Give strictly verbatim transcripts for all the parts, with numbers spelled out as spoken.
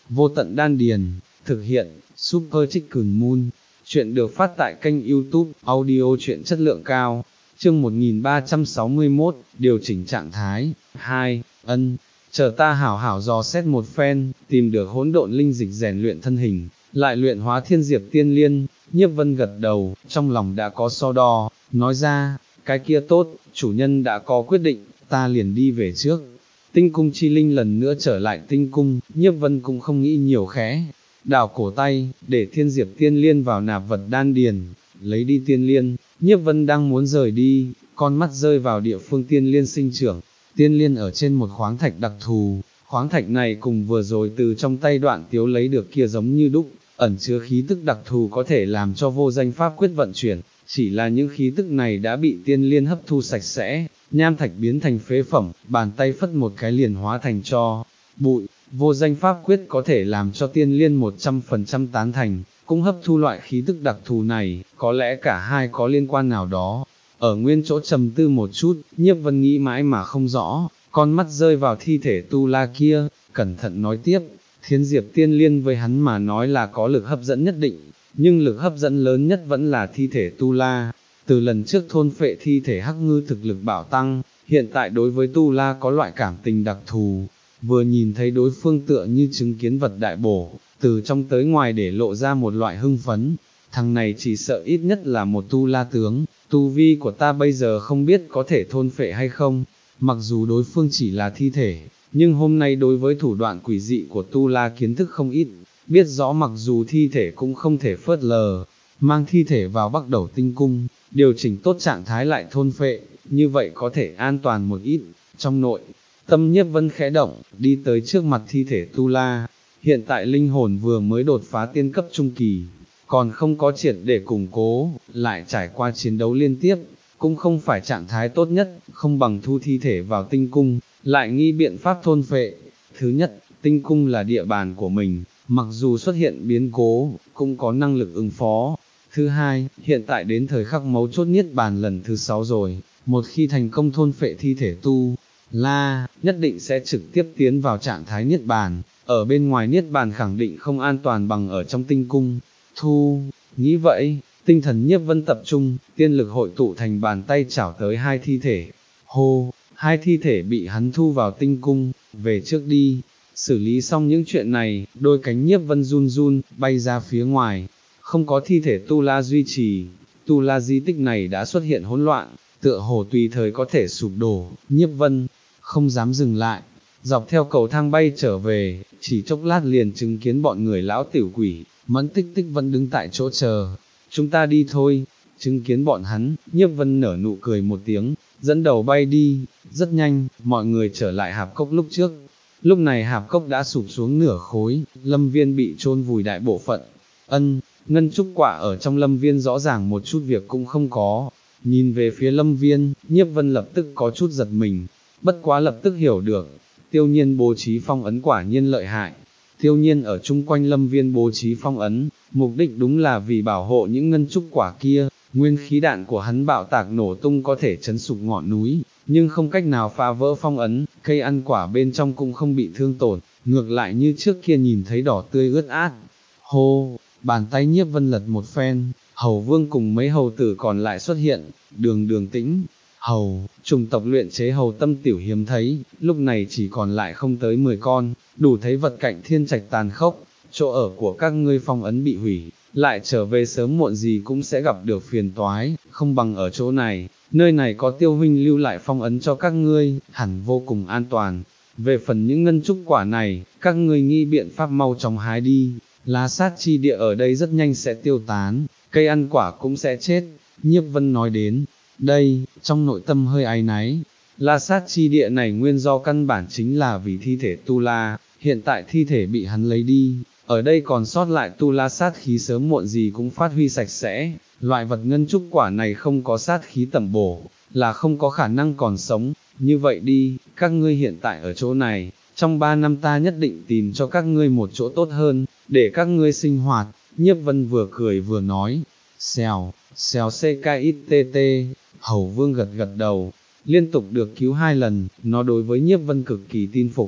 Vô tận đan điền, thực hiện, Super Chicken Moon, chuyện được phát tại kênh YouTube, audio truyện chất lượng cao, chương một nghìn ba trăm sáu mươi mốt, điều chỉnh trạng thái, hai, ân, chờ ta hảo hảo dò xét một phen, tìm được hỗn độn linh dịch rèn luyện thân hình, lại luyện hóa thiên diệp tiên liên, Nhiếp Vân gật đầu, trong lòng đã có so đo, nói ra, cái kia tốt, chủ nhân đã có quyết định, ta liền đi về trước. Tinh cung chi linh lần nữa trở lại tinh cung, Nhiếp Vân cũng không nghĩ nhiều khẽ, đảo cổ tay, để thiên diệp tiên liên vào nạp vật đan điền, lấy đi tiên liên, Nhiếp Vân đang muốn rời đi, con mắt rơi vào địa phương tiên liên sinh trưởng, tiên liên ở trên một khoáng thạch đặc thù, khoáng thạch này cùng vừa rồi từ trong tay Đoạn Tiếu lấy được kia giống như đúc, ẩn chứa khí tức đặc thù có thể làm cho vô danh pháp quyết vận chuyển, chỉ là những khí tức này đã bị tiên liên hấp thu sạch sẽ, nham thạch biến thành phế phẩm, bàn tay phất một cái liền hóa thành tro, bụi, vô danh pháp quyết có thể làm cho tiên liên một trăm phần trăm tán thành, cũng hấp thu loại khí tức đặc thù này, có lẽ cả hai có liên quan nào đó. Ở nguyên chỗ trầm tư một chút, Nhiếp Vân nghĩ mãi mà không rõ, con mắt rơi vào thi thể tu la kia, cẩn thận nói tiếp, thiên diệp tiên liên với hắn mà nói là có lực hấp dẫn nhất định, nhưng lực hấp dẫn lớn nhất vẫn là thi thể tu la. Từ lần trước thôn phệ thi thể hắc ngư thực lực bảo tăng, hiện tại đối với tu la có loại cảm tình đặc thù, vừa nhìn thấy đối phương tựa như chứng kiến vật đại bổ, từ trong tới ngoài để lộ ra một loại hưng phấn, thằng này chỉ sợ ít nhất là một tu la tướng, tu vi của ta bây giờ không biết có thể thôn phệ hay không, mặc dù đối phương chỉ là thi thể, nhưng hôm nay đối với thủ đoạn quỷ dị của tu la kiến thức không ít, biết rõ mặc dù thi thể cũng không thể phớt lờ, mang thi thể vào Bắc Đẩu Tinh Cung, điều chỉnh tốt trạng thái lại thôn phệ, như vậy có thể an toàn một ít. Trong nội tâm Nhiếp Vân khẽ động, đi tới trước mặt thi thể tu la, hiện tại linh hồn vừa mới đột phá tiên cấp trung kỳ, còn không có triệt để củng cố, lại trải qua chiến đấu liên tiếp, cũng không phải trạng thái tốt nhất, không bằng thu thi thể vào tinh cung, lại nghi biện pháp thôn phệ. Thứ nhất, tinh cung là địa bàn của mình, mặc dù xuất hiện biến cố, cũng có năng lực ứng phó. Thứ hai, hiện tại đến thời khắc mấu chốt niết bàn lần thứ sáu rồi, một khi thành công thôn phệ thi thể tu la, nhất định sẽ trực tiếp tiến vào trạng thái niết bàn, ở bên ngoài niết bàn khẳng định không an toàn bằng ở trong tinh cung. Thu, nghĩ vậy, tinh thần Nhiếp Vân tập trung, tiên lực hội tụ thành bàn tay chảo tới hai thi thể. Hô, hai thi thể bị hắn thu vào tinh cung, về trước đi. Xử lý xong những chuyện này, đôi cánh Nhiếp Vân run run, bay ra phía ngoài. Không có thi thể tu la duy trì, tu la di tích này đã xuất hiện hỗn loạn, tựa hồ tùy thời có thể sụp đổ. Nhiếp Vân không dám dừng lại, dọc theo cầu thang bay trở về, chỉ chốc lát liền chứng kiến bọn người lão tiểu quỷ, Mẫn Tích Tích vẫn đứng tại chỗ chờ. Chúng ta đi thôi. Chứng kiến bọn hắn, Nhiếp Vân nở nụ cười một tiếng, dẫn đầu bay đi. Rất nhanh, mọi người trở lại hạp cốc lúc trước. Lúc này hạp cốc đã sụp xuống nửa khối, lâm viên bị chôn vùi đại bộ phận. Ân, ngân trúc quả ở trong lâm viên rõ ràng một chút việc cũng không có. Nhìn về phía lâm viên, Nhiếp Vân lập tức có chút giật mình, bất quá lập tức hiểu được, Tiêu Nhiên bố trí phong ấn quả nhiên lợi hại. Tiêu Nhiên ở chung quanh lâm viên bố trí phong ấn, mục đích đúng là vì bảo hộ những ngân trúc quả kia, nguyên khí đạn của hắn bạo tạc nổ tung có thể chấn sụp ngọn núi, nhưng không cách nào phá vỡ phong ấn, cây ăn quả bên trong cũng không bị thương tổn, ngược lại như trước kia nhìn thấy đỏ tươi ướt át. Hô, bàn tay Nhiếp Vân lật một phen, Hầu Vương cùng mấy hầu tử còn lại xuất hiện, Đường Đường Tĩnh, hầu, chủng tộc luyện chế hầu tâm tiểu hiếm thấy, lúc này chỉ còn lại không tới mười con, đủ thấy vật cạnh thiên trạch tàn khốc, chỗ ở của các ngươi phong ấn bị hủy, lại trở về sớm muộn gì cũng sẽ gặp được phiền toái, không bằng ở chỗ này, nơi này có Tiêu huynh lưu lại phong ấn cho các ngươi, hẳn vô cùng an toàn. Về phần những ngân trúc quả này, các ngươi nghi biện pháp mau chóng hái đi, lá sát chi địa ở đây rất nhanh sẽ tiêu tán, cây ăn quả cũng sẽ chết. Nhiếp Vân nói đến đây, trong nội tâm hơi áy náy, la sát chi địa này nguyên do căn bản chính là vì thi thể tu la, hiện tại thi thể bị hắn lấy đi, ở đây còn sót lại tu la sát khí sớm muộn gì cũng phát huy sạch sẽ, loại vật ngân trúc quả này không có sát khí tẩm bổ, là không có khả năng còn sống. Như vậy đi, các ngươi hiện tại ở chỗ này, trong ba năm ta nhất định tìm cho các ngươi một chỗ tốt hơn, để các ngươi sinh hoạt. Nhiếp Vân vừa cười vừa nói, xèo, xèo ckxtt, Hầu Vương gật gật đầu, liên tục được cứu hai lần, nó đối với Nhiếp Vân cực kỳ tin phục.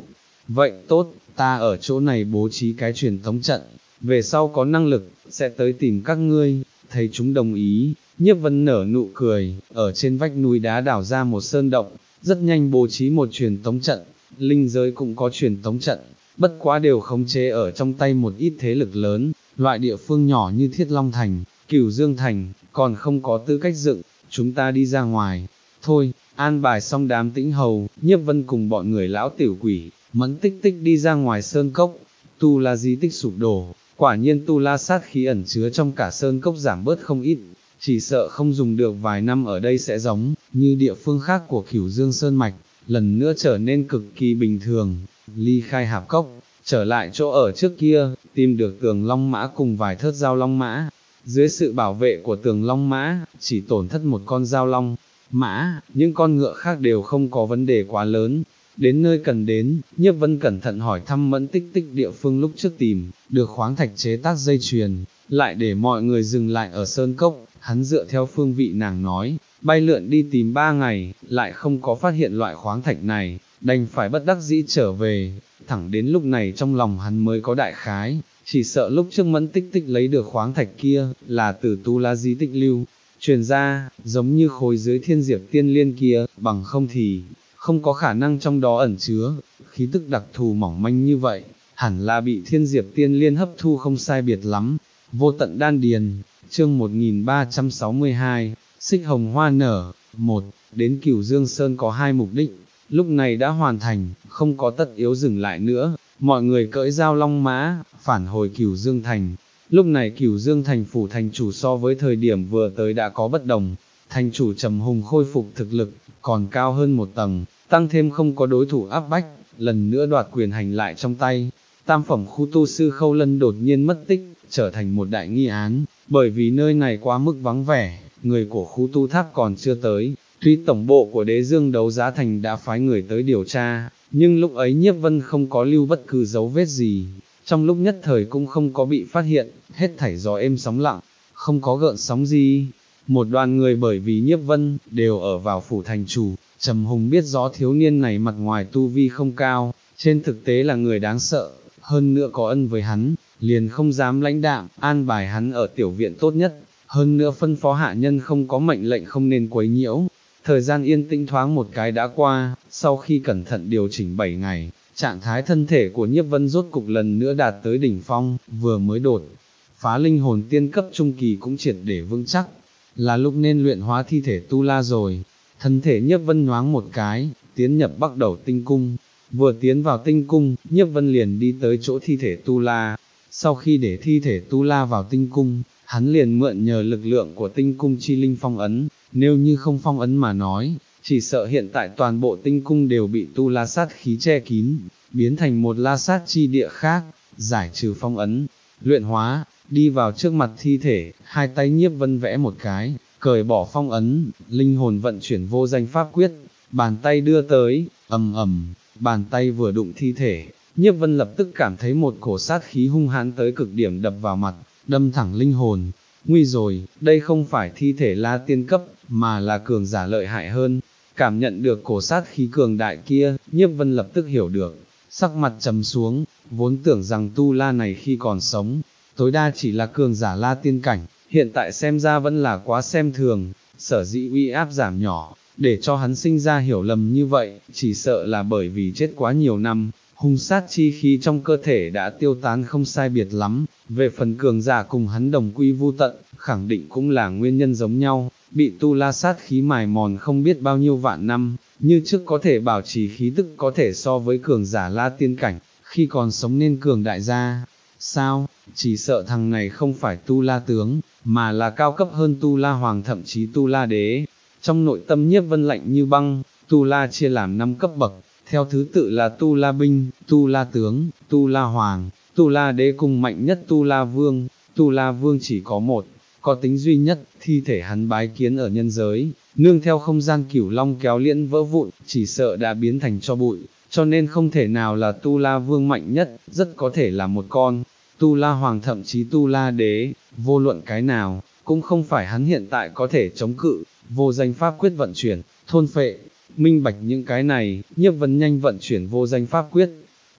vậy tốt, ta ở chỗ này bố trí cái truyền tống trận, về sau có năng lực, sẽ tới tìm các ngươi, thấy chúng đồng ý, Nhiếp Vân nở nụ cười, ở trên vách núi đá đào ra một sơn động, rất nhanh bố trí một truyền tống trận, linh giới cũng có truyền tống trận, bất quá đều khống chế ở trong tay một ít thế lực lớn, loại địa phương nhỏ như Thiết Long Thành, Cửu Dương Thành, còn không có tư cách dựng, chúng ta đi ra ngoài, thôi, an bài xong đám Tĩnh Hầu, Nhiếp Vân cùng bọn người lão tiểu quỷ, Mẫn Tích Tích đi ra ngoài sơn cốc, tu la di tích sụp đổ, quả nhiên tu la sát khí ẩn chứa trong cả sơn cốc giảm bớt không ít, chỉ sợ không dùng được vài năm ở đây sẽ giống như địa phương khác của Cửu Dương Sơn Mạch, lần nữa trở nên cực kỳ bình thường, ly khai hạp cốc, trở lại chỗ ở trước kia, tìm được tường long mã cùng vài thớt dao long mã, dưới sự bảo vệ của tường long mã, chỉ tổn thất một con dao long mã, những con ngựa khác đều không có vấn đề quá lớn. Đến nơi cần đến, Nhiếp Vân cẩn thận hỏi thăm Mẫn Tích Tích địa phương lúc trước tìm, được khoáng thạch chế tác dây chuyền, lại để mọi người dừng lại ở sơn cốc, hắn dựa theo phương vị nàng nói, bay lượn đi tìm ba ngày, lại không có phát hiện loại khoáng thạch này, đành phải bất đắc dĩ trở về, thẳng đến lúc này trong lòng hắn mới có đại khái, chỉ sợ lúc trước Mẫn Tích Tích lấy được khoáng thạch kia, là từ tu la di tích lưu, truyền ra, giống như khối dưới thiên diệp tiên liên kia, bằng không thì không có khả năng trong đó ẩn chứa, khí tức đặc thù mỏng manh như vậy, hẳn là bị thiên diệp tiên liên hấp thu không sai biệt lắm. Vô tận đan điền, chương một nghìn ba trăm sáu mươi hai, xích hồng hoa nở, một, đến Cửu Dương Sơn có hai mục đích, lúc này đã hoàn thành, không có tất yếu dừng lại nữa, mọi người cưỡi dao long mã, phản hồi Cửu Dương Thành. Lúc này Cửu Dương Thành phủ thành chủ so với thời điểm vừa tới đã có bất đồng, thành chủ Trầm Hùng khôi phục thực lực, còn cao hơn một tầng, tăng thêm không có đối thủ áp bách, lần nữa đoạt quyền hành lại trong tay. Tam phẩm khu tu sư Khâu Lân đột nhiên mất tích, trở thành một đại nghi án, bởi vì nơi này quá mức vắng vẻ, người của khu tu tháp còn chưa tới, tuy tổng bộ của Đế Dương Đấu Giá Thành đã phái người tới điều tra, nhưng lúc ấy Nhiếp Vân không có lưu bất cứ dấu vết gì, trong lúc nhất thời cũng không có bị phát hiện, hết thảy gió êm sóng lặng, không có gợn sóng gì. Một đoàn người bởi vì Nhiếp Vân, đều ở vào phủ thành chủ, Trầm Hùng biết rõ thiếu niên này mặt ngoài tu vi không cao, trên thực tế là người đáng sợ, hơn nữa có ân với hắn, liền không dám lãnh đạm, an bài hắn ở tiểu viện tốt nhất, hơn nữa phân phó hạ nhân không có mệnh lệnh không nên quấy nhiễu. Thời gian yên tĩnh thoáng một cái đã qua, sau khi cẩn thận điều chỉnh bảy ngày, trạng thái thân thể của Nhiếp Vân rốt cục lần nữa đạt tới đỉnh phong, vừa mới đột phá linh hồn tiên cấp trung kỳ cũng triệt để vững chắc, là lúc nên luyện hóa thi thể tu la rồi. Thân thể Nhiếp Vân nhoáng một cái, tiến nhập Bắc Đầu Tinh Cung, vừa tiến vào tinh cung, Nhiếp Vân liền đi tới chỗ thi thể tu la. Sau khi để thi thể tu la vào tinh cung, hắn liền mượn nhờ lực lượng của tinh cung chi linh phong ấn, nếu như không phong ấn mà nói, chỉ sợ hiện tại toàn bộ tinh cung đều bị tu la sát khí che kín, biến thành một la sát chi địa khác, giải trừ phong ấn, luyện hóa, đi vào trước mặt thi thể, hai tay Nhiếp Vân vẽ một cái, cởi bỏ phong ấn, linh hồn vận chuyển vô danh pháp quyết, bàn tay đưa tới, ầm ầm, bàn tay vừa đụng thi thể, Nhiếp Vân lập tức cảm thấy một cổ sát khí hung hãn tới cực điểm đập vào mặt, đâm thẳng linh hồn. Nguy rồi, đây không phải thi thể la tiên cấp, mà là cường giả lợi hại hơn. Cảm nhận được cổ sát khí cường đại kia, Nhiếp Vân lập tức hiểu được, sắc mặt trầm xuống, vốn tưởng rằng tu la này khi còn sống, tối đa chỉ là cường giả la tiên cảnh, hiện tại xem ra vẫn là quá xem thường, sở dĩ uy áp giảm nhỏ, để cho hắn sinh ra hiểu lầm như vậy, chỉ sợ là bởi vì chết quá nhiều năm, hung sát chi khí trong cơ thể đã tiêu tán không sai biệt lắm, về phần cường giả cùng hắn đồng quy vu tận, khẳng định cũng là nguyên nhân giống nhau, bị tu la sát khí mài mòn không biết bao nhiêu vạn năm, như trước có thể bảo trì khí tức có thể so với cường giả la tiên cảnh, khi còn sống nên cường đại gia. Sao, chỉ sợ thằng này không phải tu la tướng, mà là cao cấp hơn tu la hoàng thậm chí tu la đế. Trong nội tâm Nhiếp Vân lạnh như băng, tu la chia làm năm cấp bậc, theo thứ tự là tu la binh, tu la tướng, tu la hoàng, tu la đế cùng mạnh nhất tu la vương. Tu la vương chỉ có một, có tính duy nhất, thi thể hắn bái kiến ở nhân giới, nương theo không gian cửu long kéo liễn vỡ vụn, chỉ sợ đã biến thành cho bụi, cho nên không thể nào là tu la vương mạnh nhất, rất có thể là một con tu la hoàng thậm chí tu la đế, vô luận cái nào, cũng không phải hắn hiện tại có thể chống cự. Vô danh pháp quyết vận chuyển, thôn phệ, minh bạch những cái này, Nhiếp Vân nhanh vận chuyển vô danh pháp quyết,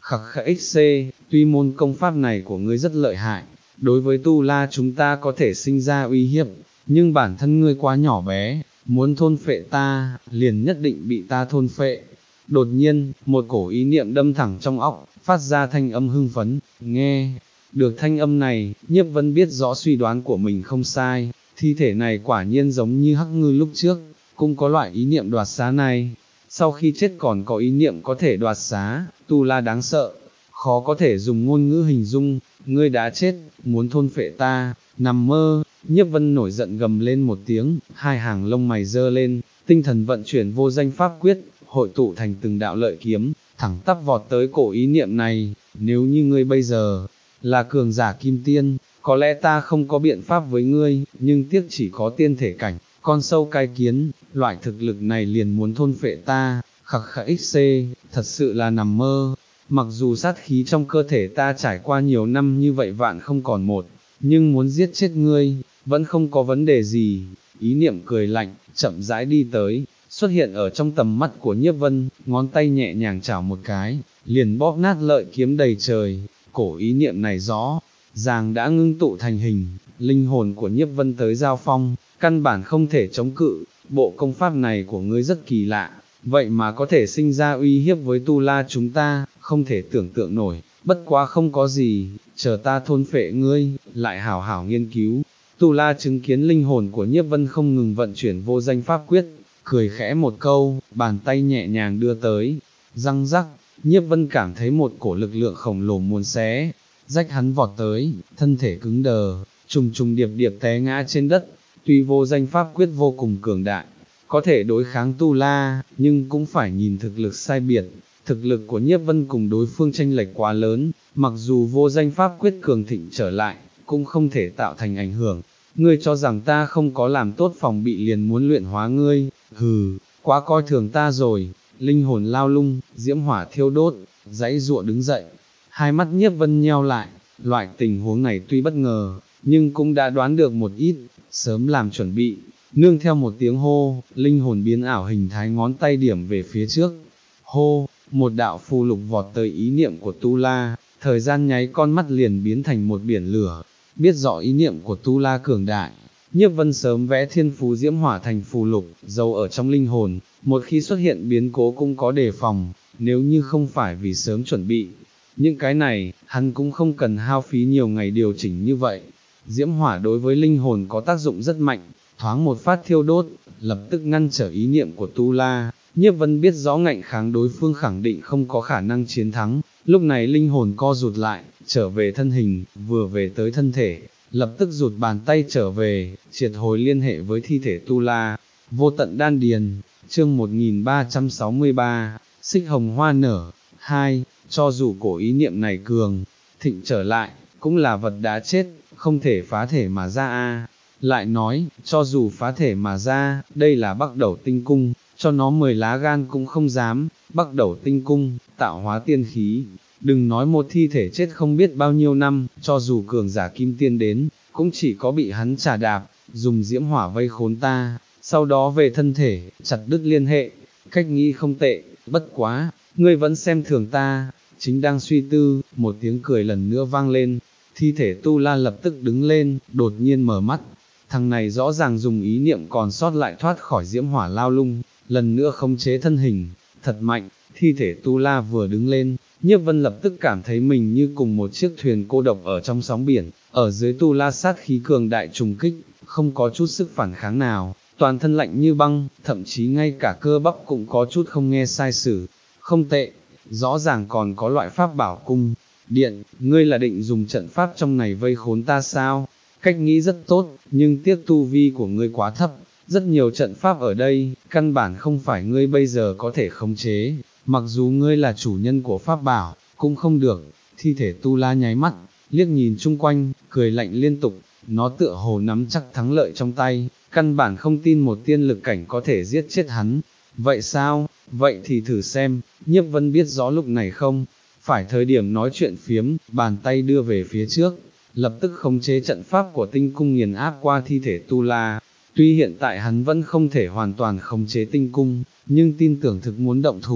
khắc khắc xc, tuy môn công pháp này của ngươi rất lợi hại, đối với tu la chúng ta có thể sinh ra uy hiếp, nhưng bản thân ngươi quá nhỏ bé, muốn thôn phệ ta, liền nhất định bị ta thôn phệ. Đột nhiên, một cổ ý niệm đâm thẳng trong óc, phát ra thanh âm hưng phấn, nghe. Được thanh âm này, Nhiếp Vân biết rõ suy đoán của mình không sai, thi thể này quả nhiên giống như Hắc Ngư lúc trước, cũng có loại ý niệm đoạt xá này. Sau khi chết còn có ý niệm có thể đoạt xá, tu la đáng sợ, khó có thể dùng ngôn ngữ hình dung, ngươi đã chết, muốn thôn phệ ta, nằm mơ. Nhiếp Vân nổi giận gầm lên một tiếng, hai hàng lông mày dơ lên, tinh thần vận chuyển vô danh pháp quyết, hội tụ thành từng đạo lợi kiếm, thẳng tắp vọt tới cổ ý niệm này. Nếu như ngươi bây giờ là cường giả kim tiên, có lẽ ta không có biện pháp với ngươi, nhưng tiếc chỉ có tiên thể cảnh, con sâu cai kiến, loại thực lực này liền muốn thôn phệ ta, khắc khắc xc, thật sự là nằm mơ. Mặc dù sát khí trong cơ thể ta trải qua nhiều năm như vậy vạn không còn một, nhưng muốn giết chết ngươi, vẫn không có vấn đề gì. Ý niệm cười lạnh, chậm rãi đi tới, xuất hiện ở trong tầm mắt của Nhiếp Vân, ngón tay nhẹ nhàng chảo một cái, liền bóp nát lợi kiếm đầy trời. Cổ ý niệm này rõ ràng đã ngưng tụ thành hình, linh hồn của Nhiếp Vân tới giao phong, căn bản không thể chống cự. Bộ công pháp này của ngươi rất kỳ lạ, vậy mà có thể sinh ra uy hiếp với tu la chúng ta, không thể tưởng tượng nổi, bất quá không có gì, chờ ta thôn phệ ngươi, lại hảo hảo nghiên cứu. Tu la chứng kiến linh hồn của Nhiếp Vân không ngừng vận chuyển vô danh pháp quyết, cười khẽ một câu, bàn tay nhẹ nhàng đưa tới, răng rắc. Nhiếp Vân cảm thấy một cổ lực lượng khổng lồ muốn xé rách hắn vọt tới, thân thể cứng đờ, trùng trùng điệp điệp té ngã trên đất. Tuy vô danh pháp quyết vô cùng cường đại, có thể đối kháng tu la, nhưng cũng phải nhìn thực lực sai biệt. Thực lực của Nhiếp Vân cùng đối phương chênh lệch quá lớn, mặc dù vô danh pháp quyết cường thịnh trở lại, cũng không thể tạo thành ảnh hưởng. Ngươi cho rằng ta không có làm tốt phòng bị liền muốn luyện hóa ngươi, hừ, quá coi thường ta rồi. Linh hồn lao lung, diễm hỏa thiêu đốt, dãy giụa đứng dậy, hai mắt Nhiếp Vân nheo lại. Loại tình huống này tuy bất ngờ, nhưng cũng đã đoán được một ít, sớm làm chuẩn bị. Nương theo một tiếng hô, linh hồn biến ảo hình thái ngón tay điểm về phía trước. Hô, một đạo phù lục vọt tới ý niệm của Tu La, thời gian nháy con mắt liền biến thành một biển lửa. Biết rõ ý niệm của Tu La cường đại, Nhiếp Vân sớm vẽ thiên phú diễm hỏa thành phù lục, giấu ở trong linh hồn, một khi xuất hiện biến cố cũng có đề phòng. Nếu như không phải vì sớm chuẩn bị những cái này, hắn cũng không cần hao phí nhiều ngày điều chỉnh như vậy. Diễm hỏa đối với linh hồn có tác dụng rất mạnh, thoáng một phát thiêu đốt, lập tức ngăn trở ý niệm của Tu La. Nhiếp Vân biết rõ ngạnh kháng đối phương khẳng định không có khả năng chiến thắng, lúc này linh hồn co rụt lại, trở về thân hình, vừa về tới thân thể, lập tức rụt bàn tay trở về, triệt hồi liên hệ với thi thể Tu La. Vô tận đan điền, chương một nghìn ba trăm sáu mươi ba, xích hồng hoa nở. Hai, cho dù cổ ý niệm này cường thịnh trở lại, cũng là vật đã chết, không thể phá thể mà ra a. Lại nói, cho dù phá thể mà ra, đây là Bắc Đẩu Tinh Cung, cho nó mười lá gan cũng không dám. Bắc Đẩu Tinh Cung, tạo hóa tiên khí, đừng nói một thi thể chết không biết bao nhiêu năm, cho dù cường giả kim tiên đến, cũng chỉ có bị hắn trà đạp, dùng diễm hỏa vây khốn ta, sau đó về thân thể, chặt đứt liên hệ. Cách nghĩ không tệ, bất quá, ngươi vẫn xem thường ta. Chính đang suy tư, một tiếng cười lần nữa vang lên, thi thể Tu La lập tức đứng lên, đột nhiên mở mắt. Thằng này rõ ràng dùng ý niệm còn sót lại thoát khỏi diễm hỏa lao lung, lần nữa khống chế thân hình, thật mạnh. Thi thể Tu La vừa đứng lên, Nhiếp Vân lập tức cảm thấy mình như cùng một chiếc thuyền cô độc ở trong sóng biển, ở dưới Tu La sát khí cường đại trùng kích, không có chút sức phản kháng nào, toàn thân lạnh như băng, thậm chí ngay cả cơ bắp cũng có chút không nghe sai sử. Không tệ, rõ ràng còn có loại pháp bảo cung điện, ngươi là định dùng trận pháp trong này vây khốn ta sao? Cách nghĩ rất tốt, nhưng tiếc tu vi của ngươi quá thấp, rất nhiều trận pháp ở đây, căn bản không phải ngươi bây giờ có thể khống chế, mặc dù ngươi là chủ nhân của pháp bảo, cũng không được. Thi thể Tu La nháy mắt, liếc nhìn chung quanh, cười lạnh liên tục, nó tựa hồ nắm chắc thắng lợi trong tay, căn bản không tin một tiên lực cảnh có thể giết chết hắn. Vậy sao? Vậy thì thử xem. Nhiếp Vân biết rõ lúc này không phải thời điểm nói chuyện phiếm, bàn tay đưa về phía trước, lập tức khống chế trận pháp của tinh cung nghiền áp qua thi thể Tu La. Tuy hiện tại hắn vẫn không thể hoàn toàn khống chế tinh cung, nhưng tin tưởng thực muốn động thủ,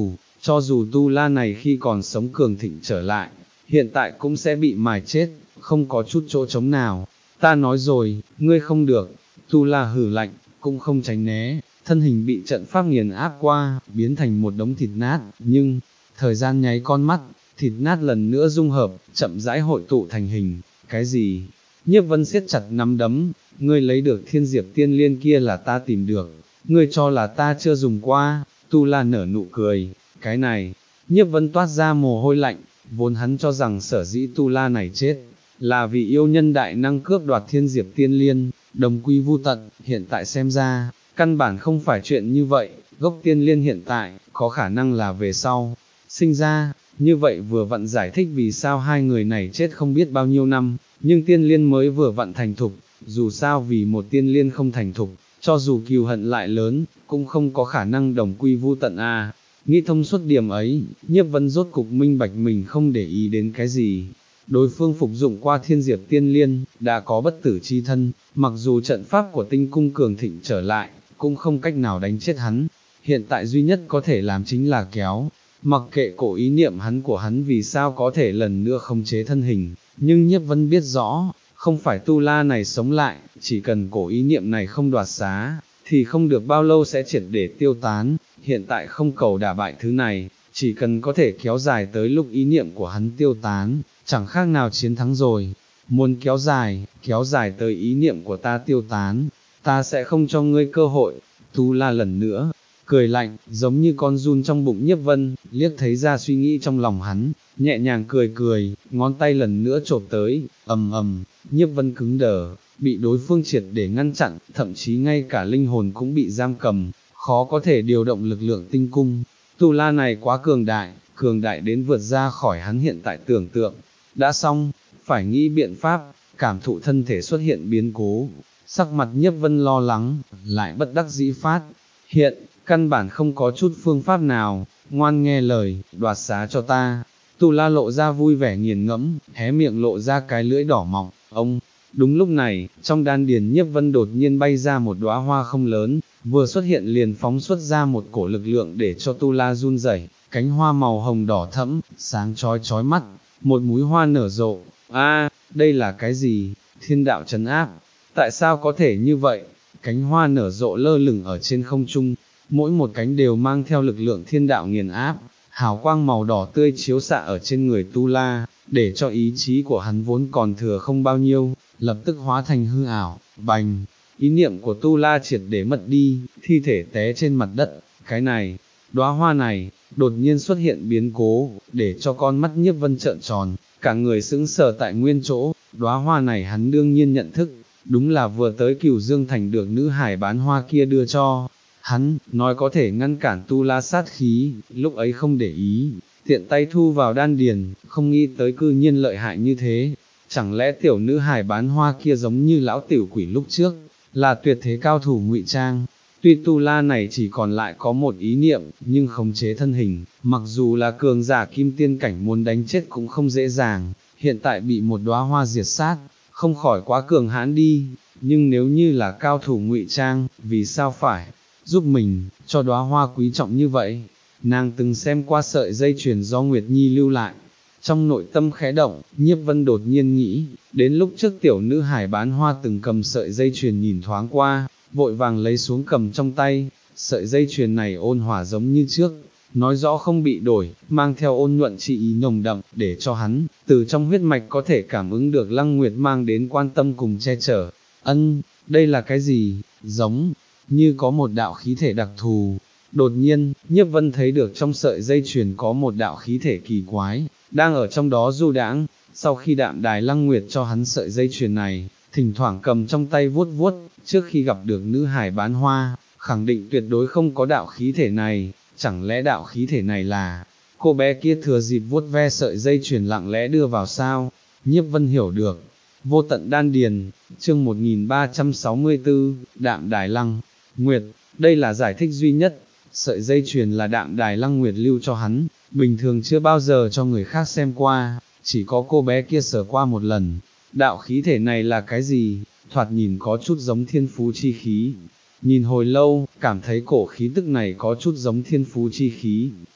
cho dù tu la này khi còn sống cường thịnh trở lại, hiện tại cũng sẽ bị mài chết, không có chút chỗ trống nào. Ta nói rồi, ngươi không được, tu la hừ lạnh, cũng không tránh né, thân hình bị trận pháp nghiền áp qua, biến thành một đống thịt nát, nhưng, thời gian nháy con mắt, thịt nát lần nữa dung hợp, chậm rãi hội tụ thành hình, cái gì? Nhiếp Vân siết chặt nắm đấm, ngươi lấy được thiên diệp tiên liên kia là ta tìm được, ngươi cho là ta chưa dùng qua, tu la nở nụ cười, cái này, Nhiếp Vân toát ra mồ hôi lạnh, vốn hắn cho rằng sở dĩ tu la này chết, là vì yêu nhân đại năng cướp đoạt thiên diệp tiên liên, đồng quy vu tận, hiện tại xem ra, căn bản không phải chuyện như vậy, gốc tiên liên hiện tại, có khả năng là về sau, sinh ra, như vậy vừa vặn giải thích vì sao hai người này chết không biết bao nhiêu năm, nhưng tiên liên mới vừa vặn thành thục, dù sao vì một tiên liên không thành thục, cho dù kiều hận lại lớn, cũng không có khả năng đồng quy vu tận a. Nghĩ thông suốt điểm ấy, Nhiếp Vân rốt cục minh bạch mình không để ý đến cái gì. Đối phương phục dụng qua thiên diệp tiên liên, đã có bất tử chi thân, mặc dù trận pháp của tinh cung cường thịnh trở lại, cũng không cách nào đánh chết hắn. Hiện tại duy nhất có thể làm chính là kéo, mặc kệ cổ ý niệm hắn của hắn vì sao có thể lần nữa khống chế thân hình, nhưng Nhiếp Vân biết rõ, không phải tu la này sống lại, chỉ cần cổ ý niệm này không đoạt xá, thì không được bao lâu sẽ triệt để tiêu tán, hiện tại không cầu đả bại thứ này, chỉ cần có thể kéo dài tới lúc ý niệm của hắn tiêu tán, chẳng khác nào chiến thắng rồi. Muốn kéo dài, kéo dài tới ý niệm của ta tiêu tán, ta sẽ không cho ngươi cơ hội. Tu la lần nữa, cười lạnh, giống như con giun trong bụng Nhiếp Vân, liếc thấy ra suy nghĩ trong lòng hắn, nhẹ nhàng cười cười, ngón tay lần nữa chộp tới, ầm ầm, Nhiếp Vân cứng đờ, bị đối phương triệt để ngăn chặn, thậm chí ngay cả linh hồn cũng bị giam cầm, khó có thể điều động lực lượng tinh cung. Tu la này quá cường đại, cường đại đến vượt ra khỏi hắn hiện tại tưởng tượng. Đã xong, phải nghĩ biện pháp, cảm thụ thân thể xuất hiện biến cố, sắc mặt Nhiếp Vân lo lắng, lại bất đắc dĩ phát. Hiện, căn bản không có chút phương pháp nào, ngoan nghe lời, đoạt xá cho ta. Tu la lộ ra vui vẻ nghiền ngẫm, hé miệng lộ ra cái lưỡi đỏ mọng, ông. Đúng lúc này, trong đan điền Nhiếp Vân đột nhiên bay ra một đóa hoa không lớn, vừa xuất hiện liền phóng xuất ra một cổ lực lượng để cho tu la run rẩy, cánh hoa màu hồng đỏ thẫm, sáng chói chói mắt, một múi hoa nở rộ. A, đây là cái gì? Thiên đạo trấn áp. Tại sao có thể như vậy? Cánh hoa nở rộ lơ lửng ở trên không trung, mỗi một cánh đều mang theo lực lượng thiên đạo nghiền áp, hào quang màu đỏ tươi chiếu xạ ở trên người tu la, để cho ý chí của hắn vốn còn thừa không bao nhiêu, lập tức hóa thành hư ảo, bành, ý niệm của tu la triệt để mất đi, thi thể té trên mặt đất, cái này, đóa hoa này, đột nhiên xuất hiện biến cố, để cho con mắt Nhiếp Vân trợn tròn, cả người sững sờ tại nguyên chỗ, đóa hoa này hắn đương nhiên nhận thức, đúng là vừa tới Cửu Dương Thành được nữ hải bán hoa kia đưa cho. Hắn, nói có thể ngăn cản tu la sát khí, lúc ấy không để ý, tiện tay thu vào đan điền, không nghĩ tới cư nhiên lợi hại như thế. Chẳng lẽ tiểu nữ hài bán hoa kia giống như lão tiểu quỷ lúc trước, là tuyệt thế cao thủ ngụy trang. Tuy tu la này chỉ còn lại có một ý niệm, nhưng khống chế thân hình, mặc dù là cường giả kim tiên cảnh muốn đánh chết cũng không dễ dàng, hiện tại bị một đóa hoa diệt sát, không khỏi quá cường hãn đi, nhưng nếu như là cao thủ ngụy trang, vì sao phải giúp mình, cho đóa hoa quý trọng như vậy? Nàng từng xem qua sợi dây chuyền do Nguyệt Nhi lưu lại, trong nội tâm khẽ động, Nhiếp Vân đột nhiên nghĩ, đến lúc trước tiểu nữ hải bán hoa từng cầm sợi dây chuyền nhìn thoáng qua, vội vàng lấy xuống cầm trong tay, sợi dây chuyền này ôn hòa giống như trước, nói rõ không bị đổi, mang theo ôn nhuận trị ý nồng đậm, để cho hắn, từ trong huyết mạch có thể cảm ứng được Lăng Nguyệt mang đến quan tâm cùng che chở. Ân, đây là cái gì? Giống như có một đạo khí thể đặc thù. Đột nhiên, Nhiếp Vân thấy được trong sợi dây chuyền có một đạo khí thể kỳ quái, đang ở trong đó du đãng. Sau khi Đạm Đài Lăng Nguyệt cho hắn sợi dây chuyền này, thỉnh thoảng cầm trong tay vuốt vuốt, trước khi gặp được nữ hải bán hoa, khẳng định tuyệt đối không có đạo khí thể này, chẳng lẽ đạo khí thể này là, cô bé kia thừa dịp vuốt ve sợi dây chuyền lặng lẽ đưa vào sao? Nhiếp Vân hiểu được. Vô tận đan điền, chương một nghìn ba trăm sáu mươi tư, Đạm Đài Lăng Nguyệt, đây là giải thích duy nhất, sợi dây chuyền là Đạm Đài Lăng Nguyệt lưu cho hắn, bình thường chưa bao giờ cho người khác xem qua, chỉ có cô bé kia sờ qua một lần. Đạo khí thể này là cái gì? Thoạt nhìn có chút giống thiên phú chi khí. Nhìn hồi lâu, cảm thấy cổ khí tức này có chút giống thiên phú chi khí.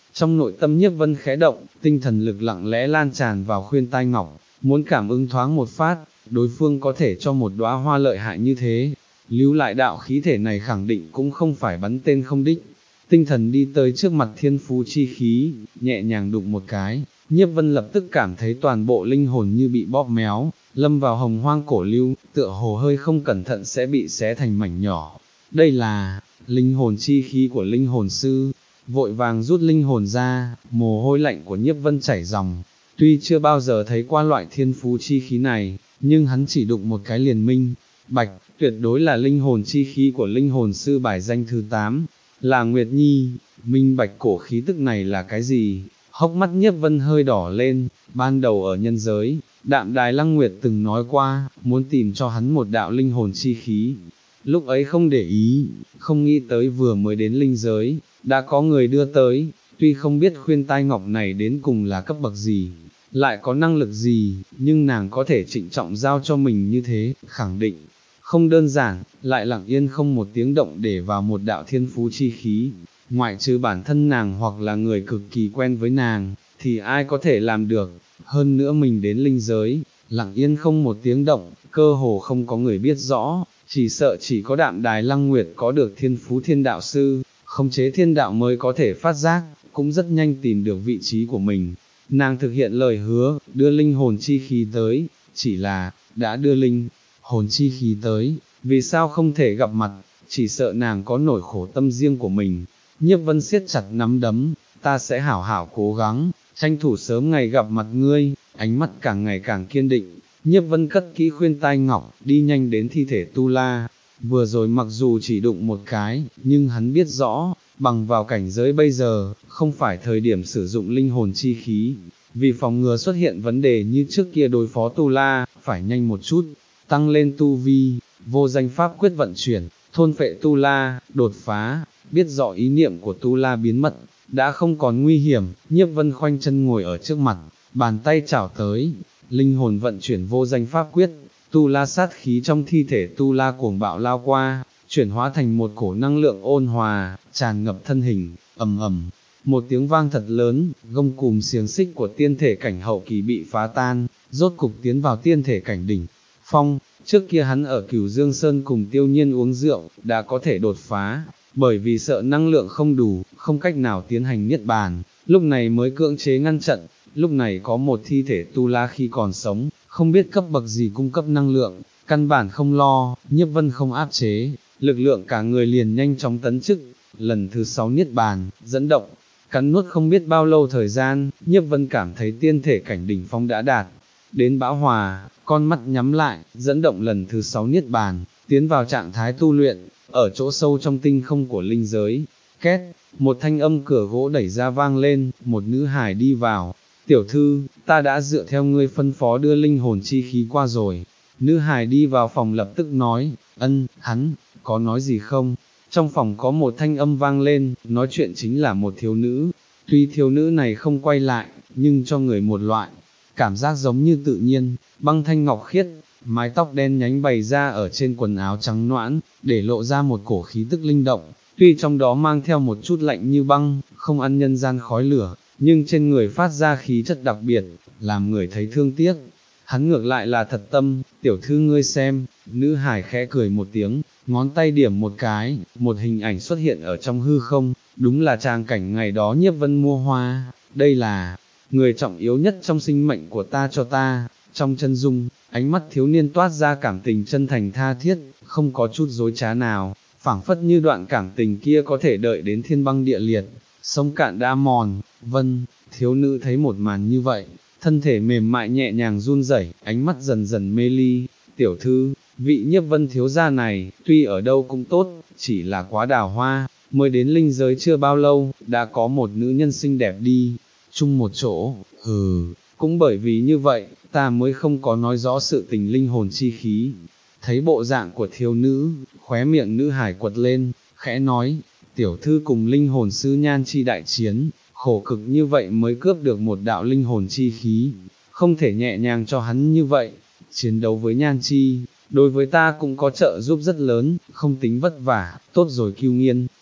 Trong nội tâm Nhiếp Vân khẽ động, tinh thần lực lặng lẽ lan tràn vào khuyên tai ngọc, muốn cảm ứng thoáng một phát, đối phương có thể cho một đóa hoa lợi hại như thế, lưu lại đạo khí thể này khẳng định cũng không phải bắn tên không đích. Tinh thần đi tới trước mặt thiên phú chi khí, nhẹ nhàng đụng một cái, Nhiếp Vân lập tức cảm thấy toàn bộ linh hồn như bị bóp méo, lâm vào hồng hoang cổ lưu, tựa hồ hơi không cẩn thận sẽ bị xé thành mảnh nhỏ. Đây là linh hồn chi khí của linh hồn sư. Vội vàng rút linh hồn ra, mồ hôi lạnh của Nhiếp Vân chảy ròng. Tuy chưa bao giờ thấy qua loại thiên phú chi khí này, nhưng hắn chỉ đụng một cái liền minh bạch, tuyệt đối là linh hồn chi khí của linh hồn sư bài danh thứ tám, là Nguyệt Nhi. Minh bạch cổ khí tức này là cái gì? Hốc mắt Nhiếp Vân hơi đỏ lên. Ban đầu ở nhân giới, Đạm Đài Lăng Nguyệt từng nói qua, muốn tìm cho hắn một đạo linh hồn chi khí. Lúc ấy không để ý, không nghĩ tới vừa mới đến linh giới, đã có người đưa tới, tuy không biết khuyên tai ngọc này đến cùng là cấp bậc gì, lại có năng lực gì, nhưng nàng có thể trịnh trọng giao cho mình như thế, khẳng định, không đơn giản, lại lặng yên không một tiếng động để vào một đạo thiên phú chi khí, ngoại trừ bản thân nàng hoặc là người cực kỳ quen với nàng, thì ai có thể làm được, hơn nữa mình đến linh giới, lặng yên không một tiếng động, cơ hồ không có người biết rõ, chỉ sợ chỉ có Đạm Đài Lăng Nguyệt có được thiên phú thiên đạo sư, khống chế thiên đạo mới có thể phát giác, cũng rất nhanh tìm được vị trí của mình. Nàng thực hiện lời hứa, đưa linh hồn chi khí tới, chỉ là, đã đưa linh hồn chi khí tới, vì sao không thể gặp mặt, chỉ sợ nàng có nỗi khổ tâm riêng của mình. Nhiếp Vân siết chặt nắm đấm, ta sẽ hảo hảo cố gắng, tranh thủ sớm ngày gặp mặt ngươi, ánh mắt càng ngày càng kiên định. Nhiếp Vân cất kỹ khuyên tai ngọc, đi nhanh đến thi thể Tu La. Vừa rồi mặc dù chỉ đụng một cái, nhưng hắn biết rõ, bằng vào cảnh giới bây giờ, không phải thời điểm sử dụng linh hồn chi khí, vì phòng ngừa xuất hiện vấn đề như trước kia đối phó Tu La, phải nhanh một chút, tăng lên tu vi, vô danh pháp quyết vận chuyển, thôn phệ Tu La, đột phá, biết rõ ý niệm của Tu La biến mất, đã không còn nguy hiểm. Nhiếp Vân khoanh chân ngồi ở trước mặt, bàn tay chảo tới, linh hồn vận chuyển vô danh pháp quyết, Tu La sát khí trong thi thể Tu La cuồng bạo lao qua, chuyển hóa thành một cổ năng lượng ôn hòa, tràn ngập thân hình, ầm ầm, một tiếng vang thật lớn, gông cùm xiềng xích của tiên thể cảnh hậu kỳ bị phá tan, rốt cục tiến vào tiên thể cảnh đỉnh phong. Trước kia hắn ở Cửu Dương Sơn cùng Tiêu Nhiên uống rượu, đã có thể đột phá, bởi vì sợ năng lượng không đủ, không cách nào tiến hành niết bàn, lúc này mới cưỡng chế ngăn chặn. Lúc này có một thi thể Tu La khi còn sống, không biết cấp bậc gì cung cấp năng lượng, căn bản không lo. Nhiếp Vân không áp chế, lực lượng cả người liền nhanh chóng tấn chức, lần thứ sáu niết bàn, dẫn động, cắn nuốt không biết bao lâu thời gian, Nhiếp Vân cảm thấy tiên thể cảnh đỉnh phong đã đạt đến bão hòa, con mắt nhắm lại, dẫn động lần thứ sáu niết bàn, tiến vào trạng thái tu luyện. Ở chỗ sâu trong tinh không của linh giới, két, một thanh âm cửa gỗ đẩy ra vang lên, một nữ hài đi vào. Tiểu thư, ta đã dựa theo ngươi phân phó đưa linh hồn chi khí qua rồi. Nữ hài đi vào phòng lập tức nói, ân, hắn, có nói gì không? Trong phòng có một thanh âm vang lên, nói chuyện chính là một thiếu nữ. Tuy thiếu nữ này không quay lại, nhưng cho người một loại cảm giác giống như tự nhiên, băng thanh ngọc khiết, mái tóc đen nhánh bày ra ở trên quần áo trắng noãn, để lộ ra một cổ khí tức linh động, tuy trong đó mang theo một chút lạnh như băng, không ăn nhân gian khói lửa, nhưng trên người phát ra khí chất đặc biệt, làm người thấy thương tiếc. Hắn ngược lại là thật tâm, tiểu thư ngươi xem, nữ hải khẽ cười một tiếng, ngón tay điểm một cái, một hình ảnh xuất hiện ở trong hư không, đúng là tràng cảnh ngày đó Nhiếp Vân mua hoa, đây là người trọng yếu nhất trong sinh mệnh của ta cho ta. Trong chân dung, ánh mắt thiếu niên toát ra cảm tình chân thành tha thiết, không có chút dối trá nào, phảng phất như đoạn cảm tình kia có thể đợi đến thiên băng địa liệt, sông cạn đã mòn. Vân, thiếu nữ thấy một màn như vậy, thân thể mềm mại nhẹ nhàng run rẩy, ánh mắt dần dần mê ly. Tiểu thư, vị Nhiếp Vân thiếu gia này, tuy ở đâu cũng tốt, chỉ là quá đào hoa, mới đến linh giới chưa bao lâu, đã có một nữ nhân xinh đẹp đi chung một chỗ. Hừ, cũng bởi vì như vậy, ta mới không có nói rõ sự tình linh hồn chi khí. Thấy bộ dạng của thiếu nữ, khóe miệng nữ hải quật lên, khẽ nói, tiểu thư cùng linh hồn sư Nhan Chi đại chiến, khổ cực như vậy mới cướp được một đạo linh hồn chi khí, không thể nhẹ nhàng cho hắn như vậy. Chiến đấu với Nhan Chi, đối với ta cũng có trợ giúp rất lớn, không tính vất vả. Tốt rồi Cưu Nghiên,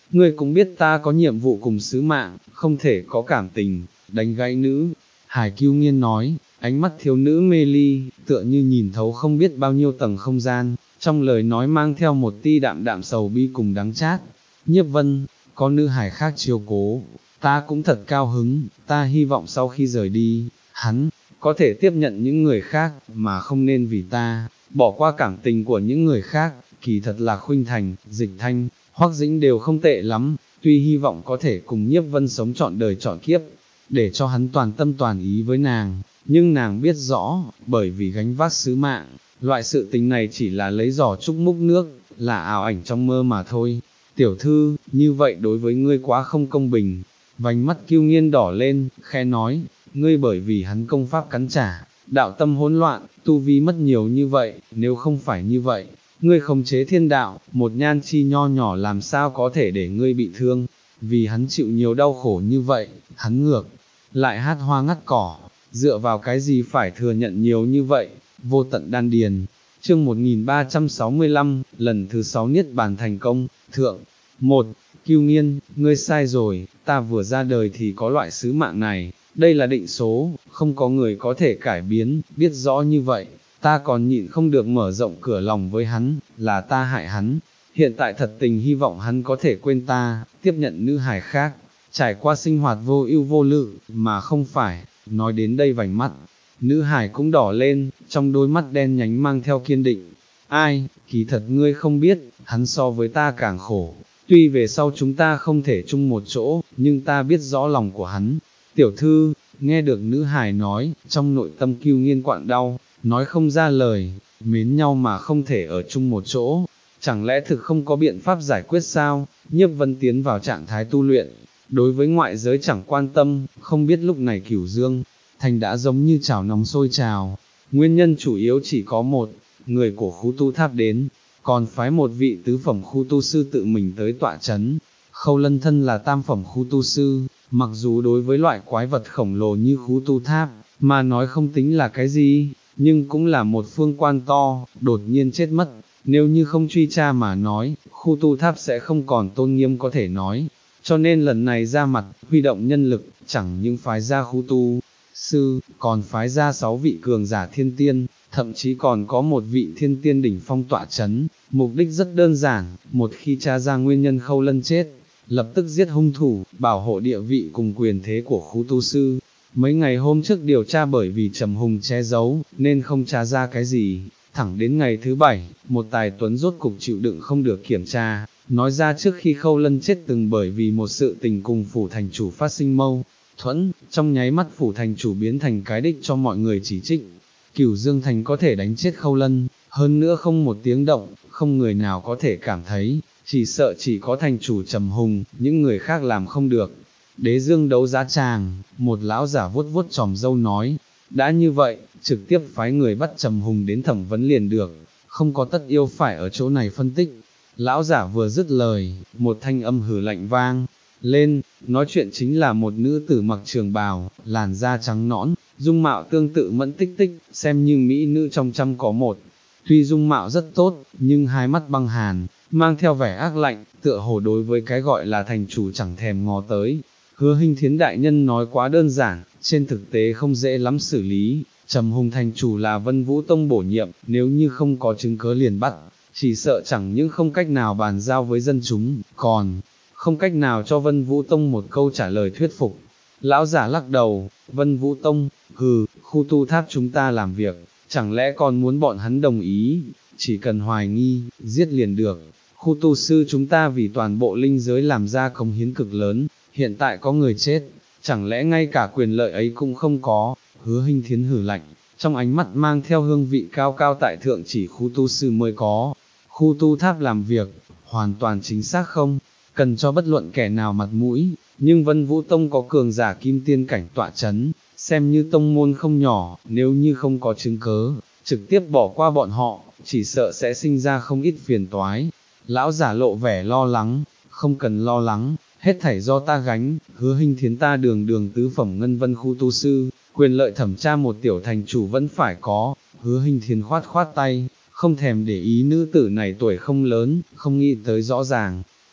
ngươi cũng biết ta có nhiệm vụ cùng sứ mạng, không thể có cảm tình, đánh gãy nữ. Hải Cưu Nghiên nói, ánh mắt thiếu nữ mê ly, tựa như nhìn thấu không biết bao nhiêu tầng không gian, trong lời nói mang theo một ti đạm đạm sầu bi cùng đắng chát. Nhiếp Vân, có nữ hải khác chiếu cố, ta cũng thật cao hứng, ta hy vọng sau khi rời đi, hắn, có thể tiếp nhận những người khác, mà không nên vì ta, bỏ qua cảm tình của những người khác. Kỳ thật là Khuynh Thành, Dịch Thanh, Hoắc Dĩnh đều không tệ lắm, tuy hy vọng có thể cùng Nhiếp Vân sống trọn đời trọn kiếp, để cho hắn toàn tâm toàn ý với nàng, nhưng nàng biết rõ, bởi vì gánh vác sứ mạng, loại sự tình này chỉ là lấy giỏ trúc múc nước, là ảo ảnh trong mơ mà thôi. Tiểu thư, như vậy đối với ngươi quá không công bình. Vành mắt Cưu Nghiên đỏ lên, khẽ nói, ngươi bởi vì hắn công pháp cắn trả, đạo tâm hỗn loạn, tu vi mất nhiều như vậy, nếu không phải như vậy, ngươi khống chế thiên đạo, một nhan chi nho nhỏ làm sao có thể để ngươi bị thương, vì hắn chịu nhiều đau khổ như vậy, hắn ngược, lại hát hoa ngắt cỏ, dựa vào cái gì phải thừa nhận nhiều như vậy. Vô tận đan điền, chương một nghìn ba trăm sáu mươi lăm, lần thứ sáu niết bàn thành công, thượng, một, Cưu Nghiên, ngươi sai rồi, ta vừa ra đời thì có loại sứ mạng này, đây là định số, không có người có thể cải biến, biết rõ như vậy, ta còn nhịn không được mở rộng cửa lòng với hắn, là ta hại hắn, hiện tại thật tình hy vọng hắn có thể quên ta, tiếp nhận nữ hài khác, trải qua sinh hoạt vô ưu vô lự, mà không phải. Nói đến đây vành mắt, nữ hải cũng đỏ lên, trong đôi mắt đen nhánh mang theo kiên định. Ai, kỳ thật ngươi không biết, hắn so với ta càng khổ, tuy về sau chúng ta không thể chung một chỗ, nhưng ta biết rõ lòng của hắn. Tiểu thư, nghe được nữ hải nói, trong nội tâm Cưu Nghiên quặn đau, nói không ra lời, mến nhau mà không thể ở chung một chỗ, chẳng lẽ thực không có biện pháp giải quyết sao? Nhiếp Vân tiến vào trạng thái tu luyện, đối với ngoại giới chẳng quan tâm, không biết lúc này Cửu Dương Thành đã giống như chảo nóng sôi trào, nguyên nhân chủ yếu chỉ có một, người của khu tu tháp đến, còn phái một vị tứ phẩm khu tu sư tự mình tới tọa chấn. Khâu Lân thân là tam phẩm khu tu sư, mặc dù đối với loại quái vật khổng lồ như khu tu tháp, mà nói không tính là cái gì, nhưng cũng là một phương quan to, đột nhiên chết mất, nếu như không truy tra mà nói, khu tu tháp sẽ không còn tôn nghiêm có thể nói, cho nên lần này ra mặt, huy động nhân lực, chẳng những phái ra khu tu sư, còn phái ra sáu vị cường giả thiên tiên, thậm chí còn có một vị thiên tiên đỉnh phong tọa chấn. Mục đích rất đơn giản, một khi tra ra nguyên nhân Khâu Lân chết, lập tức giết hung thủ, bảo hộ địa vị cùng quyền thế của khu tu sư. Mấy ngày hôm trước điều tra bởi vì Trầm Hùng che giấu, nên không tra ra cái gì, thẳng đến ngày thứ bảy, một tài tuấn rốt cục chịu đựng không được kiểm tra, nói ra trước khi Khâu Lân chết từng bởi vì một sự tình cùng phủ thành chủ phát sinh mâu thuẫn, trong nháy mắt phủ thành chủ biến thành cái đích cho mọi người chỉ trích. Cửu Dương Thành có thể đánh chết Khâu Lân, hơn nữa không một tiếng động, không người nào có thể cảm thấy, chỉ sợ chỉ có thành chủ Trầm Hùng, những người khác làm không được. Đế Dương đấu giá tràng, một lão giả vuốt vuốt chòm râu nói, đã như vậy, trực tiếp phái người bắt Trầm Hùng đến thẩm vấn liền được, không có tất yêu phải ở chỗ này phân tích. Lão giả vừa dứt lời, một thanh âm hừ lạnh vang lên, nói chuyện chính là một nữ tử mặc trường bào, làn da trắng nõn, dung mạo tương tự Mẫn Tích Tích, xem như mỹ nữ trong trăm có một. Tuy dung mạo rất tốt, nhưng hai mắt băng hàn, mang theo vẻ ác lạnh, tựa hồ đối với cái gọi là thành chủ chẳng thèm ngó tới. Hứa Hinh Thiến đại nhân nói quá đơn giản, trên thực tế không dễ lắm xử lý. Trầm Hùng thành chủ là Vân Vũ Tông bổ nhiệm, nếu như không có chứng cớ liền bắt, chỉ sợ chẳng những không cách nào bàn giao với dân chúng, còn không cách nào cho Vân Vũ Tông một câu trả lời thuyết phục. Lão giả lắc đầu, Vân Vũ Tông, hừ, khu tu tháp chúng ta làm việc, chẳng lẽ còn muốn bọn hắn đồng ý, chỉ cần hoài nghi, giết liền được. Khu tu sư chúng ta vì toàn bộ linh giới làm ra cống hiến cực lớn, hiện tại có người chết, chẳng lẽ ngay cả quyền lợi ấy cũng không có. Hứa Hinh Thiến hử lạnh, trong ánh mắt mang theo hương vị cao cao tại thượng chỉ khu tu sư mới có. Khu tu tháp làm việc, hoàn toàn chính xác không cần cho bất luận kẻ nào mặt mũi, nhưng Vân Vũ Tông có cường giả kim tiên cảnh tọa chấn, xem như tông môn không nhỏ, nếu như không có chứng cớ, trực tiếp bỏ qua bọn họ, chỉ sợ sẽ sinh ra không ít phiền toái. Lão giả lộ vẻ lo lắng, không cần lo lắng, hết thảy do ta gánh. Hứa Hinh Thiến ta đường đường tứ phẩm ngân vân khu tu sư, quyền lợi thẩm tra một tiểu thành chủ vẫn phải có. Hứa Hinh Thiến khoát khoát tay, không thèm để ý nữ tử này tuổi không lớn, không nghĩ tới rõ ràng,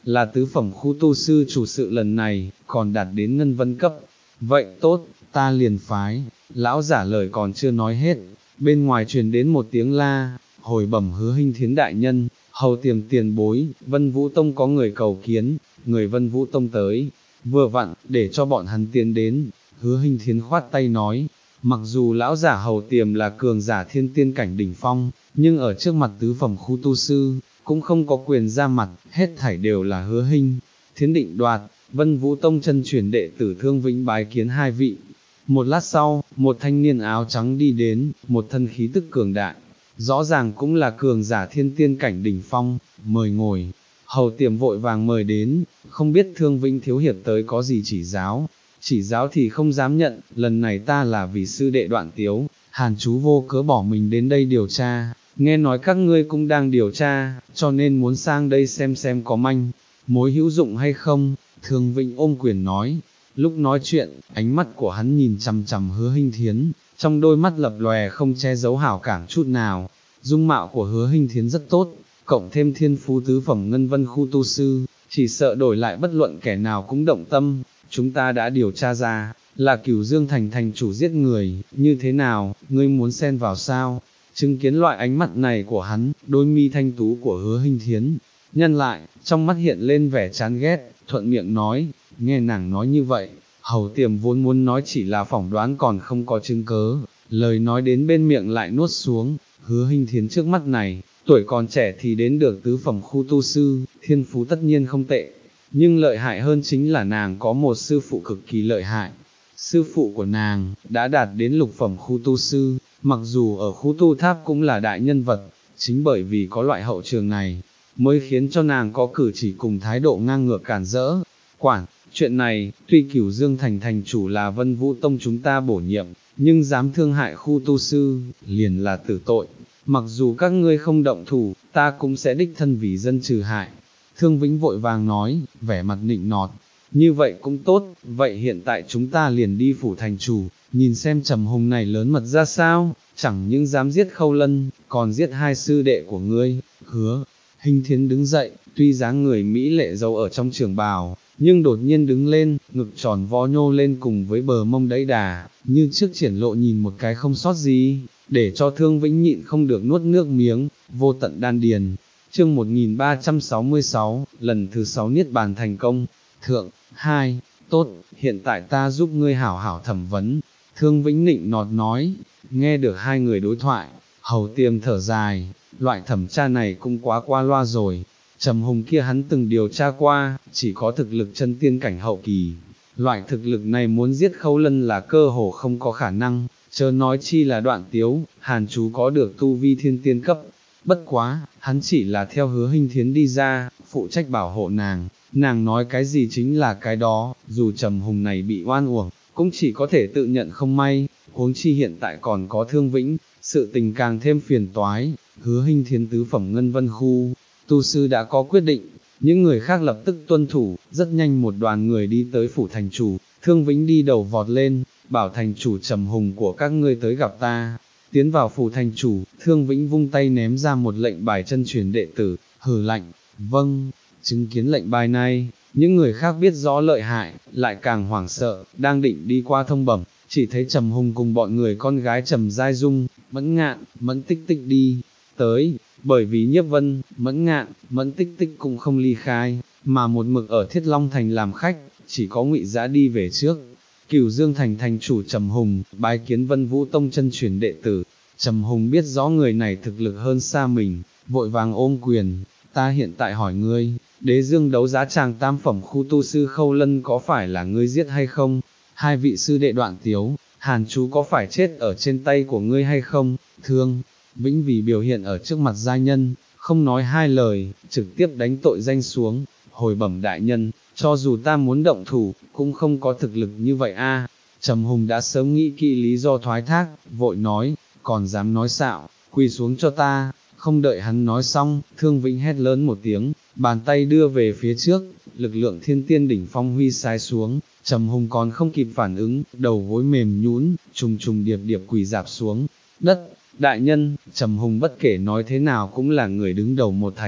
là tứ phẩm khu tu sư chủ sự lần này, còn đạt đến ngân vân cấp. Vậy tốt, ta liền phái, lão giả lời còn chưa nói hết, bên ngoài truyền đến một tiếng la, hồi bẩm Hứa Hinh Thiến đại nhân, hầu tiềm tiền bối, Vân Vũ Tông có người cầu kiến, người Vân Vũ Tông tới, vừa vặn, để cho bọn hắn tiến đến. Hứa Hinh Thiến khoát tay nói, mặc dù lão giả hầu tiềm là cường giả thiên tiên cảnh đỉnh phong, nhưng ở trước mặt tứ phẩm khu tu sư, cũng không có quyền ra mặt, hết thảy đều là Hứa Hinh Thiến định đoạt. Vân Vũ Tông chân truyền đệ tử Thương Vĩnh bái kiến hai vị. Một lát sau, một thanh niên áo trắng đi đến, một thân khí tức cường đại, rõ ràng cũng là cường giả thiên tiên cảnh đỉnh phong, mời ngồi. Hầu tiềm vội vàng mời đến, không biết Thương Vĩnh thiếu hiệp tới có gì chỉ giáo, chỉ giáo thì không dám nhận, lần này ta là vì sư đệ Đoạn Tiếu, Hàn chú vô cớ bỏ mình đến đây điều tra, nghe nói các ngươi cũng đang điều tra, cho nên muốn sang đây xem xem có manh mối hữu dụng hay không. Thương Vĩnh ôm quyền nói, lúc nói chuyện, ánh mắt của hắn nhìn chằm chằm Hứa Hinh Thiến, trong đôi mắt lập lòe không che giấu hảo cảm chút nào. Dung mạo của Hứa Hinh Thiến rất tốt, cộng thêm thiên phú tứ phẩm ngân vân khu tu sư, chỉ sợ đổi lại bất luận kẻ nào cũng động tâm. Chúng ta đã điều tra ra, là Cửu Dương Thành thành chủ giết người, như thế nào, ngươi muốn xen vào sao? Chứng kiến loại ánh mắt này của hắn, đôi mi thanh tú của Hứa Hinh Thiến nhân lại, trong mắt hiện lên vẻ chán ghét, thuận miệng nói, nghe nàng nói như vậy, hầu tiềm vốn muốn nói chỉ là phỏng đoán còn không có chứng cớ, lời nói đến bên miệng lại nuốt xuống. Hứa Hinh Thiến trước mắt này, tuổi còn trẻ thì đến được tứ phẩm khu tu sư, thiên phú tất nhiên không tệ, nhưng lợi hại hơn chính là nàng có một sư phụ cực kỳ lợi hại. Sư phụ của nàng, đã đạt đến lục phẩm khu tu sư, mặc dù ở khu tu tháp cũng là đại nhân vật, chính bởi vì có loại hậu trường này, mới khiến cho nàng có cử chỉ cùng thái độ ngang ngược cản rỡ. Quản, chuyện này, tuy Cửu Dương Thành thành chủ là Vân Vũ Tông chúng ta bổ nhiệm, nhưng dám thương hại khu tu sư, liền là tử tội. Mặc dù các ngươi không động thủ, ta cũng sẽ đích thân vì dân trừ hại. Thương Vĩnh vội vàng nói, vẻ mặt nịnh nọt, như vậy cũng tốt, vậy hiện tại chúng ta liền đi phủ thành chủ, nhìn xem Trầm Hùng này lớn mật ra sao, chẳng những dám giết Khâu Lân, còn giết hai sư đệ của ngươi. Hứa Hinh Thiến đứng dậy, tuy dáng người mỹ lệ giấu ở trong trường bào, nhưng đột nhiên đứng lên, ngực tròn vo nhô lên cùng với bờ mông đẫy đà, như trước triển lộ nhìn một cái không sót gì, để cho Thương Vĩnh nhịn không được nuốt nước miếng. Vô tận đan điền. Chương một nghìn ba trăm sáu mươi sáu, lần thứ sáu niết bàn thành công. Thượng, hai, tốt, hiện tại ta giúp ngươi hảo hảo thẩm vấn. Thương Vĩnh nịnh nọt nói. Nghe được hai người đối thoại, hầu tiềm thở dài, loại thẩm tra này cũng quá qua loa rồi. Trầm Hùng kia hắn từng điều tra qua, chỉ có thực lực chân tiên cảnh hậu kỳ. Loại thực lực này muốn giết Khâu Lân là cơ hồ không có khả năng, chớ nói chi là Đoạn Tiếu, Hàn chú có được tu vi thiên tiên cấp. Bất quá, hắn chỉ là theo Hứa Hinh Thiến đi ra, phụ trách bảo hộ nàng, nàng nói cái gì chính là cái đó, dù Trầm Hùng này bị oan uổng, cũng chỉ có thể tự nhận không may, huống chi hiện tại còn có Thương Vĩnh, sự tình càng thêm phiền toái. Hứa Hinh Thiến tứ phẩm ngân vân khu tu sư đã có quyết định, những người khác lập tức tuân thủ. Rất nhanh một đoàn người đi tới phủ thành chủ, Thương Vĩnh đi đầu vọt lên, bảo thành chủ Trầm Hùng của các ngươi tới gặp ta. Tiến vào phủ thành chủ, Thương Vĩnh vung tay ném ra một lệnh bài chân truyền đệ tử, hừ lạnh, vâng. Chứng kiến lệnh bài này, những người khác biết rõ lợi hại, lại càng hoảng sợ, đang định đi qua thông bẩm, chỉ thấy Trầm Hùng cùng bọn người con gái Trầm Giai Dung, Mẫn Ngạn, Mẫn Tích Tích đi tới. Bởi vì Nhiếp Vân, Mẫn Ngạn, Mẫn Tích Tích cũng không ly khai, mà một mực ở Thiết Long Thành làm khách, chỉ có Ngụy Dã đi về trước. Cửu Dương Thành thành chủ Trầm Hùng, bái kiến Vân Vũ Tông chân truyền đệ tử. Trầm Hùng biết rõ người này thực lực hơn xa mình, vội vàng ôm quyền, ta hiện tại hỏi ngươi, Đế Dương đấu giá tràng tam phẩm khu tu sư Khâu Lân có phải là ngươi giết hay không? Hai vị sư đệ Đoạn Tiếu, Hàn chú có phải chết ở trên tay của ngươi hay không? Thương Vĩnh vì biểu hiện ở trước mặt gia nhân, không nói hai lời, trực tiếp đánh tội danh xuống. Hồi bẩm đại nhân, cho dù ta muốn động thủ, cũng không có thực lực như vậy a. Trầm Hùng đã sớm nghĩ kỹ lý do thoái thác, vội nói, còn dám nói xạo, quỳ xuống cho ta. Không đợi hắn nói xong, Thương Vĩnh hét lớn một tiếng, bàn tay đưa về phía trước, lực lượng thiên tiên đỉnh phong huy sai xuống. Trầm Hùng còn không kịp phản ứng, đầu gối mềm nhũn, trùng trùng điệp điệp quỳ dạp xuống đất. Đại nhân, Trầm Hùng bất kể nói thế nào cũng là người đứng đầu một thành,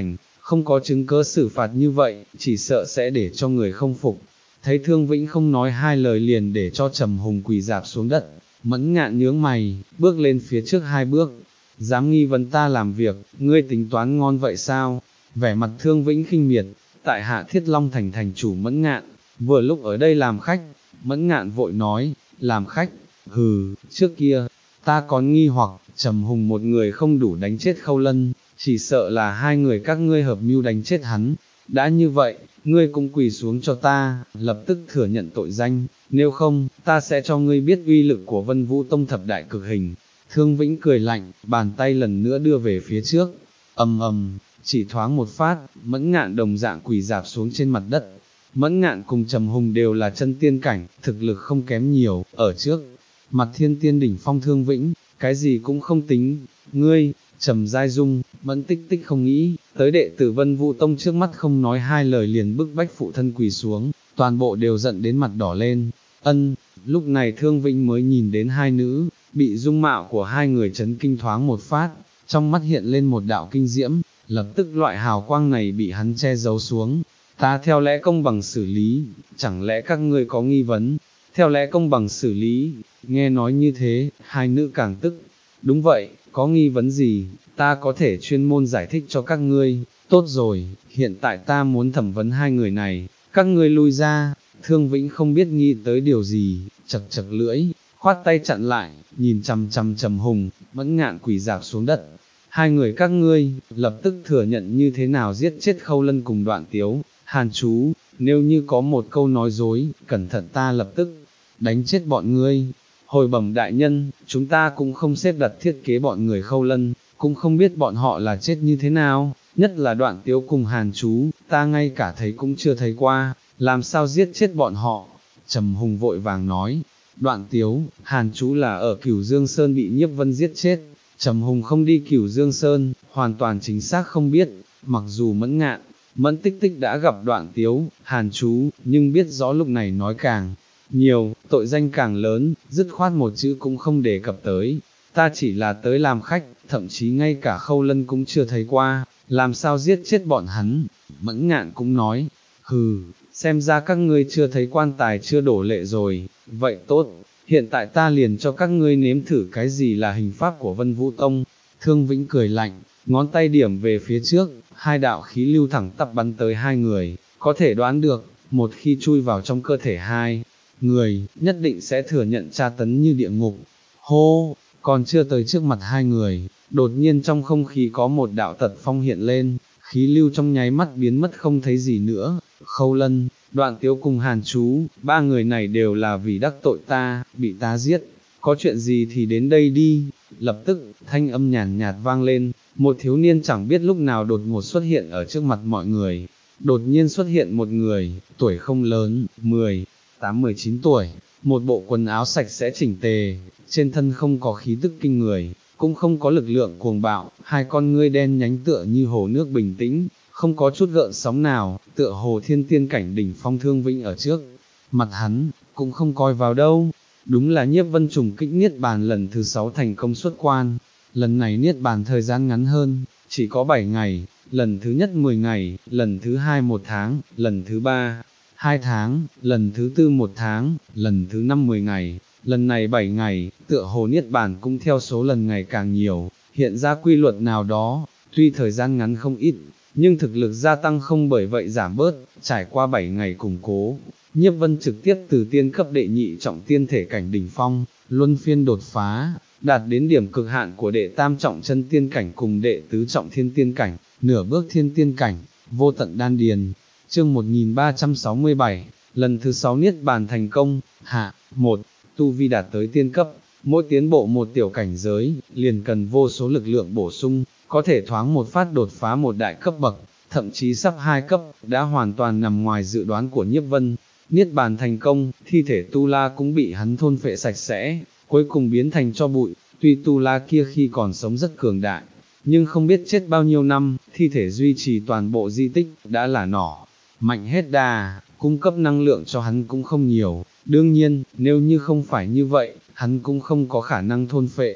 không có chứng cớ xử phạt như vậy, chỉ sợ sẽ để cho người không phục. Thấy Thương Vĩnh không nói hai lời liền để cho Trầm Hùng quỳ rạp xuống đất, Mẫn Ngạn nhướng mày, bước lên phía trước hai bước, dám nghi vấn ta làm việc, ngươi tính toán ngon vậy sao? Vẻ mặt Thương Vĩnh khinh miệt, tại hạ Thiết Long Thành thành chủ Mẫn Ngạn, vừa lúc ở đây làm khách. Mẫn Ngạn vội nói, làm khách, hừ, trước kia, ta còn nghi hoặc, Trầm Hùng một người không đủ đánh chết Khâu Lân, chỉ sợ là hai người các ngươi hợp mưu đánh chết hắn. Đã như vậy, ngươi cũng quỳ xuống cho ta, lập tức thừa nhận tội danh, nếu không, ta sẽ cho ngươi biết uy lực của Vân Vũ Tông thập đại cực hình. Thương Vĩnh cười lạnh, bàn tay lần nữa đưa về phía trước, ầm ầm, chỉ thoáng một phát, Mẫn Ngạn đồng dạng quỳ rạp xuống trên mặt đất. Mẫn Ngạn cùng Trầm Hùng đều là chân tiên cảnh, thực lực không kém nhiều, ở trước mặt thiên tiên đỉnh phong Thương Vĩnh, cái gì cũng không tính. Ngươi, Trầm Giai Dung, Mẫn Tích Tích không nghĩ, tới đệ tử Vân Vũ Tông trước mắt không nói hai lời liền bức bách phụ thân quỳ xuống, toàn bộ đều giận đến mặt đỏ lên. Ân, lúc này Thương Vĩnh mới nhìn đến hai nữ, bị dung mạo của hai người chấn kinh thoáng một phát, trong mắt hiện lên một đạo kinh diễm, lập tức loại hào quang này bị hắn che giấu xuống. Ta theo lẽ công bằng xử lý, chẳng lẽ các ngươi có nghi vấn? Theo lẽ công bằng xử lý, nghe nói như thế, hai nữ càng tức. Đúng vậy, có nghi vấn gì, ta có thể chuyên môn giải thích cho các ngươi. Tốt rồi, hiện tại ta muốn thẩm vấn hai người này, các ngươi lui ra. Thương Vĩnh không biết nghĩ tới điều gì, chật chật lưỡi, khoát tay chặn lại, nhìn chằm chằm Trầm Hùng, Mẫn Ngạn quỳ rạp xuống đất. Hai người các ngươi, lập tức thừa nhận như thế nào giết chết Khâu Lân cùng Đoạn Tiếu. Hàn chú, nếu như có một câu nói dối, cẩn thận ta lập tức đánh chết bọn ngươi. Hồi bẩm đại nhân, chúng ta cũng không xếp đặt thiết kế bọn người Khâu Lân, cũng không biết bọn họ là chết như thế nào, nhất là Đoạn Tiếu cùng Hàn chú, ta ngay cả thấy cũng chưa thấy qua, làm sao giết chết bọn họ. Trầm Hùng vội vàng nói, Đoạn Tiếu, Hàn chú là ở Cửu Dương Sơn bị Nhiếp Vân giết chết. Trầm Hùng không đi Cửu Dương Sơn, hoàn toàn chính xác không biết, mặc dù Mẫn Ngạn, Mẫn Tích Tích đã gặp Đoạn Tiếu, Hàn chú, nhưng biết rõ lúc này nói càng nhiều, tội danh càng lớn, dứt khoát một chữ cũng không đề cập tới. Ta chỉ là tới làm khách, thậm chí ngay cả Khâu Lân cũng chưa thấy qua, làm sao giết chết bọn hắn. Mẫn Ngạn cũng nói, hừ, xem ra các ngươi chưa thấy quan tài chưa đổ lệ rồi, vậy tốt, hiện tại ta liền cho các ngươi nếm thử cái gì là hình pháp của Vân Vũ Tông. Thương Vĩnh cười lạnh, ngón tay điểm về phía trước, hai đạo khí lưu thẳng tắp bắn tới hai người, có thể đoán được, một khi chui vào trong cơ thể hai người, nhất định sẽ thừa nhận tra tấn như địa ngục. Hô, còn chưa tới trước mặt hai người, đột nhiên trong không khí có một đạo tật phong hiện lên, khí lưu trong nháy mắt biến mất không thấy gì nữa. Khâu Lân, Đoạn Tiếu cùng Hàn chú, ba người này đều là vì đắc tội ta, bị ta giết, có chuyện gì thì đến đây đi. Lập tức, thanh âm nhàn nhạt vang lên, một thiếu niên chẳng biết lúc nào đột ngột xuất hiện ở trước mặt mọi người. Đột nhiên xuất hiện một người, tuổi không lớn, mười tám mười chín tuổi, một bộ quần áo sạch sẽ chỉnh tề, trên thân không có khí tức kinh người, cũng không có lực lượng cuồng bạo, hai con ngươi đen nhánh tựa như hồ nước bình tĩnh, không có chút gợn sóng nào, tựa hồ thiên tiên cảnh đỉnh phong. Thương Vĩnh ở trước mặt hắn, cũng không coi vào đâu, đúng là Nhiếp Vân trùng kích niết bàn lần thứ sáu thành công xuất quan. Lần này niết bàn thời gian ngắn hơn, chỉ có bảy ngày, lần thứ nhất mười ngày, lần thứ hai một tháng, lần thứ ba hai tháng, lần thứ tư một tháng, lần thứ năm mười ngày, lần này bảy ngày, tựa hồ niết bàn cũng theo số lần ngày càng nhiều, hiện ra quy luật nào đó, tuy thời gian ngắn không ít, nhưng thực lực gia tăng không bởi vậy giảm bớt. Trải qua bảy ngày củng cố, Nhiếp Vân trực tiếp từ tiên cấp đệ nhị trọng tiên thể cảnh đỉnh phong, luân phiên đột phá, đạt đến điểm cực hạn của đệ tam trọng chân tiên cảnh cùng đệ tứ trọng thiên tiên cảnh, nửa bước thiên tiên cảnh, vô tận đan điền. Chương một nghìn ba trăm sáu mươi bảy, lần thứ sáu niết bàn thành công. Hạ, một, tu vi đạt tới tiên cấp, mỗi tiến bộ một tiểu cảnh giới, liền cần vô số lực lượng bổ sung, có thể thoáng một phát đột phá một đại cấp bậc, thậm chí sắp hai cấp, đã hoàn toàn nằm ngoài dự đoán của Nhiếp Vân. Niết bàn thành công, thi thể Tu La cũng bị hắn thôn phệ sạch sẽ, cuối cùng biến thành tro bụi. Tuy Tu La kia khi còn sống rất cường đại, nhưng không biết chết bao nhiêu năm, thi thể duy trì toàn bộ di tích, đã là nỏ mạnh hết đà, cung cấp năng lượng cho hắn cũng không nhiều. Đương nhiên, nếu như không phải như vậy, hắn cũng không có khả năng thôn phệ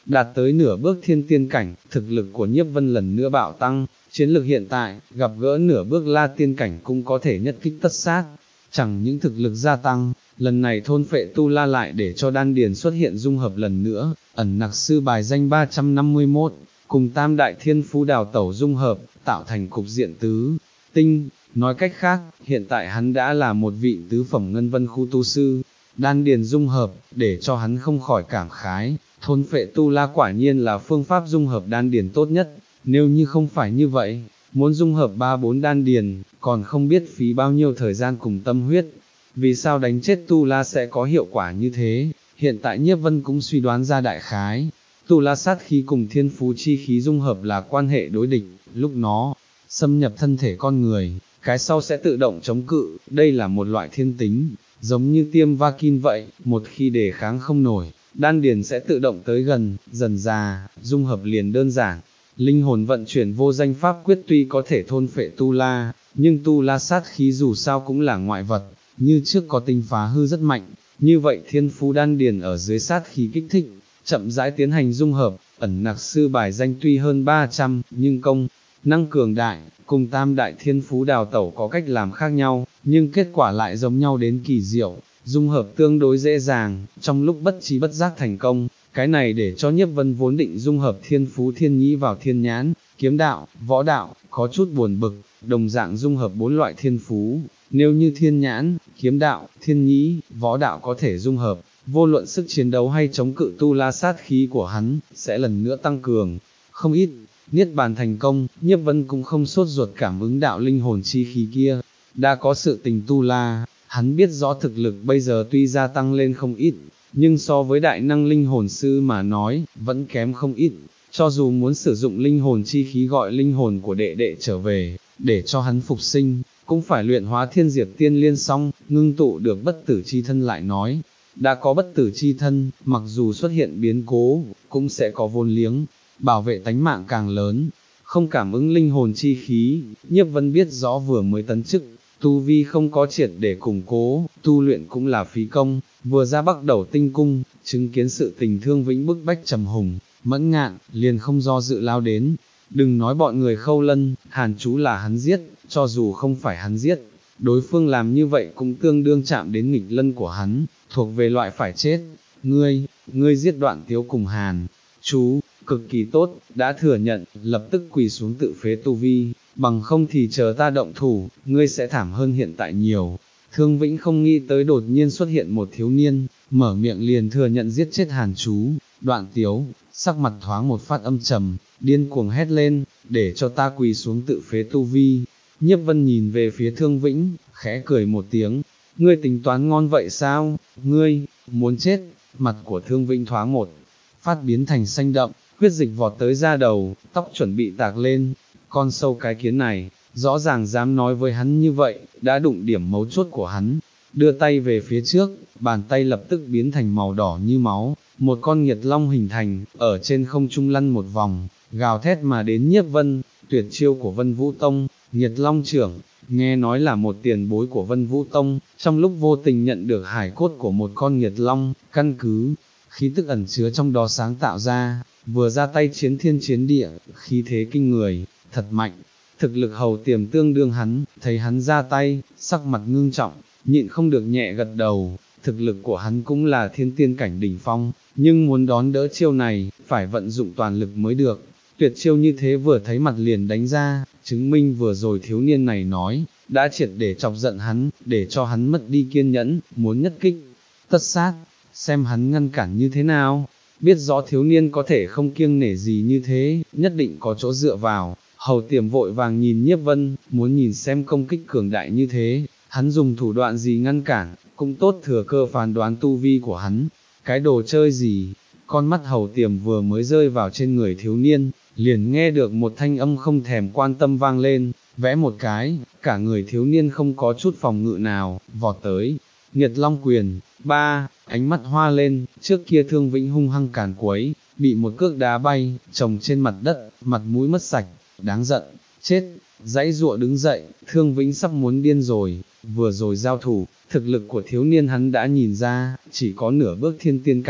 đạt tới nửa bước thiên tiên cảnh, thực lực của Nhiếp Vân lần nữa bạo tăng, chiến lực hiện tại, gặp gỡ nửa bước la tiên cảnh cũng có thể nhất kích tất sát. Chẳng những thực lực gia tăng, lần này thôn phệ tu la lại để cho đan điền xuất hiện dung hợp lần nữa, ẩn nặc sư bài danh ba trăm năm mươi mốt, cùng tam đại thiên phú đào tẩu dung hợp, tạo thành cục diện tứ tinh. Nói cách khác, hiện tại hắn đã là một vị tứ phẩm ngân vân khu tu sư, đan điền dung hợp, để cho hắn không khỏi cảm khái, thôn phệ tu la quả nhiên là phương pháp dung hợp đan điền tốt nhất, nếu như không phải như vậy, muốn dung hợp ba bốn đan điền, còn không biết phí bao nhiêu thời gian cùng tâm huyết. Vì sao đánh chết tu la sẽ có hiệu quả như thế, hiện tại Nhiếp Vân cũng suy đoán ra đại khái, tu la sát khí cùng thiên phú chi khí dung hợp là quan hệ đối địch, lúc nó xâm nhập thân thể con người, cái sau sẽ tự động chống cự, đây là một loại thiên tính, giống như tiêm vaccine vậy, một khi đề kháng không nổi, đan điền sẽ tự động tới gần, dần già, dung hợp liền đơn giản. Linh hồn vận chuyển vô danh pháp quyết tuy có thể thôn phệ tu la, nhưng tu la sát khí dù sao cũng là ngoại vật, như trước có tính phá hư rất mạnh, như vậy thiên phú đan điền ở dưới sát khí kích thích, chậm rãi tiến hành dung hợp, ẩn nặc sư bài danh tuy hơn ba trăm, nhưng công năng cường đại, cùng tam đại thiên phú đào tẩu có cách làm khác nhau, nhưng kết quả lại giống nhau đến kỳ diệu, dung hợp tương đối dễ dàng, trong lúc bất trí bất giác thành công, cái này để cho Nhiếp Vân vốn định dung hợp thiên phú thiên nhĩ vào thiên nhãn, kiếm đạo, võ đạo, có chút buồn bực, đồng dạng dung hợp bốn loại thiên phú, nếu như thiên nhãn, kiếm đạo, thiên nhĩ, võ đạo có thể dung hợp, vô luận sức chiến đấu hay chống cự tu la sát khí của hắn, sẽ lần nữa tăng cường, không ít. Niết bàn thành công, Nhiếp Vân cũng không sốt ruột cảm ứng đạo linh hồn chi khí kia, đã có sự tình tu la, hắn biết rõ thực lực bây giờ tuy gia tăng lên không ít, nhưng so với đại năng linh hồn sư mà nói, vẫn kém không ít, cho dù muốn sử dụng linh hồn chi khí gọi linh hồn của đệ đệ trở về, để cho hắn phục sinh, cũng phải luyện hóa thiên diệt tiên liên xong, ngưng tụ được bất tử chi thân lại nói, đã có bất tử chi thân, mặc dù xuất hiện biến cố, cũng sẽ có vốn liếng, bảo vệ tánh mạng càng lớn, không cảm ứng linh hồn chi khí, Nhiếp Vân biết rõ vừa mới tấn chức, tu vi không có triệt để củng cố, tu luyện cũng là phí công, vừa ra Bắc Đầu Tinh Cung, chứng kiến sự tình Thương Vĩnh bức bách trầm hùng, mẫn ngạn, liền không do dự lao đến, đừng nói bọn người Khâu Lân, Hàn Chú là hắn giết, cho dù không phải hắn giết, đối phương làm như vậy cũng tương đương chạm đến nghịch lân của hắn, thuộc về loại phải chết, ngươi, ngươi giết Đoạn Tiếu cùng Hàn Chú, cực kỳ tốt, đã thừa nhận, lập tức quỳ xuống tự phế tu vi, bằng không thì chờ ta động thủ, ngươi sẽ thảm hơn hiện tại nhiều. Thương Vĩnh không nghĩ tới đột nhiên xuất hiện một thiếu niên, mở miệng liền thừa nhận giết chết Hàn Chú, Đoạn Tiếu, sắc mặt thoáng một phát âm trầm, điên cuồng hét lên, để cho ta quỳ xuống tự phế tu vi. Nhiếp Vân nhìn về phía Thương Vĩnh, khẽ cười một tiếng, ngươi tính toán ngon vậy sao, ngươi, muốn chết, mặt của Thương Vĩnh thoáng một phát biến thành xanh đậm, huyết dịch vọt tới da đầu, tóc chuẩn bị tạc lên, con sâu cái kiến này, rõ ràng dám nói với hắn như vậy, đã đụng điểm mấu chốt của hắn, đưa tay về phía trước, bàn tay lập tức biến thành màu đỏ như máu, một con nghiệt long hình thành, ở trên không trung lăn một vòng, gào thét mà đến Nhiếp Vân, tuyệt chiêu của Vân Vũ Tông, nghiệt long trưởng, nghe nói là một tiền bối của Vân Vũ Tông, trong lúc vô tình nhận được hải cốt của một con nghiệt long, căn cứ khí tức ẩn chứa trong đó sáng tạo ra, vừa ra tay chiến thiên chiến địa, khí thế kinh người, thật mạnh, thực lực hầu tiềm tương đương hắn, thấy hắn ra tay, sắc mặt ngưng trọng, nhịn không được nhẹ gật đầu, thực lực của hắn cũng là thiên tiên cảnh đỉnh phong, nhưng muốn đón đỡ chiêu này, phải vận dụng toàn lực mới được, tuyệt chiêu như thế vừa thấy mặt liền đánh ra, chứng minh vừa rồi thiếu niên này nói, đã triệt để chọc giận hắn, để cho hắn mất đi kiên nhẫn, muốn nhất kích, tất sát, xem hắn ngăn cản như thế nào, biết rõ thiếu niên có thể không kiêng nể gì như thế, nhất định có chỗ dựa vào, hầu tiềm vội vàng nhìn Nhiếp Vân, muốn nhìn xem công kích cường đại như thế, hắn dùng thủ đoạn gì ngăn cản, cũng tốt thừa cơ phán đoán tu vi của hắn, cái đồ chơi gì, con mắt hầu tiềm vừa mới rơi vào trên người thiếu niên, liền nghe được một thanh âm không thèm quan tâm vang lên, vẽ một cái, cả người thiếu niên không có chút phòng ngự nào, vọt tới, nghiệt long quyền, ba, ánh mắt hoa lên, trước kia Thương Vĩnh hung hăng càn quấy, bị một cước đá bay, trồng trên mặt đất, mặt mũi mất sạch, đáng giận, chết, dãy dụa đứng dậy, Thương Vĩnh sắp muốn điên rồi, vừa rồi giao thủ, thực lực của thiếu niên hắn đã nhìn ra, chỉ có nửa bước thiên tiên cảnh,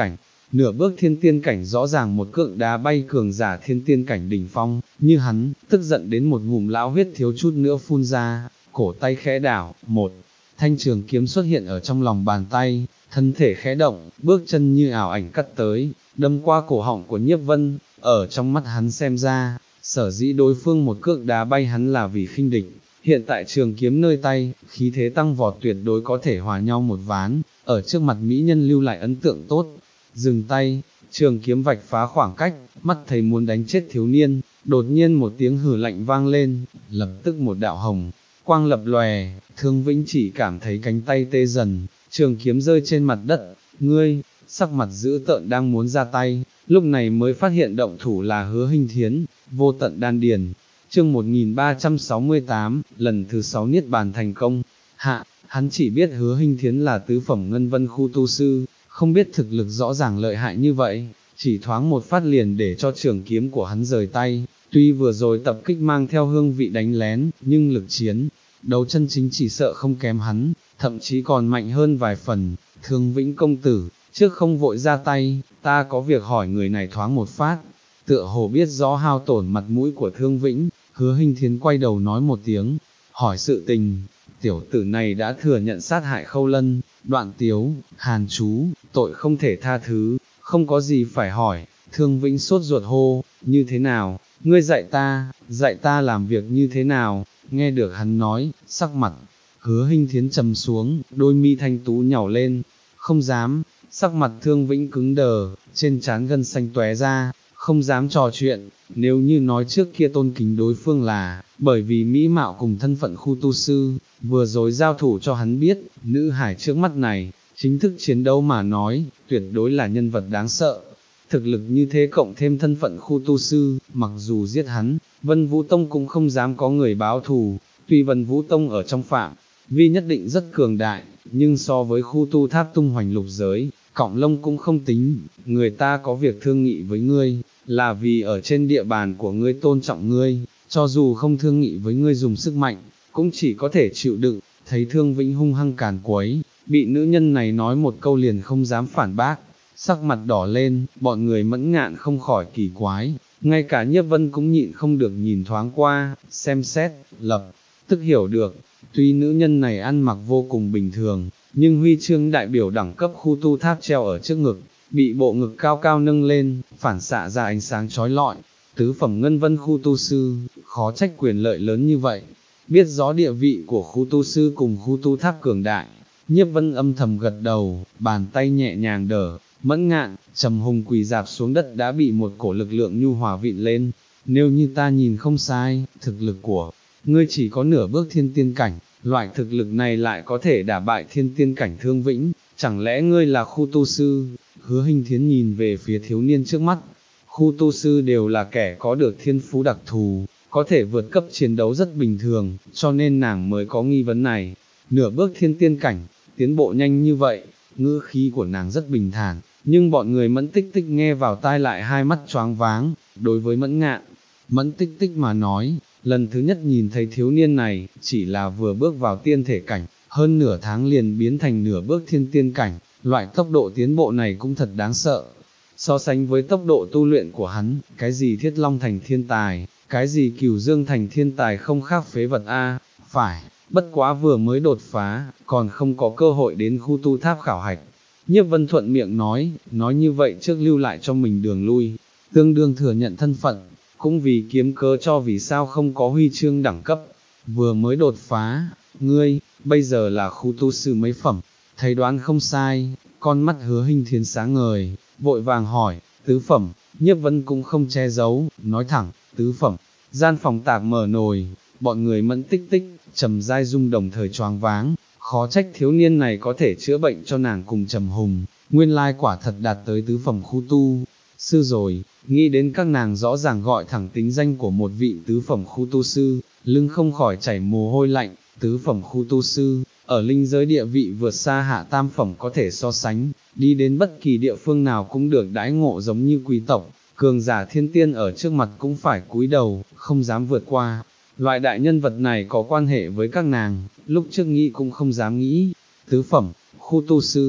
nửa bước thiên tiên cảnh rõ ràng một cước đá bay cường giả thiên tiên cảnh đỉnh phong, như hắn, tức giận đến một ngụm lão huyết thiếu chút nữa phun ra, cổ tay khẽ đảo, một thanh trường kiếm xuất hiện ở trong lòng bàn tay, thân thể khẽ động, bước chân như ảo ảnh cắt tới, đâm qua cổ họng của Nhiếp Vân, ở trong mắt hắn xem ra, sở dĩ đối phương một cước đá bay hắn là vì khinh địch, hiện tại trường kiếm nơi tay, khí thế tăng vọt tuyệt đối có thể hòa nhau một ván, ở trước mặt mỹ nhân lưu lại ấn tượng tốt. Dừng tay, trường kiếm vạch phá khoảng cách, mắt thấy muốn đánh chết thiếu niên, đột nhiên một tiếng hừ lạnh vang lên, lập tức một đạo hồng quang lập lòe, Thương Vĩnh chỉ cảm thấy cánh tay tê dần, trường kiếm rơi trên mặt đất, ngươi, sắc mặt dữ tợn đang muốn ra tay, lúc này mới phát hiện động thủ là Hứa Hinh Thiến, vô tận đan điền. Chương một nghìn ba trăm sáu mươi tám, lần thứ sáu niết bàn thành công. Hạ, hắn chỉ biết Hứa Hinh Thiến là tứ phẩm ngân vân khu tu sư, không biết thực lực rõ ràng lợi hại như vậy, chỉ thoáng một phát liền để cho trường kiếm của hắn rời tay. Tuy vừa rồi tập kích mang theo hương vị đánh lén, nhưng lực chiến, đấu chân chính chỉ sợ không kém hắn, thậm chí còn mạnh hơn vài phần. Thương Vĩnh công tử, trước không vội ra tay, ta có việc hỏi người này thoáng một phát. Tựa hồ biết rõ hao tổn mặt mũi của Thương Vĩnh, Hứa Hinh Thiến quay đầu nói một tiếng, hỏi sự tình. Tiểu tử này đã thừa nhận sát hại Khâu Lân, Đoạn Tiếu, Hàn Chú, tội không thể tha thứ, không có gì phải hỏi. Thương Vĩnh sốt ruột hô, như thế nào, ngươi dạy ta, dạy ta làm việc như thế nào? Nghe được hắn nói, sắc mặt Hứa Hinh Thiến trầm xuống, đôi mi thanh tú nhàu lên, không dám. Sắc mặt Thương Vĩnh cứng đờ, trên trán gân xanh tóe ra, không dám trò chuyện. Nếu như nói trước kia tôn kính đối phương là, bởi vì mỹ mạo cùng thân phận khu tu sư, vừa rồi giao thủ cho hắn biết, nữ hải trước mắt này, chính thức chiến đấu mà nói, tuyệt đối là nhân vật đáng sợ. Thực lực như thế cộng thêm thân phận khu tu sư, mặc dù giết hắn, Vân Vũ Tông cũng không dám có người báo thù. Tuy Vân Vũ Tông ở trong phạm vi nhất định rất cường đại, nhưng so với khu tu tháp tung hoành lục giới, cọng lông cũng không tính. Người ta có việc thương nghị với ngươi, là vì ở trên địa bàn của ngươi tôn trọng ngươi, cho dù không thương nghị với ngươi dùng sức mạnh, cũng chỉ có thể chịu đựng. Thấy Thương Vĩnh hung hăng càn quấy, bị nữ nhân này nói một câu liền không dám phản bác, sắc mặt đỏ lên, bọn người Mẫn Ngạn không khỏi kỳ quái, ngay cả Nhiếp Vân cũng nhịn không được nhìn thoáng qua, xem xét, lập tức hiểu được. Tuy nữ nhân này ăn mặc vô cùng bình thường, nhưng huy chương đại biểu đẳng cấp khu tu tháp treo ở trước ngực, bị bộ ngực cao cao nâng lên, phản xạ ra ánh sáng chói lọi. Tứ phẩm ngân vân khu tu sư, khó trách quyền lợi lớn như vậy. Biết rõ địa vị của khu tu sư cùng khu tu tháp cường đại, Nhiếp Vân âm thầm gật đầu, bàn tay nhẹ nhàng đỡ. Mẫn Ngạn, trầm hùng quỳ dạp xuống đất đã bị một cổ lực lượng nhu hòa vịn lên. Nếu như ta nhìn không sai, thực lực của ngươi chỉ có nửa bước thiên tiên cảnh, loại thực lực này lại có thể đả bại thiên tiên cảnh Thương Vĩnh, chẳng lẽ ngươi là khu tu sư? Hứa Hinh Thiến nhìn về phía thiếu niên trước mắt, khu tu sư đều là kẻ có được thiên phú đặc thù, có thể vượt cấp chiến đấu rất bình thường, cho nên nàng mới có nghi vấn này. Nửa bước thiên tiên cảnh, tiến bộ nhanh như vậy, ngữ khí của nàng rất bình thản, nhưng bọn người Mẫn Tích Tích nghe vào tai lại hai mắt choáng váng. Đối với Mẫn Ngạn, Mẫn Tích Tích mà nói, lần thứ nhất nhìn thấy thiếu niên này, chỉ là vừa bước vào tiên thể cảnh, hơn nửa tháng liền biến thành nửa bước thiên tiên cảnh, loại tốc độ tiến bộ này cũng thật đáng sợ. So sánh với tốc độ tu luyện của hắn, cái gì Thiết Long thành thiên tài, cái gì Cửu Dương thành thiên tài không khác phế vật a. Phải, bất quá vừa mới đột phá, còn không có cơ hội đến khu tu tháp khảo hạch. Nhiếp Vân thuận miệng nói, nói như vậy trước lưu lại cho mình đường lui, tương đương thừa nhận thân phận, cũng vì kiếm cớ cho vì sao không có huy chương đẳng cấp. Vừa mới đột phá, ngươi, bây giờ là khu tu sư mấy phẩm, thấy đoán không sai. Con mắt Hứa Hinh Thiến sáng ngời, vội vàng hỏi, tứ phẩm. Nhiếp Vân cũng không che giấu, nói thẳng, tứ phẩm. Gian phòng tạc mở nồi, bọn người Mẫn Tích Tích, Trầm Giai Dung đồng thời choáng váng, khó trách thiếu niên này có thể chữa bệnh cho nàng cùng Trầm Hùng, nguyên lai quả thật đạt tới tứ phẩm khu tu sư rồi. Nghĩ đến các nàng rõ ràng gọi thẳng tính danh của một vị tứ phẩm khu tu sư, lưng không khỏi chảy mồ hôi lạnh. Tứ phẩm khu tu sư, ở linh giới địa vị vượt xa hạ tam phẩm có thể so sánh, đi đến bất kỳ địa phương nào cũng được đãi ngộ giống như quý tộc, cường giả thiên tiên ở trước mặt cũng phải cúi đầu, không dám vượt qua. Loại đại nhân vật này có quan hệ với các nàng, lúc trước nghĩ cũng không dám nghĩ. Tứ phẩm, khu tu sư,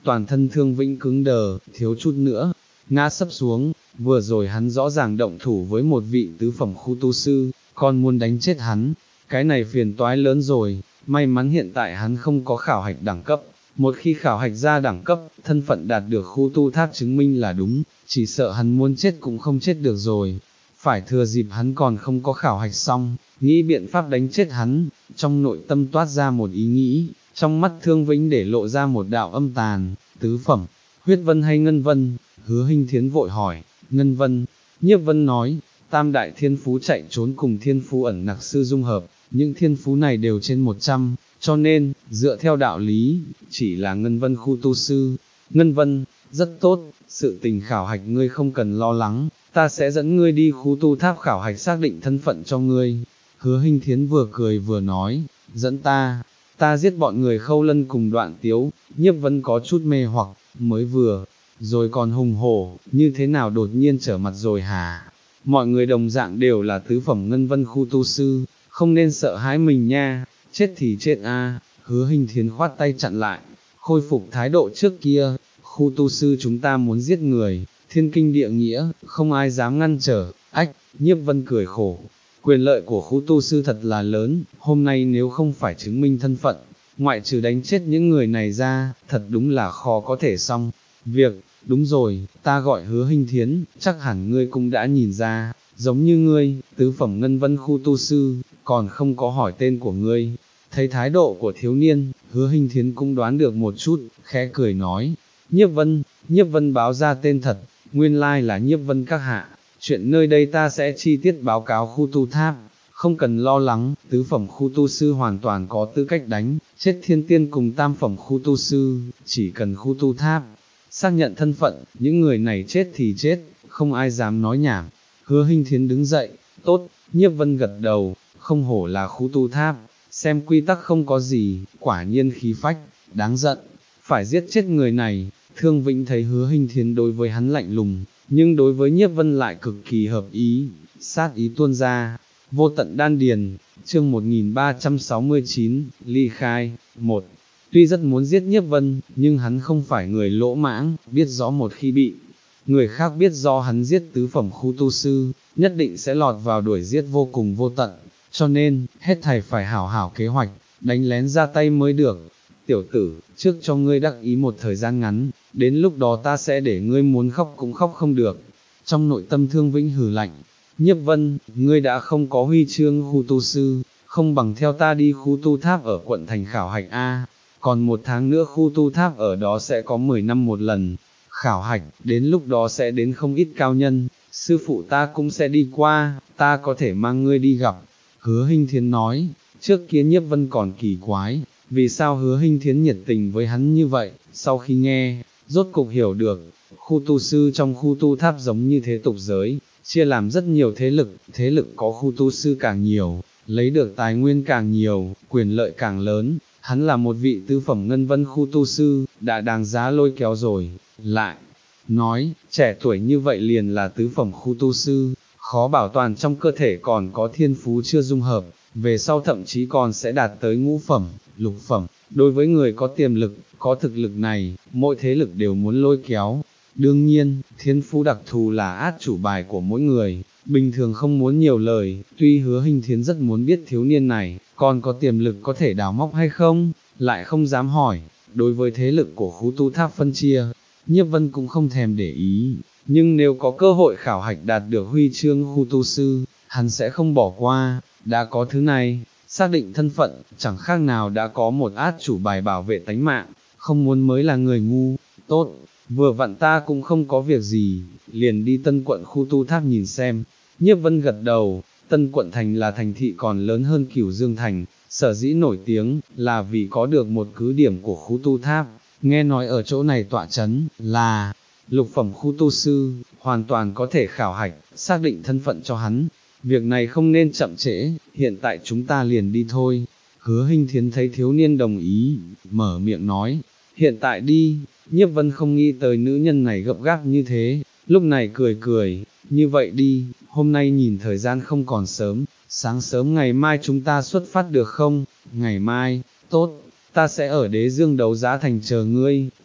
toàn thân Thương Vĩnh cứng đờ, thiếu chút nữa, ngã sấp xuống, vừa rồi hắn rõ ràng động thủ với một vị tứ phẩm khu tu sư, còn muốn đánh chết hắn, cái này phiền toái lớn rồi, may mắn hiện tại hắn không có khảo hạch đẳng cấp, một khi khảo hạch ra đẳng cấp, thân phận đạt được khu tu tháp chứng minh là đúng, chỉ sợ hắn muốn chết cũng không chết được rồi, phải thừa dịp hắn còn không có khảo hạch xong, nghĩ biện pháp đánh chết hắn, trong nội tâm toát ra một ý nghĩ, trong mắt Thương Vĩnh để lộ ra một đạo âm tàn, tứ phẩm, huyết vân hay ngân vân, Hứa Hinh Thiến vội hỏi, ngân vân, Nhiếp Vân nói, tam đại thiên phú chạy trốn cùng thiên phú ẩn nặc sư dung hợp, những thiên phú này đều trên một trăm, cho nên, dựa theo đạo lý, chỉ là ngân vân khu tu sư, ngân vân, rất tốt, sự tình khảo hạch ngươi không cần lo lắng, ta sẽ dẫn ngươi đi khu tu tháp khảo hạch xác định thân phận cho ngươi. Hứa Hinh Thiến vừa cười vừa nói, dẫn ta, ta giết bọn người Khâu Lân cùng Đoạn Tiếu, Nhiếp Vân có chút mê hoặc, mới vừa, rồi còn hùng hổ, như thế nào đột nhiên trở mặt rồi hả? Mọi người đồng dạng đều là tứ phẩm ngân vân khu tu sư, không nên sợ hãi mình nha, chết thì chết a. Hứa Hinh Thiến khoát tay chặn lại, khôi phục thái độ trước kia, khu tu sư chúng ta muốn giết người, thiên kinh địa nghĩa, không ai dám ngăn trở, ách, Nhiếp Vân cười khổ, quyền lợi của khu tu sư thật là lớn, hôm nay nếu không phải chứng minh thân phận, ngoại trừ đánh chết những người này ra, thật đúng là khó có thể xong, việc, đúng rồi, ta gọi Hứa Hinh Thiến, chắc hẳn ngươi cũng đã nhìn ra, giống như ngươi, tứ phẩm ngân vân khu tu sư, còn không có hỏi tên của ngươi. Thấy thái độ của thiếu niên, Hứa Hinh Thiến cũng đoán được một chút, khẽ cười nói, Nhiếp Vân, Nhiếp Vân báo ra tên thật, nguyên lai là Nhiếp Vân các hạ, chuyện nơi đây ta sẽ chi tiết báo cáo khu tu tháp, không cần lo lắng, tứ phẩm khu tu sư hoàn toàn có tư cách đánh, chết thiên tiên cùng tam phẩm khu tu sư, chỉ cần khu tu tháp, xác nhận thân phận, những người này chết thì chết, không ai dám nói nhảm. Hứa Hinh Thiến đứng dậy, tốt, Nhiếp Vân gật đầu, không hổ là khu tu tháp, xem quy tắc không có gì, quả nhiên khí phách, đáng giận, phải giết chết người này. Thương Vĩnh thấy Hứa Hinh Thiến đối với hắn lạnh lùng, nhưng đối với Nhiếp Vân lại cực kỳ hợp ý, sát ý tuôn ra, vô tận đan điền. Chương một nghìn ba trăm sáu mươi chín, ly khai. Một. Tuy rất muốn giết Nhiếp Vân, nhưng hắn không phải người lỗ mãng, biết rõ một khi bị người khác biết do hắn giết tứ phẩm khu tu sư, nhất định sẽ lọt vào đuổi giết vô cùng vô tận, cho nên, hết thảy phải hảo hảo kế hoạch, đánh lén ra tay mới được. Tiểu tử, trước cho ngươi đắc ý một thời gian ngắn, đến lúc đó ta sẽ để ngươi muốn khóc cũng khóc không được. Trong nội tâm Thương Vĩnh hừ lạnh, Nhiếp Vân, ngươi đã không có huy chương khu tu sư, không bằng theo ta đi khu tu tháp ở quận thành khảo hạch A, còn một tháng nữa khu tu tháp ở đó sẽ có mười năm một lần, khảo hạch, đến lúc đó sẽ đến không ít cao nhân, sư phụ ta cũng sẽ đi qua, ta có thể mang ngươi đi gặp. Hứa Hinh Thiến nói, trước kia Nhiếp Vân còn kỳ quái, vì sao Hứa Hinh Thiến nhiệt tình với hắn như vậy, sau khi nghe, rốt cục hiểu được, khu tu sư trong khu tu tháp giống như thế tục giới, chia làm rất nhiều thế lực, thế lực có khu tu sư càng nhiều, lấy được tài nguyên càng nhiều, quyền lợi càng lớn, hắn là một vị tứ phẩm ngân vân khu tu sư, đã đáng giá lôi kéo rồi, lại, nói, trẻ tuổi như vậy liền là tứ phẩm khu tu sư, khó bảo toàn trong cơ thể còn có thiên phú chưa dung hợp, về sau thậm chí còn sẽ đạt tới ngũ phẩm, lục phẩm, đối với người có tiềm lực, có thực lực này, mỗi thế lực đều muốn lôi kéo. Đương nhiên, thiên phú đặc thù là át chủ bài của mỗi người, bình thường không muốn nhiều lời, tuy Hứa Hinh Thiến rất muốn biết thiếu niên này, còn có tiềm lực có thể đào móc hay không, lại không dám hỏi, đối với thế lực của khu tu tháp phân chia, Nhiếp Vân cũng không thèm để ý, nhưng nếu có cơ hội khảo hạch đạt được huy chương khu tu sư, hắn sẽ không bỏ qua, đã có thứ này, xác định thân phận, chẳng khác nào đã có một át chủ bài bảo vệ tánh mạng, không muốn mới là người ngu, tốt. Vừa vặn ta cũng không có việc gì, liền đi Tân quận khu tu tháp nhìn xem. Nhiếp Vân gật đầu, Tân quận thành là thành thị còn lớn hơn Cửu Dương thành, sở dĩ nổi tiếng là vì có được một cứ điểm của khu tu tháp. Nghe nói ở chỗ này tọa chấn là lục phẩm khu tu sư, hoàn toàn có thể khảo hạch, xác định thân phận cho hắn. Việc này không nên chậm trễ, hiện tại chúng ta liền đi thôi. Hứa Hinh Thiến thấy thiếu niên đồng ý, mở miệng nói, hiện tại đi. Nhiếp Vân không nghĩ tới nữ nhân này gấp gáp như thế, lúc này cười cười, như vậy đi, hôm nay nhìn thời gian không còn sớm, sáng sớm ngày mai chúng ta xuất phát được không? Ngày mai, tốt, ta sẽ ở Đế Dương đấu giá thành chờ ngươi,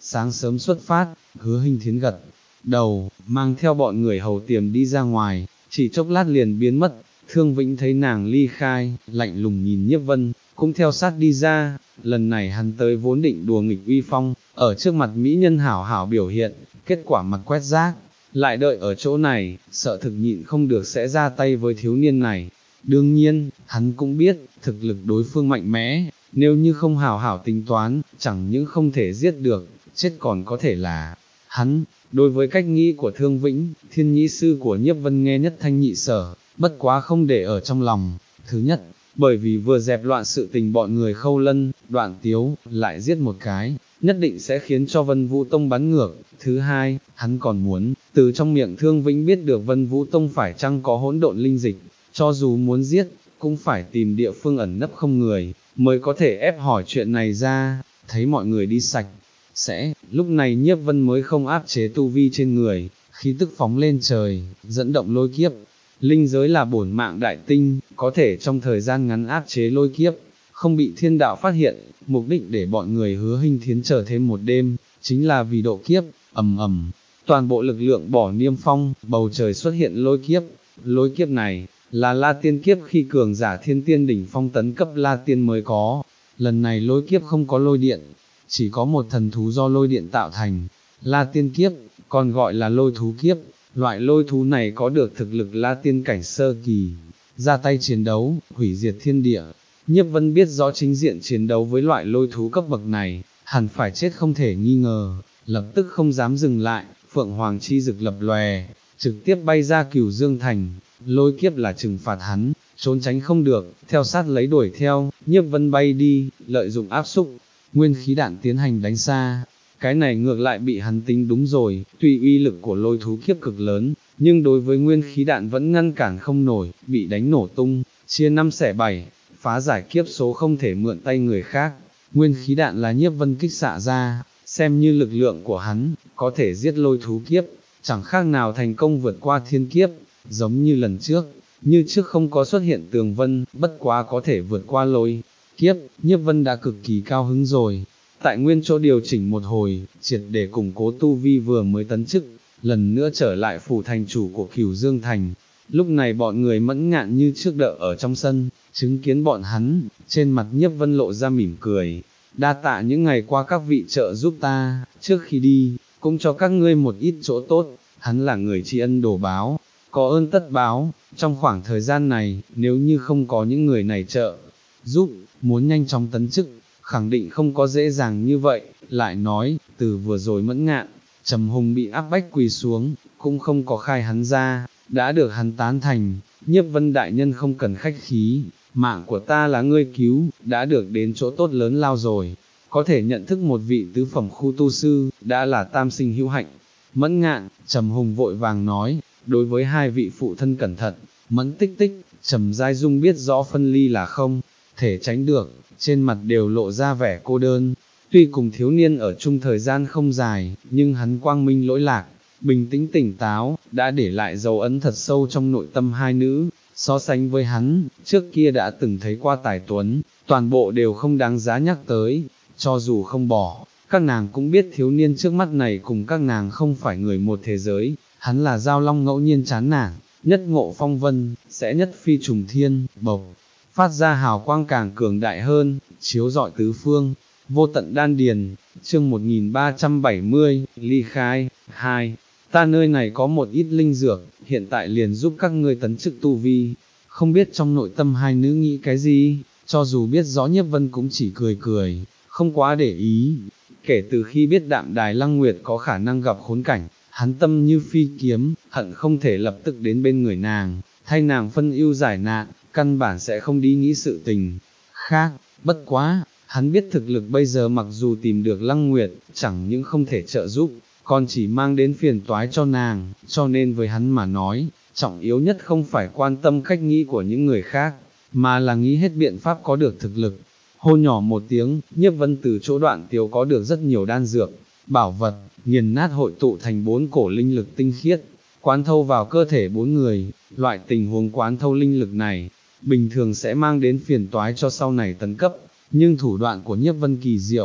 sáng sớm xuất phát, Hứa Hình Thiến gật đầu, mang theo bọn người hầu tiềm đi ra ngoài, chỉ chốc lát liền biến mất. Thương Vĩnh thấy nàng ly khai, lạnh lùng nhìn Nhiếp Vân, cũng theo sát đi ra. Lần này hắn tới vốn định đùa nghịch uy phong, ở trước mặt mỹ nhân hảo hảo biểu hiện, kết quả mặt quét rác, lại đợi ở chỗ này, sợ thực nhịn không được sẽ ra tay với thiếu niên này. Đương nhiên, hắn cũng biết, thực lực đối phương mạnh mẽ, nếu như không hảo hảo tính toán, chẳng những không thể giết được, chết còn có thể là hắn. Đối với cách nghĩ của Thương Vĩnh, Thiên Nhĩ sư của Nhiếp Vân nghe nhất thanh nhị sở, bất quá không để ở trong lòng. Thứ nhất, bởi vì vừa dẹp loạn sự tình bọn người Khâu Lân, Đoạn Tiếu, lại giết một cái, nhất định sẽ khiến cho Vân Vũ Tông bắn ngược. Thứ hai, hắn còn muốn, từ trong miệng Thương Vĩnh biết được Vân Vũ Tông phải chăng có hỗn độn linh dịch, cho dù muốn giết, cũng phải tìm địa phương ẩn nấp không người, mới có thể ép hỏi chuyện này ra. Thấy mọi người đi sạch sẽ, lúc này Nhiếp Vân mới không áp chế tu vi trên người, khí tức phóng lên trời, dẫn động lôi kiếp. Linh giới là bổn mạng đại tinh, có thể trong thời gian ngắn áp chế lôi kiếp, không bị thiên đạo phát hiện. Mục đích để bọn người Hứa Hình Thiến chờ thêm một đêm, chính là vì độ kiếp. Ầm ầm, toàn bộ lực lượng bỏ niêm phong, bầu trời xuất hiện lôi kiếp. Lôi kiếp này là La Tiên kiếp khi cường giả thiên tiên đỉnh phong tấn cấp La Tiên mới có. Lần này lôi kiếp không có lôi điện, chỉ có một thần thú do lôi điện tạo thành. La Tiên kiếp, còn gọi là lôi thú kiếp. Loại lôi thú này có được thực lực La Tiên cảnh sơ kỳ, ra tay chiến đấu, hủy diệt thiên địa. Nhiếp Vân biết rõ chính diện chiến đấu với loại lôi thú cấp bậc này, hẳn phải chết không thể nghi ngờ, lập tức không dám dừng lại, Phượng Hoàng chi dực lập lòe, trực tiếp bay ra Cửu Dương Thành. Lôi kiếp là trừng phạt hắn, trốn tránh không được, theo sát lấy đuổi theo. Nhiếp Vân bay đi, lợi dụng áp xúc, nguyên khí đạn tiến hành đánh xa. Cái này ngược lại bị hắn tính đúng rồi, tuy uy lực của lôi thú kiếp cực lớn, nhưng đối với nguyên khí đạn vẫn ngăn cản không nổi, bị đánh nổ tung, chia năm xẻ bảy, phá giải kiếp số không thể mượn tay người khác. Nguyên khí đạn là Nhiếp Vân kích xạ ra, xem như lực lượng của hắn, có thể giết lôi thú kiếp, chẳng khác nào thành công vượt qua thiên kiếp. Giống như lần trước, như trước không có xuất hiện tường vân, bất quá có thể vượt qua lôi kiếp. Nhiếp Vân đã cực kỳ cao hứng rồi. Tại nguyên chỗ điều chỉnh một hồi, triệt để củng cố tu vi vừa mới tấn chức, lần nữa trở lại phủ thành chủ của Cửu Dương Thành. Lúc này bọn người Mẫn Ngạn như trước đợi ở trong sân, chứng kiến bọn hắn, trên mặt Nhiếp Vân lộ ra mỉm cười. Đa tạ những ngày qua các vị trợ giúp ta, trước khi đi, cũng cho các ngươi một ít chỗ tốt. Hắn là người tri ân đồ báo, có ơn tất báo. Trong khoảng thời gian này, nếu như không có những người này trợ giúp, muốn nhanh chóng tấn chức, khẳng định không có dễ dàng như vậy. Lại nói, từ vừa rồi Mẫn Ngạn, Trầm Hùng bị áp bách quỳ xuống, cũng không có khai hắn ra, đã được hắn tán thành. Nhiếp Vân đại nhân không cần khách khí, mạng của ta là ngươi cứu, đã được đến chỗ tốt lớn lao rồi, có thể nhận thức một vị tứ phẩm khu tu sư, đã là tam sinh hữu hạnh. Mẫn Ngạn, Trầm Hùng vội vàng nói. Đối với hai vị phụ thân cẩn thận, Mẫn Tích Tích, Trầm Giai Dung biết rõ phân ly là không thể tránh được, trên mặt đều lộ ra vẻ cô đơn. Tuy cùng thiếu niên ở chung thời gian không dài, nhưng hắn quang minh lỗi lạc, bình tĩnh tỉnh táo, đã để lại dấu ấn thật sâu trong nội tâm hai nữ. So sánh với hắn, trước kia đã từng thấy qua tài tuấn, toàn bộ đều không đáng giá nhắc tới. Cho dù không bỏ, các nàng cũng biết thiếu niên trước mắt này cùng các nàng không phải người một thế giới. Hắn là Giao Long ngẫu nhiên chán nản, nhất ngộ phong vân, sẽ nhất phi trùng thiên, bộc phát ra hào quang càng cường đại hơn, chiếu rọi tứ phương, vô tận đan điền. Chương một nghìn ba trăm bảy mươi, ly khai. Hai, ta nơi này có một ít linh dược, hiện tại liền giúp các ngươi tấn chức tu vi. Không biết trong nội tâm hai nữ nghĩ cái gì, cho dù biết rõ Nhiếp Vân cũng chỉ cười cười, không quá để ý. Kể từ khi biết Đạm Đài Lăng Nguyệt có khả năng gặp khốn cảnh, hắn tâm như phi kiếm, hận không thể lập tức đến bên người nàng, thay nàng phân ưu giải nạn, căn bản sẽ không đi nghĩ sự tình khác. Bất quá, hắn biết thực lực bây giờ mặc dù tìm được Lăng Nguyệt, chẳng những không thể trợ giúp, còn chỉ mang đến phiền toái cho nàng, cho nên với hắn mà nói, trọng yếu nhất không phải quan tâm cách nghĩ của những người khác, mà là nghĩ hết biện pháp có được thực lực. Hô nhỏ một tiếng, Nhiếp Vân từ chỗ Đoạn Tiếu có được rất nhiều đan dược, bảo vật, nghiền nát hội tụ thành bốn cổ linh lực tinh khiết, quán thâu vào cơ thể bốn người. Loại tình huống quán thâu linh lực này, bình thường sẽ mang đến phiền toái cho sau này tấn cấp, nhưng thủ đoạn của Nhiếp Vân kỳ diệu,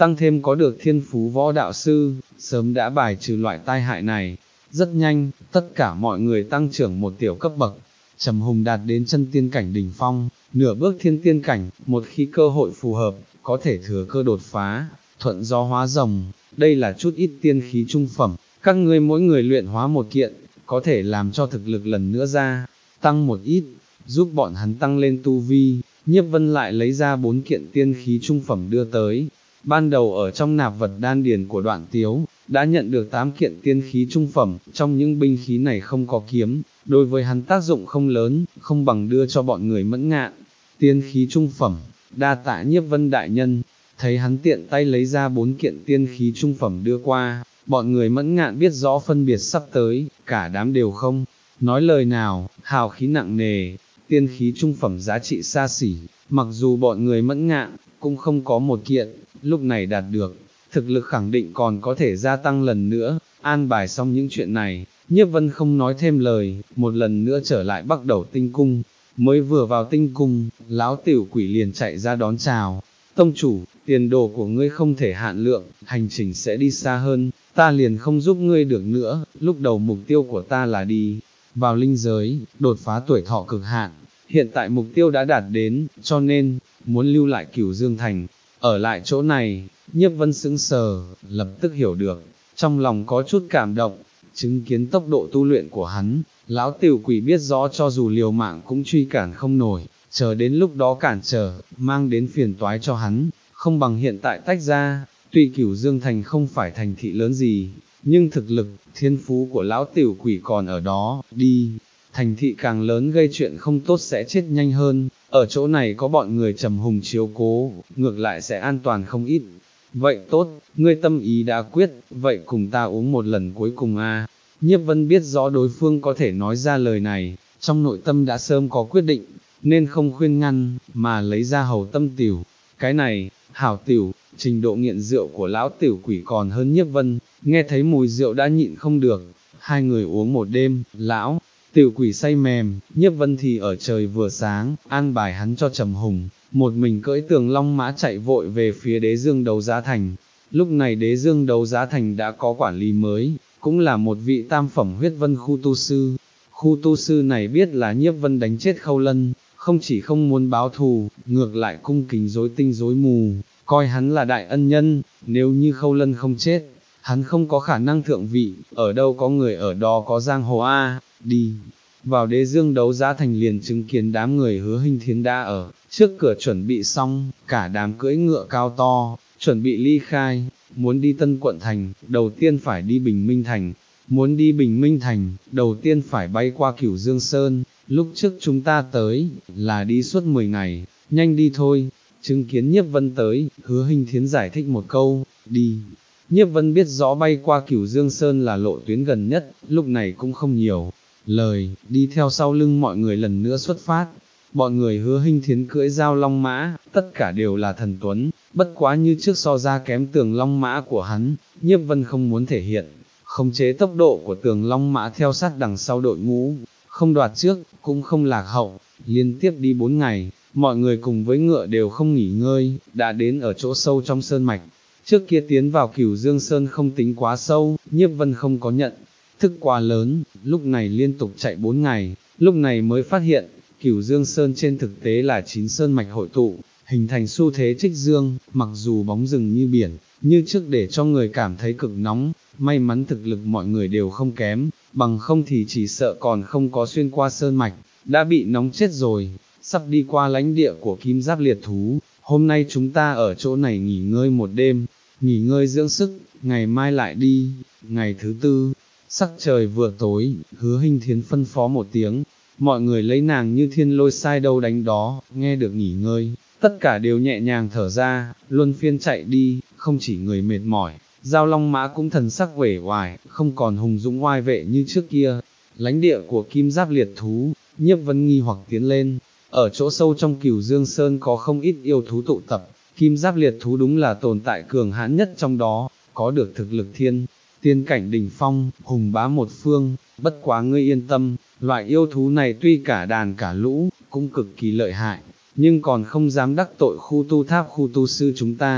tăng thêm có được thiên phú võ đạo sư, sớm đã bài trừ loại tai hại này. Rất nhanh, tất cả mọi người tăng trưởng một tiểu cấp bậc, Trầm Hùng đạt đến chân tiên cảnh đỉnh phong, nửa bước thiên tiên cảnh, một khi cơ hội phù hợp, có thể thừa cơ đột phá, thuận gió hóa rồng, đây là chút ít tiên khí trung phẩm, các ngươi mỗi người luyện hóa một kiện, có thể làm cho thực lực lần nữa ra, tăng một ít, giúp bọn hắn tăng lên tu vi. Nhiếp Vân lại lấy ra bốn kiện tiên khí trung phẩm đưa tới, ban đầu ở trong nạp vật đan điền của Đoạn Tiếu, đã nhận được tám kiện tiên khí trung phẩm, trong những binh khí này không có kiếm, đối với hắn tác dụng không lớn, không bằng đưa cho bọn người Mẫn Ngạn. Tiên khí trung phẩm, đa tạ Nhiếp Vân đại nhân, thấy hắn tiện tay lấy ra bốn kiện tiên khí trung phẩm đưa qua, bọn người Mẫn Ngạn biết rõ phân biệt sắp tới, cả đám đều không nói lời nào, hào khí nặng nề, tiên khí trung phẩm giá trị xa xỉ, mặc dù bọn người Mẫn Ngạn cũng không có một kiện, lúc này đạt được, thực lực khẳng định còn có thể gia tăng lần nữa. An bài xong những chuyện này, Nhiếp Vân không nói thêm lời, một lần nữa trở lại Bắc Đầu Tinh Cung. Mới vừa vào tinh cung, lão tiểu quỷ liền chạy ra đón chào. Tông chủ, tiền đồ của ngươi không thể hạn lượng, hành trình sẽ đi xa hơn, ta liền không giúp ngươi được nữa. Lúc đầu mục tiêu của ta là đi vào linh giới, đột phá tuổi thọ cực hạn. Hiện tại mục tiêu đã đạt đến, cho nên, muốn lưu lại Cửu Dương Thành, ở lại chỗ này. Nhiếp Vân sững sờ, lập tức hiểu được, trong lòng có chút cảm động, chứng kiến tốc độ tu luyện của hắn, lão tiểu quỷ biết rõ cho dù liều mạng cũng truy cản không nổi, chờ đến lúc đó cản trở, mang đến phiền toái cho hắn, không bằng hiện tại tách ra. Tuy Cửu Dương Thành không phải thành thị lớn gì, nhưng thực lực, thiên phú của lão tiểu quỷ còn ở đó, đi, thành thị càng lớn gây chuyện không tốt sẽ chết nhanh hơn, ở chỗ này có bọn người Trầm Hùng chiếu cố, ngược lại sẽ an toàn không ít. Vậy tốt, ngươi tâm ý đã quyết, vậy cùng ta uống một lần cuối cùng a. Nhiếp Vân biết rõ đối phương có thể nói ra lời này, trong nội tâm đã sớm có quyết định, nên không khuyên ngăn, mà lấy ra hầu tâm tiểu. Cái này, hảo tiểu, trình độ nghiện rượu của lão tiểu quỷ còn hơn Nhiếp Vân, nghe thấy mùi rượu đã nhịn không được, hai người uống một đêm, lão tiểu quỷ say mềm, Nhiếp Vân thì ở trời vừa sáng, an bài hắn cho Trầm Hùng, một mình cưỡi Tường Long mã chạy vội về phía Đế Dương Đấu Giá Thành. Lúc này Đế Dương Đấu Giá Thành đã có quản lý mới, cũng là một vị tam phẩm huyết vân khu tu sư. Khu tu sư này biết là Nhiếp Vân đánh chết Khâu Lân, không chỉ không muốn báo thù, ngược lại cung kính rối tinh rối mù, coi hắn là đại ân nhân. Nếu như Khâu Lân không chết, hắn không có khả năng thượng vị, ở đâu có người ở đó có giang hồ a. Đi vào Đế Dương Đấu Giá Thành liền chứng kiến đám người Hứa Hinh Thiến đã ở trước cửa chuẩn bị xong, cả đám cưỡi ngựa cao to, chuẩn bị ly khai. Muốn đi Tân Quận Thành, đầu tiên phải đi Bình Minh Thành, muốn đi Bình Minh Thành, đầu tiên phải bay qua Cửu Dương Sơn. Lúc trước chúng ta tới, là đi suốt mười ngày, nhanh đi thôi. Chứng kiến Nhiếp Vân tới, Hứa Hinh Thiến giải thích một câu, đi. Nhiếp Vân biết rõ bay qua Cửu Dương Sơn là lộ tuyến gần nhất, lúc này cũng không nhiều lời, đi theo sau lưng mọi người lần nữa xuất phát. Bọn người Hứa Hinh Thiến cưỡi Dao Long mã, tất cả đều là thần tuấn, bất quá như trước so ra kém Tường Long mã của hắn. Nhiếp Vân không muốn thể hiện khống chế tốc độ của Tường Long mã theo sát đằng sau đội ngũ, không đoạt trước, cũng không lạc hậu. Liên tiếp đi bốn ngày, mọi người cùng với ngựa đều không nghỉ ngơi, đã đến ở chỗ sâu trong sơn mạch. Trước kia tiến vào Cửu Dương Sơn không tính quá sâu, Nhiếp Vân không có nhận thức quá lớn, lúc này liên tục chạy bốn ngày, lúc này mới phát hiện, Cửu Dương Sơn trên thực tế là chín sơn mạch hội tụ, hình thành xu thế trích dương, mặc dù bóng rừng như biển, như trước để cho người cảm thấy cực nóng. May mắn thực lực mọi người đều không kém, bằng không thì chỉ sợ còn không có xuyên qua sơn mạch, đã bị nóng chết rồi. Sắp đi qua lãnh địa của Kim Giáp liệt thú, hôm nay chúng ta ở chỗ này nghỉ ngơi một đêm, nghỉ ngơi dưỡng sức, ngày mai lại đi. Ngày thứ tư, sắc trời vừa tối, Hứa Hinh Thiến phân phó một tiếng, mọi người lấy nàng như thiên lôi sai đâu đánh đó. Nghe được nghỉ ngơi, tất cả đều nhẹ nhàng thở ra, luân phiên chạy đi, không chỉ người mệt mỏi, Dao Long mã cũng thần sắc uể oải, không còn hùng dũng oai vệ như trước kia. Lãnh địa của Kim Giáp liệt thú, Nhiếp Vân nghi hoặc tiến lên, ở chỗ sâu trong Cửu Dương Sơn có không ít yêu thú tụ tập, Kim Giáp liệt thú đúng là tồn tại cường hãn nhất trong đó, có được thực lực thiên tiên cảnh đỉnh phong, hùng bá một phương. Bất quá ngươi yên tâm, loại yêu thú này tuy cả đàn cả lũ, cũng cực kỳ lợi hại, nhưng còn không dám đắc tội khu tu tháp khu tu sư chúng ta.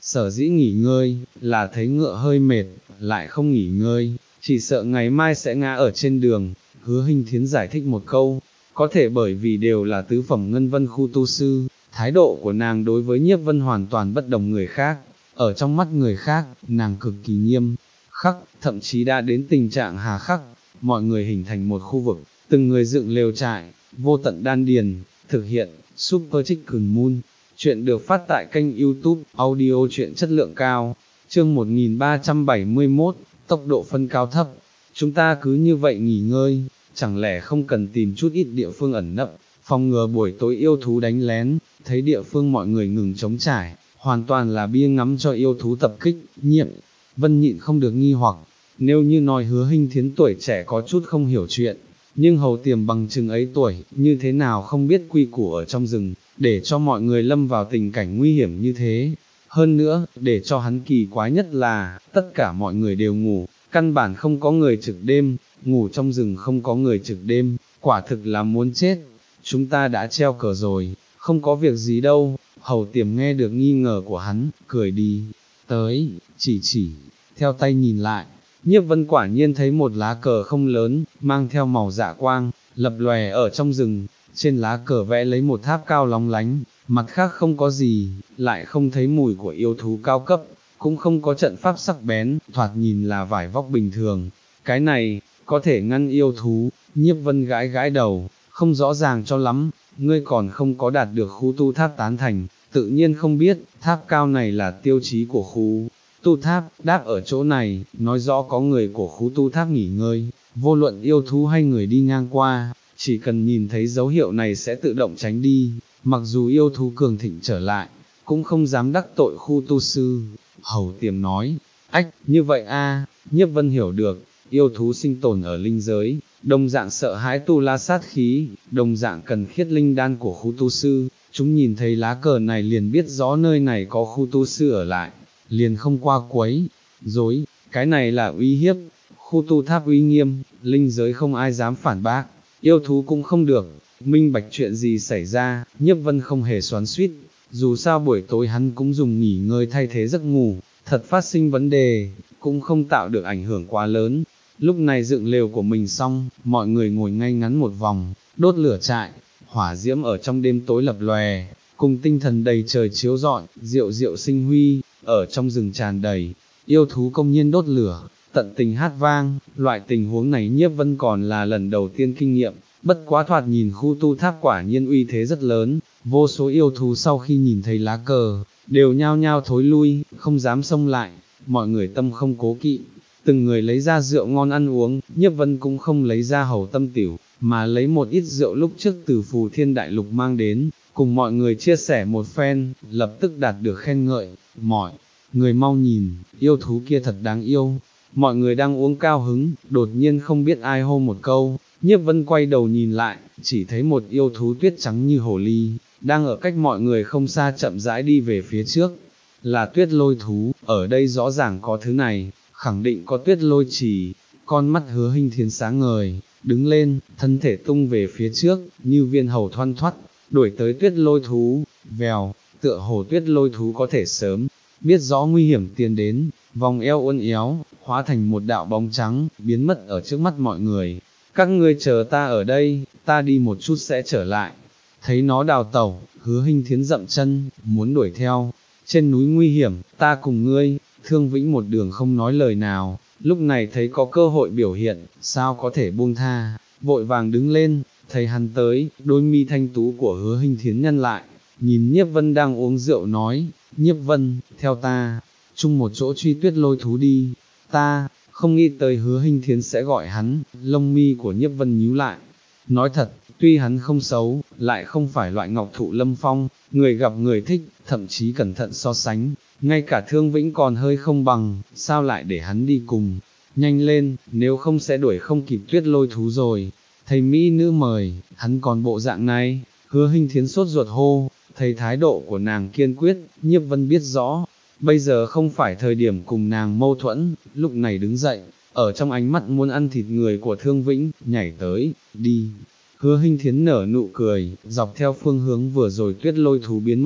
sở dĩ nghỉ ngơi, là thấy ngựa hơi mệt, lại không nghỉ ngơi, chỉ sợ ngày mai sẽ ngã ở trên đường. Hứa Hình Thiến giải thích một câu, có thể bởi vì đều là tứ phẩm ngân vân khu tu sư, thái độ của nàng đối với Nhiếp Vân hoàn toàn bất đồng người khác, ở trong mắt người khác, nàng cực kỳ nghiêm khắc, thậm chí đã đến tình trạng hà khắc, mọi người hình thành một khu vực, từng người dựng lều trại, vô tận đan điền, thực hiện, Super Chicken Moon. Chuyện được phát tại kênh YouTube, audio truyện chất lượng cao, chương một nghìn ba trăm bảy mươi mốt, tốc độ phân cao thấp. Chúng ta cứ như vậy nghỉ ngơi, chẳng lẽ không cần tìm chút ít địa phương ẩn nấp, phòng ngừa buổi tối yêu thú đánh lén. Thấy địa phương mọi người ngừng chống trải, hoàn toàn là bia ngắm cho yêu thú tập kích. Nhiệm Vân nhịn không được nghi hoặc, nếu như nói Hứa Hình Thiến tuổi trẻ có chút không hiểu chuyện, nhưng Hầu Tiềm bằng chừng ấy tuổi, như thế nào không biết quy củ ở trong rừng, để cho mọi người lâm vào tình cảnh nguy hiểm như thế. Hơn nữa, để cho hắn kỳ quái nhất là, tất cả mọi người đều ngủ, căn bản không có người trực đêm, ngủ trong rừng không có người trực đêm, quả thực là muốn chết. Chúng ta đã treo cờ rồi, không có việc gì đâu. Hầu Tiềm nghe được nghi ngờ của hắn, cười đi tới, chỉ chỉ, theo tay nhìn lại, Nhiếp Vân quả nhiên thấy một lá cờ không lớn, mang theo màu dạ quang, lập lòe ở trong rừng, trên lá cờ vẽ lấy một tháp cao lóng lánh, mặt khác không có gì, lại không thấy mùi của yêu thú cao cấp, cũng không có trận pháp sắc bén, thoạt nhìn là vải vóc bình thường. Cái này, có thể ngăn yêu thú. Nhiếp Vân gãi gãi đầu, không rõ ràng cho lắm, ngươi còn không có đạt được khu tu tháp tán thành, tự nhiên không biết, tháp cao này là tiêu chí của khu tu tháp, đáp ở chỗ này, nói rõ có người của khu tu tháp nghỉ ngơi, vô luận yêu thú hay người đi ngang qua, chỉ cần nhìn thấy dấu hiệu này sẽ tự động tránh đi, mặc dù yêu thú cường thịnh trở lại, cũng không dám đắc tội khu tu sư. Hầu Tiềm nói, ách, như vậy a. Nhiếp Vân hiểu được, yêu thú sinh tồn ở linh giới, đồng dạng sợ hãi tu la sát khí, đồng dạng cần khiết linh đan của khu tu sư, chúng nhìn thấy lá cờ này liền biết rõ nơi này có khu tu sư ở lại, liền không qua quấy rối, cái này là uy hiếp. Khu tu tháp uy nghiêm, linh giới không ai dám phản bác, yêu thú cũng không được. Minh bạch chuyện gì xảy ra, Nhiếp Vân không hề xoắn xuýt, dù sao buổi tối hắn cũng dùng nghỉ ngơi thay thế giấc ngủ, thật phát sinh vấn đề, cũng không tạo được ảnh hưởng quá lớn. Lúc này dựng lều của mình xong, mọi người ngồi ngay ngắn một vòng, đốt lửa trại, hỏa diễm ở trong đêm tối lập lòe, cùng tinh thần đầy trời chiếu rọi, diệu diệu sinh huy, ở trong rừng tràn đầy, yêu thú công nhiên đốt lửa, tận tình hát vang. Loại tình huống này Nhiếp Vân còn là lần đầu tiên kinh nghiệm, bất quá thoạt nhìn khu tu tháp quả nhiên uy thế rất lớn, vô số yêu thú sau khi nhìn thấy lá cờ, đều nhao nhao thối lui, không dám xông lại. Mọi người tâm không cố kỵ, từng người lấy ra rượu ngon ăn uống. Nhiếp Vân cũng không lấy ra hầu tâm tiểu, mà lấy một ít rượu lúc trước từ Phù Thiên Đại Lục mang đến, cùng mọi người chia sẻ một phen, lập tức đạt được khen ngợi. Mọi người mau nhìn, yêu thú kia thật đáng yêu. Mọi người đang uống cao hứng, đột nhiên không biết ai hô một câu, Nhiếp Vân quay đầu nhìn lại, chỉ thấy một yêu thú tuyết trắng như hồ ly, đang ở cách mọi người không xa chậm rãi đi về phía trước. Là tuyết lôi thú, ở đây rõ ràng có thứ này, khẳng định có tuyết lôi trì. Con mắt Hứa Hình Thiến sáng ngời, đứng lên, thân thể tung về phía trước, như viên hầu thoăn thoắt, đuổi tới tuyết lôi thú. Vèo, tựa hồ tuyết lôi thú có thể sớm biết rõ nguy hiểm tiến đến, vòng eo uốn éo, hóa thành một đạo bóng trắng, biến mất ở trước mắt mọi người. Các ngươi chờ ta ở đây, ta đi một chút sẽ trở lại. Thấy nó đào tẩu, Hứa Hình Thiến dậm chân, muốn đuổi theo. Trên núi nguy hiểm, ta cùng ngươi. Thương Vĩnh một đường không nói lời nào, lúc này thấy có cơ hội biểu hiện, sao có thể buông tha, vội vàng đứng lên. Thấy hắn tới, đôi mi thanh tú của Hứa Hình Thiến nhăn lại, nhìn Nhiếp Vân đang uống rượu nói, Nhiếp Vân, theo ta, chung một chỗ truy tuyết lôi thú đi. Ta, không nghĩ tới Hứa Hình Thiến sẽ gọi hắn. Lông mi của Nhiếp Vân nhíu lại, nói thật, tuy hắn không xấu, lại không phải loại ngọc thụ lâm phong, người gặp người thích, thậm chí cẩn thận so sánh, ngay cả Thương Vĩnh còn hơi không bằng, sao lại để hắn đi cùng. Nhanh lên, nếu không sẽ đuổi không kịp tuyết lôi thú rồi. Thầy Mỹ nữ mời, hắn còn bộ dạng này. Hứa Hình Thiến sốt ruột hô. Thấy thái độ của nàng kiên quyết, Nhiếp Vân biết rõ, bây giờ không phải thời điểm cùng nàng mâu thuẫn, lúc này đứng dậy, ở trong ánh mắt muốn ăn thịt người của Thương Vĩnh, nhảy tới, đi. Hứa Hình Thiến nở nụ cười, dọc theo phương hướng vừa rồi tuyết lôi thú biến mất,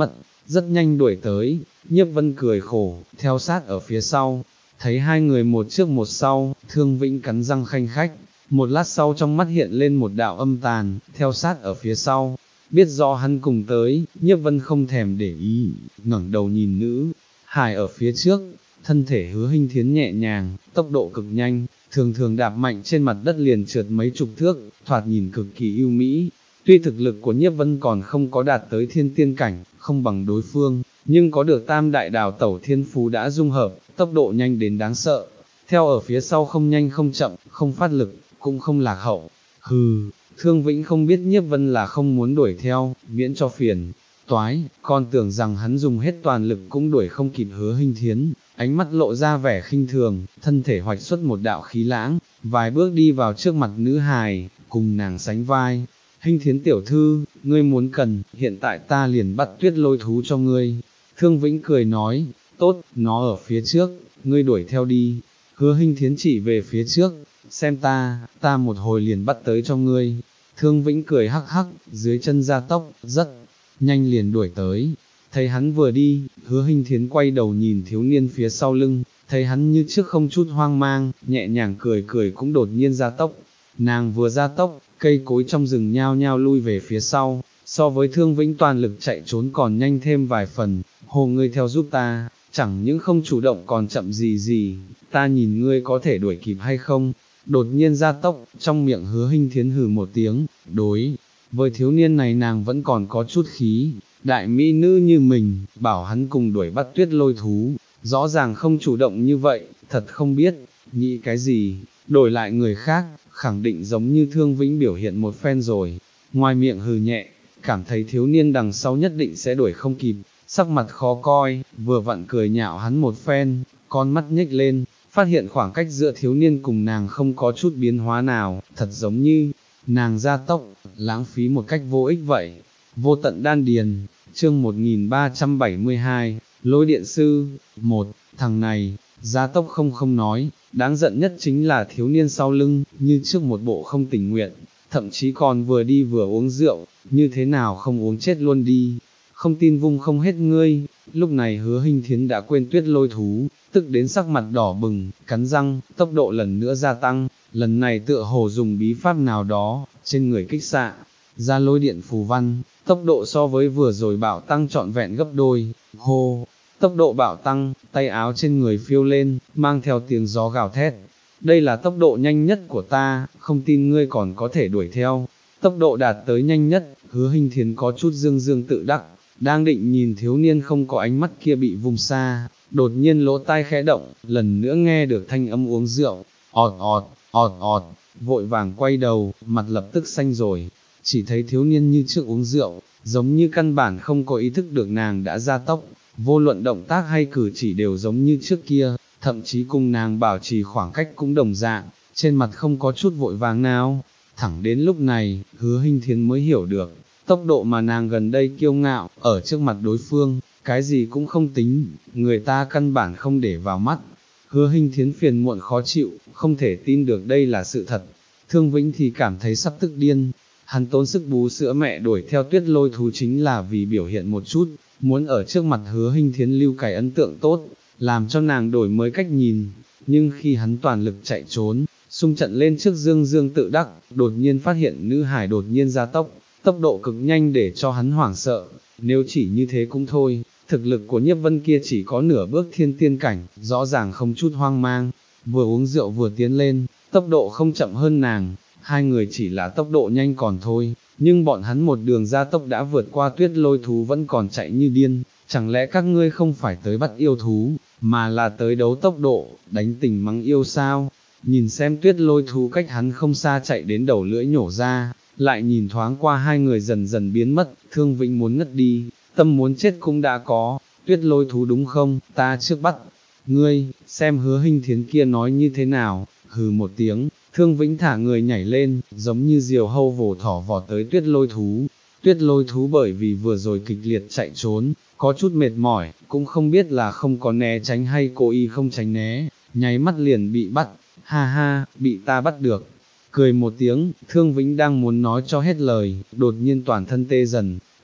rất nhanh đuổi tới, Nhiếp Vân cười khổ, theo sát ở phía sau, thấy hai người một trước một sau, Thương Vĩnh cắn răng khanh khách, một lát sau trong mắt hiện lên một đạo âm tàn, theo sát ở phía sau, biết rõ hắn cùng tới, Nhiếp Vân không thèm để ý, ngẩng đầu nhìn nữ hài ở phía trước, thân thể Hứa Hinh Thiến nhẹ nhàng, tốc độ cực nhanh, thường thường đạp mạnh trên mặt đất liền trượt mấy chục thước, thoạt nhìn cực kỳ ưu mỹ. Tuy thực lực của Nhiếp Vân còn không có đạt tới thiên tiên cảnh, không bằng đối phương, nhưng có được tam đại đào tẩu thiên phú đã dung hợp, tốc độ nhanh đến đáng sợ. Theo ở phía sau không nhanh không chậm, không phát lực, cũng không lạc hậu. Hừ, Thương Vĩnh không biết Nhiếp Vân là không muốn đuổi theo, miễn cho phiền toái, còn tưởng rằng hắn dùng hết toàn lực cũng đuổi không kịp Hứa Hinh Thiến, ánh mắt lộ ra vẻ khinh thường, thân thể hoạch xuất một đạo khí lãng, vài bước đi vào trước mặt nữ hài, cùng nàng sánh vai. Hinh Thiến tiểu thư, ngươi muốn cần, hiện tại ta liền bắt tuyết lôi thú cho ngươi. Thương Vĩnh cười nói, tốt, nó ở phía trước, ngươi đuổi theo đi. Hứa Hinh Thiến chỉ về phía trước, xem ta, ta một hồi liền bắt tới cho ngươi. Thương Vĩnh cười hắc hắc, dưới chân gia tốc, rất nhanh liền đuổi tới. Thấy hắn vừa đi, Hứa Hinh Thiến quay đầu nhìn thiếu niên phía sau lưng, thấy hắn như trước không chút hoang mang, nhẹ nhàng cười cười cũng đột nhiên gia tốc. Nàng vừa gia tốc, cây cối trong rừng nhao nhao lui về phía sau, so với Thương Vĩnh toàn lực chạy trốn còn nhanh thêm vài phần. Hồ, ngươi theo giúp ta, chẳng những không chủ động còn chậm gì gì, ta nhìn ngươi có thể đuổi kịp hay không. Đột nhiên gia tốc, trong miệng Hứa Hinh Thiến hừ một tiếng, đối với thiếu niên này nàng vẫn còn có chút khí, đại mỹ nữ như mình, bảo hắn cùng đuổi bắt tuyết lôi thú, rõ ràng không chủ động như vậy, thật không biết, nghĩ cái gì, đổi lại người khác, khẳng định giống như Thương Vĩnh biểu hiện một phen rồi, ngoài miệng hừ nhẹ, cảm thấy thiếu niên đằng sau nhất định sẽ đuổi không kịp, sắc mặt khó coi, vừa vặn cười nhạo hắn một phen, con mắt nhếch lên, phát hiện khoảng cách giữa thiếu niên cùng nàng không có chút biến hóa nào, thật giống như, nàng gia tốc, lãng phí một cách vô ích vậy. Vô tận đan điền, chương một nghìn ba trăm bảy mươi hai, lôi điện sư, một, thằng này, gia tốc không không nói, đáng giận nhất chính là thiếu niên sau lưng, như trước một bộ không tình nguyện, thậm chí còn vừa đi vừa uống rượu, như thế nào không uống chết luôn đi, không tin vung không hết ngươi. Lúc này Hứa Hinh Thiến đã quên tuyết lôi thú, tức đến sắc mặt đỏ bừng, cắn răng, tốc độ lần nữa gia tăng, lần này tựa hồ dùng bí pháp nào đó, trên người kích xạ ra lôi điện phù văn, tốc độ so với vừa rồi bảo tăng trọn vẹn gấp đôi. Hô, tốc độ bảo tăng, tay áo trên người phiêu lên, mang theo tiếng gió gào thét. Đây là tốc độ nhanh nhất của ta, không tin ngươi còn có thể đuổi theo. Tốc độ đạt tới nhanh nhất, Hứa Hinh Thiến có chút dương dương tự đắc, đang định nhìn thiếu niên không có ánh mắt kia bị vung xa, đột nhiên lỗ tai khẽ động, lần nữa nghe được thanh âm uống rượu, ọt ọt, ọt ọt, vội vàng quay đầu, mặt lập tức xanh rồi, chỉ thấy thiếu niên như trước uống rượu, giống như căn bản không có ý thức được nàng đã gia tốc, vô luận động tác hay cử chỉ đều giống như trước kia, thậm chí cùng nàng bảo trì khoảng cách cũng đồng dạng, trên mặt không có chút vội vàng nào. Thẳng đến lúc này, Hứa Hinh Thiến mới hiểu được, tốc độ mà nàng gần đây kiêu ngạo, ở trước mặt đối phương, cái gì cũng không tính, người ta căn bản không để vào mắt. Hứa Hinh Thiến phiền muộn khó chịu, không thể tin được đây là sự thật. Thương Vĩnh thì cảm thấy sắp tức điên, hắn tốn sức bú sữa mẹ đuổi theo tuyết lôi thú chính là vì biểu hiện một chút, muốn ở trước mặt Hứa Hinh Thiến lưu cái ấn tượng tốt, làm cho nàng đổi mới cách nhìn, nhưng khi hắn toàn lực chạy trốn, xung trận lên trước dương dương tự đắc, đột nhiên phát hiện nữ hải đột nhiên gia tốc, tốc độ cực nhanh để cho hắn hoảng sợ, nếu chỉ như thế cũng thôi, thực lực của Nhiếp Vân kia chỉ có nửa bước thiên tiên cảnh, rõ ràng không chút hoang mang, vừa uống rượu vừa tiến lên, tốc độ không chậm hơn nàng, hai người chỉ là tốc độ nhanh còn thôi, nhưng bọn hắn một đường gia tốc đã vượt qua tuyết lôi thú vẫn còn chạy như điên, chẳng lẽ các ngươi không phải tới bắt yêu thú, mà là tới đấu tốc độ, đánh tình mắng yêu sao? Nhìn xem tuyết lôi thú cách hắn không xa chạy đến đầu lưỡi nhổ ra, lại nhìn thoáng qua hai người dần dần biến mất, Thương Vĩnh muốn ngất đi, tâm muốn chết cũng đã có, tuyết lôi thú đúng không, ta trước bắt, ngươi, xem Hứa Hinh Thiến kia nói như thế nào, hừ một tiếng, Thương Vĩnh thả người nhảy lên, giống như diều hâu vồ thỏ vọt tới tuyết lôi thú. Tuyết lôi thú bởi vì vừa rồi kịch liệt chạy trốn, có chút mệt mỏi, cũng không biết là không có né tránh hay cố ý không tránh né, nháy mắt liền bị bắt, ha ha, bị ta bắt được. Cười một tiếng, Thương Vĩnh đang muốn nói cho hết lời, đột nhiên toàn thân tê dần,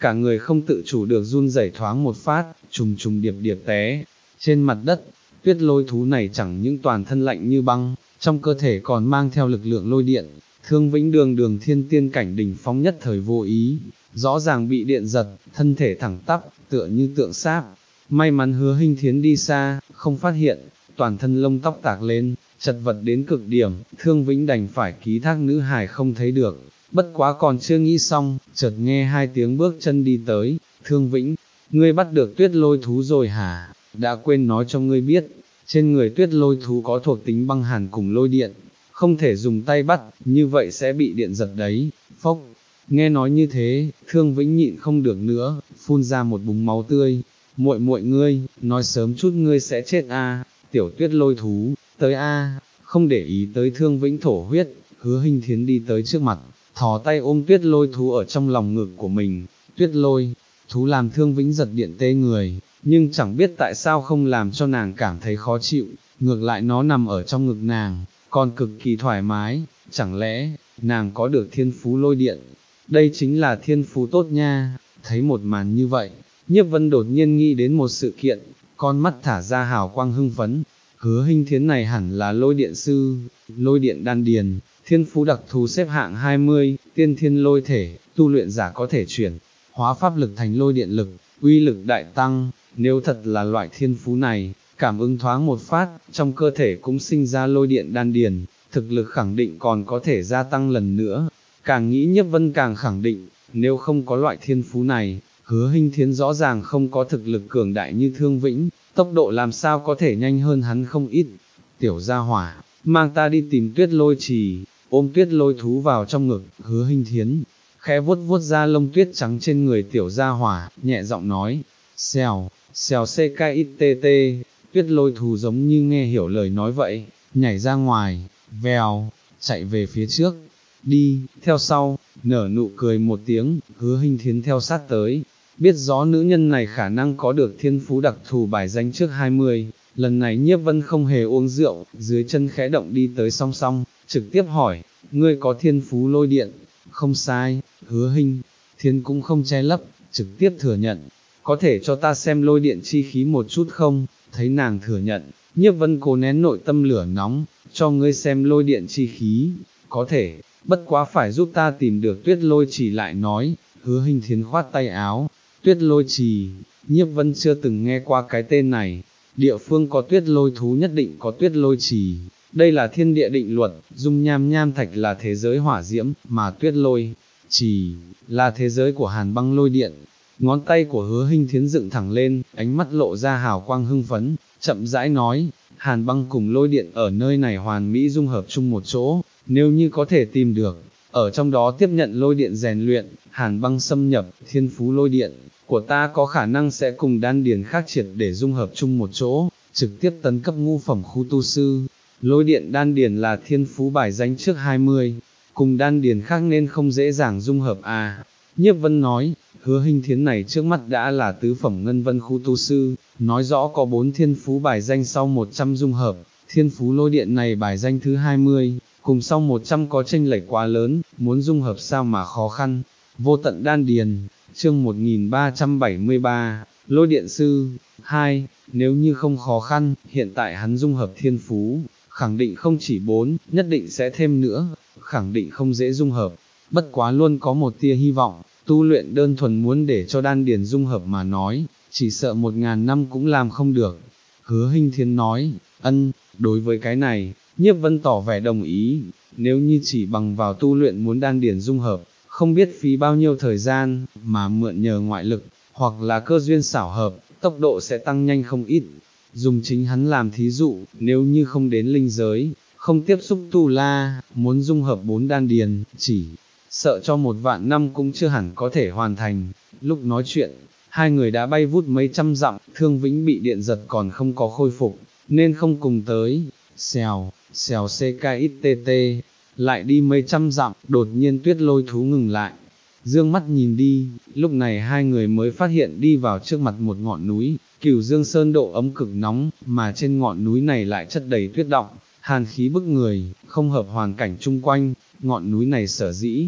cả người không tự chủ được run rẩy thoáng một phát, trùng trùng điệp điệp té trên mặt đất. Tuyết lôi thú này chẳng những toàn thân lạnh như băng, trong cơ thể còn mang theo lực lượng lôi điện. Thương Vĩnh đường đường thiên tiên cảnh đỉnh phong nhất thời vô ý, rõ ràng bị điện giật, thân thể thẳng tắp, tựa như tượng sáp. May mắn Hứa Hinh Thiến đi xa, không phát hiện, toàn thân lông tóc tạc lên, chật vật đến cực điểm, Thương Vĩnh đành phải ký thác nữ hài không thấy được. Bất quá còn chưa nghĩ xong, chợt nghe hai tiếng bước chân đi tới. Thương Vĩnh, ngươi bắt được tuyết lôi thú rồi hả? Đã quên nói cho ngươi biết, trên người tuyết lôi thú có thuộc tính băng hàn cùng lôi điện, không thể dùng tay bắt, như vậy sẽ bị điện giật đấy. Phốc, nghe nói như thế, Thương Vĩnh nhịn không được nữa, phun ra một búng máu tươi. Muội muội ngươi, nói sớm chút ngươi sẽ chết a, tiểu tuyết lôi thú, tới a. Không để ý tới Thương Vĩnh thổ huyết, Hứa Hinh Thiến đi tới trước mặt, thò tay ôm tuyết lôi thú ở trong lòng ngực của mình. Tuyết lôi thú làm Thương Vĩnh giật điện tê người, nhưng chẳng biết tại sao không làm cho nàng cảm thấy khó chịu, ngược lại nó nằm ở trong ngực nàng, còn cực kỳ thoải mái. Chẳng lẽ nàng có được thiên phú lôi điện? Đây chính là thiên phú tốt nha. Thấy một màn như vậy, Nhiếp Vân đột nhiên nghĩ đến một sự kiện, con mắt thả ra hào quang hưng phấn. Hứa Hinh Thiến này hẳn là lôi điện sư, lôi điện đan điền, thiên phú đặc thù xếp hạng hai mươi, tiên thiên lôi thể, tu luyện giả có thể chuyển hóa pháp lực thành lôi điện lực, uy lực đại tăng. Nếu thật là loại thiên phú này, cảm ứng thoáng một phát, trong cơ thể cũng sinh ra lôi điện đan điền, thực lực khẳng định còn có thể gia tăng lần nữa. Càng nghĩ Nhiếp Vân càng khẳng định, nếu không có loại thiên phú này, Hứa Hinh Thiến rõ ràng không có thực lực cường đại như Thương Vĩnh, tốc độ làm sao có thể nhanh hơn hắn không ít. Tiểu gia hỏa, mang ta đi tìm tuyết lôi trì. Ôm tuyết lôi thú vào trong ngực, Hứa Hinh Thiến khẽ vuốt vuốt da lông tuyết trắng trên người tiểu gia hỏa, nhẹ giọng nói, xèo, xèo ckit, tuyết lôi thú giống như nghe hiểu lời nói vậy, nhảy ra ngoài, vèo, chạy về phía trước, đi, theo sau, nở nụ cười một tiếng. Hứa Hinh Thiến theo sát tới, biết rõ nữ nhân này khả năng có được thiên phú đặc thù bài danh trước hai mươi, lần này Nhiếp Vân không hề uống rượu, dưới chân khẽ động đi tới song song, trực tiếp hỏi, ngươi có thiên phú lôi điện? Không sai. Hứa Hinh Thiến cũng không che lấp, trực tiếp thừa nhận, có thể cho ta xem lôi điện chi khí một chút không? Thấy nàng thừa nhận, Nhiếp Vân cố nén nội tâm lửa nóng, cho ngươi xem lôi điện chi khí, có thể, bất quá phải giúp ta tìm được tuyết lôi trì lại nói. Hứa Hinh Thiến khoát tay áo, tuyết lôi trì, Nhiếp Vân chưa từng nghe qua cái tên này, địa phương có tuyết lôi thú nhất định có tuyết lôi trì, đây là thiên địa định luật. Dung nham nham thạch là thế giới hỏa diễm, mà tuyết lôi trì là thế giới của hàn băng lôi điện. Ngón tay của Hứa Hinh Thiến dựng thẳng lên, ánh mắt lộ ra hào quang hưng phấn, chậm rãi nói, hàn băng cùng lôi điện ở nơi này hoàn mỹ dung hợp chung một chỗ, nếu như có thể tìm được, ở trong đó tiếp nhận lôi điện rèn luyện, hàn băng xâm nhập, thiên phú lôi điện của ta có khả năng sẽ cùng đan điền khác triệt để dung hợp chung một chỗ, trực tiếp tấn cấp ngũ phẩm khu tu sư. Lôi điện đan điền là thiên phú bài danh trước hai mươi, cùng đan điền khác nên không dễ dàng dung hợp à. Nhiếp Vân nói, Hứa Hinh Thiến này trước mắt đã là tứ phẩm ngân vân khu tu sư, nói rõ có bốn thiên phú bài danh sau một trăm dung hợp, thiên phú lôi điện này bài danh thứ hai mươi, cùng sau một trăm có chênh lệch quá lớn, muốn dung hợp sao mà khó khăn. Vô tận đan điền, chương một nghìn ba trăm bảy mươi ba, lôi điện sư, hai, nếu như không khó khăn, hiện tại hắn dung hợp thiên phú, khẳng định không chỉ bốn, nhất định sẽ thêm nữa, khẳng định không dễ dung hợp, bất quá luôn có một tia hy vọng. Tu luyện đơn thuần muốn để cho đan điền dung hợp mà nói, chỉ sợ một ngàn năm cũng làm không được. Hứa Hinh Thiến nói, ân, đối với cái này, Nhiếp Vân tỏ vẻ đồng ý, nếu như chỉ bằng vào tu luyện muốn đan điền dung hợp, không biết phí bao nhiêu thời gian, mà mượn nhờ ngoại lực, hoặc là cơ duyên xảo hợp, tốc độ sẽ tăng nhanh không ít. Dùng chính hắn làm thí dụ, nếu như không đến linh giới, không tiếp xúc tu la, muốn dung hợp bốn đan điền, chỉ sợ cho một vạn năm cũng chưa hẳn có thể hoàn thành. Lúc nói chuyện, hai người đã bay vút mấy trăm dặm, Thương Vĩnh bị điện giật còn không có khôi phục, nên không cùng tới. Xèo, xèo ckit, lại đi mấy trăm dặm, đột nhiên tuyết lôi thú ngừng lại. Dương mắt nhìn đi, lúc này hai người mới phát hiện đi vào trước mặt một ngọn núi, Cửu Dương Sơn độ ấm cực nóng, mà trên ngọn núi này lại chất đầy tuyết đọng, hàn khí bức người, không hợp hoàn cảnh chung quanh. Ngọn núi này sở dĩ